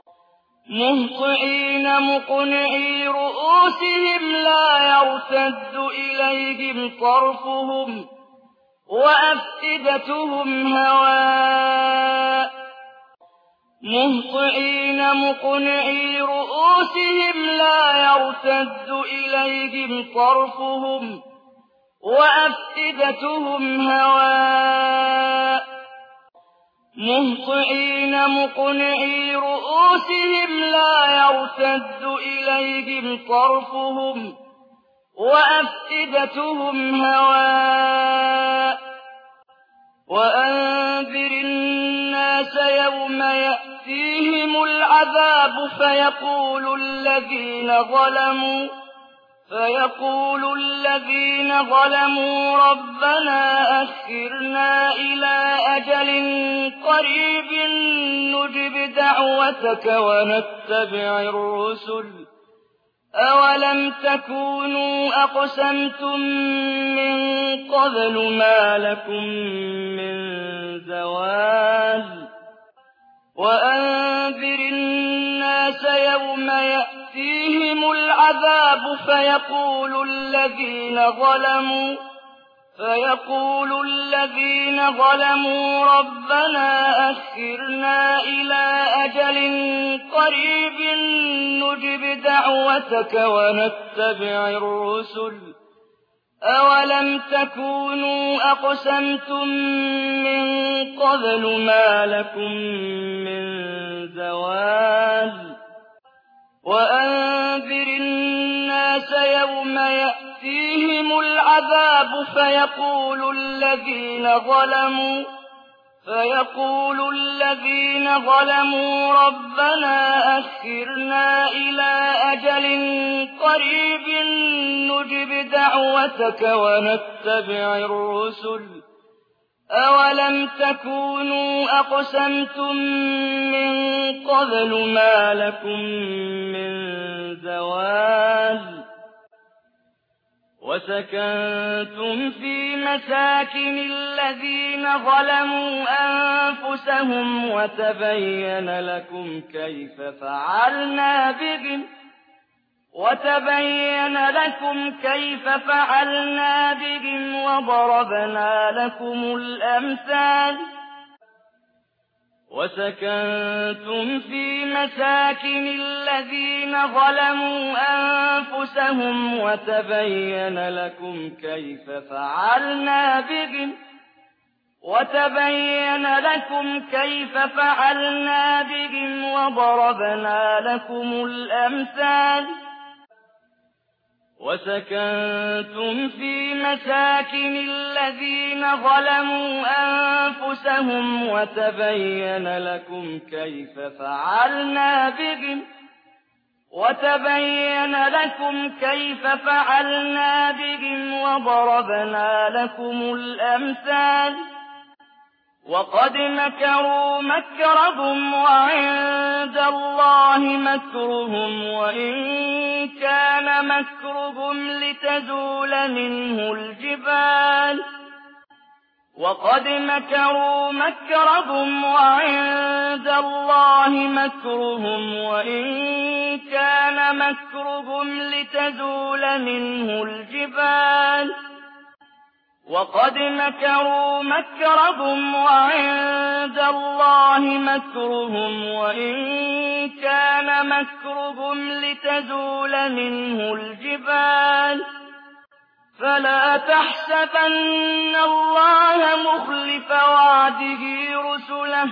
Speaker 1: مهطعين مقنعي رؤوسهم لا يرتد إليهم طرفهم وأفئدتهم هواء مهطعين مقنعي رؤوسهم لا يرتد إليهم طرفهم وأفئدتهم هواء مهطعين مقنعي رؤوسهم لا يرتد إليهم طرفهم وأفئدتهم هواء وأنذر الناس يوم يأتيهم العذاب فيقول الذين ظلموا ربنا أخرنا إلى أجل قريب نجب دعوتك ونتبع الرسل أولم تكونوا أقسمتم من قبل ما لكم من زوال وأنذر الناس يوم يأتيهم العذاب فيقول الذين ظلموا ربنا أخرنا إلى أجل قريب نجب دعوتك ونتبع الرسل أولم تكونوا أقسمتم من قبل ما لكم من زوال وأنذر الناس يوم يأتيهم العذاب فيقول الذين ظلموا ربنا أخرنا إلى أجل قريب نجب دعوتك ونتبع الرسل أولم تكونوا أقسمتم من قبل ما لكم من زوال وسكنتم في مساكن الذين ظلموا أنفسهم وتبين لكم كيف فعلنا بهم وضربنا لكم الأمثال وسكنتم في مساكن الذين ظلموا أنفسهم وتبين لكم كيف فعلنا بهم وضربنا لكم الأمثال وسكنتم في مساكن الذين ظلموا أنفسهم وتبين لكم كيف فعلنا بهم وضربنا لكم الأمثال وقد مكروا مكرهم وعند الله مكرهم وإن كان مكرهم لتزول منه الجبال وقد مكروا مكرهم وعند الله مكرهم وإن كان مكرهم لتزول منه الجبال فلا تحسبن الله مخلف وعده رسله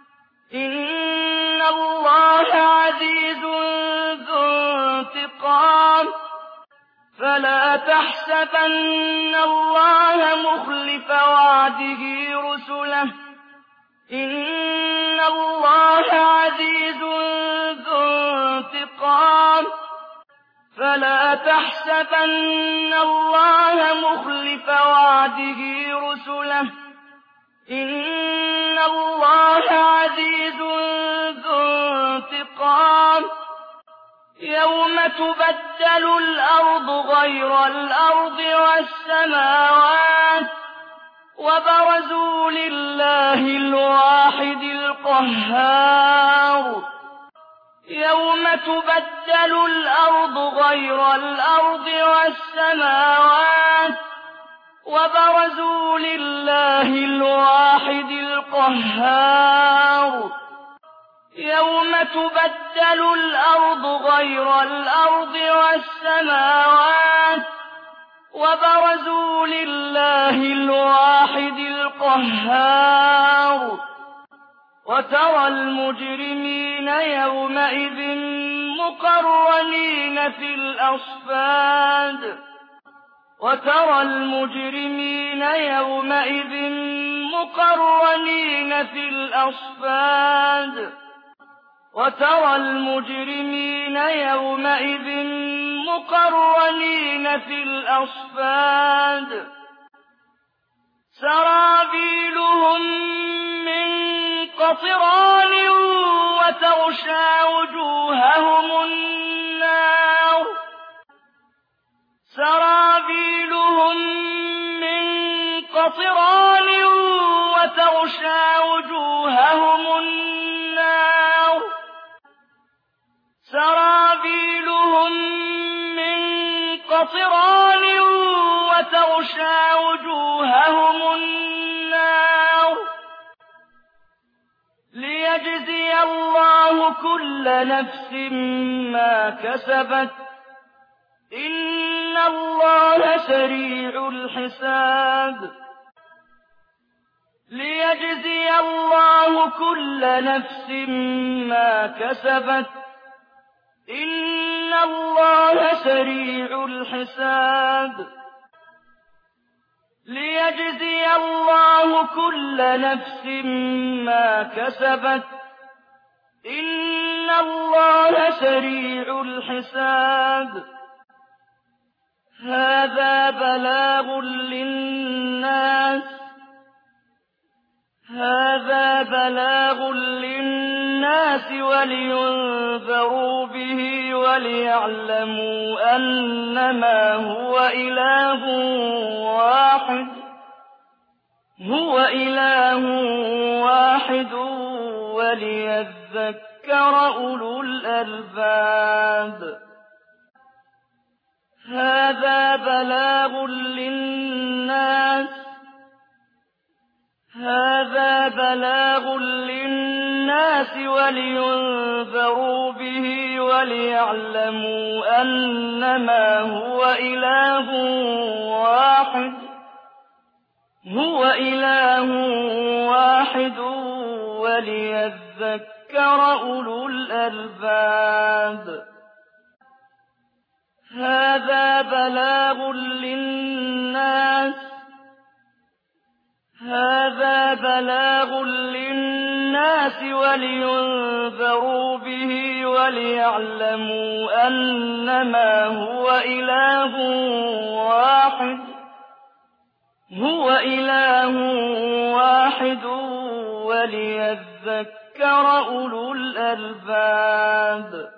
Speaker 1: إن الله عزيز ذو انتقام فلا تحسبن الله مخلف وعده رسله إن الله عزيز ذو انتقام يوم تبدل الأرض غير الأرض والسماوات وبرزوا لله الواحد القهار يوم تبدل الأرض غير الأرض والسماوات وبرزوا لله الواحد القهار وترى المجرمين يومئذ مقرنين مقرنين في الأصفاد سرابيلهم من قطران وتغشى وجوههم النار سرابيلهم من قطران وتغشى وجوههم النار سرابيلهم من قطران وتغشى وجوههم النار ليجزي الله كل نفس ما كسبت إن الله سريع الحساب ليجزي الله كل نفس ما كسبت إن الله سريع الحساب ليجزي الله كل نفس ما كسبت إن الله سريع الحساب هذا بلاغ للناس ولينذروا به وليعلموا أنما هو إله واحد وليذكر أولو الألباب هذا بلاغ للناس ولينذروا به وليعلموا أنما هو إله واحد وليذكر أولو الألباب هذا بلاغ للناس ولينذروا به وليعلموا أنما هو إله واحد وليذكر أولو الألباب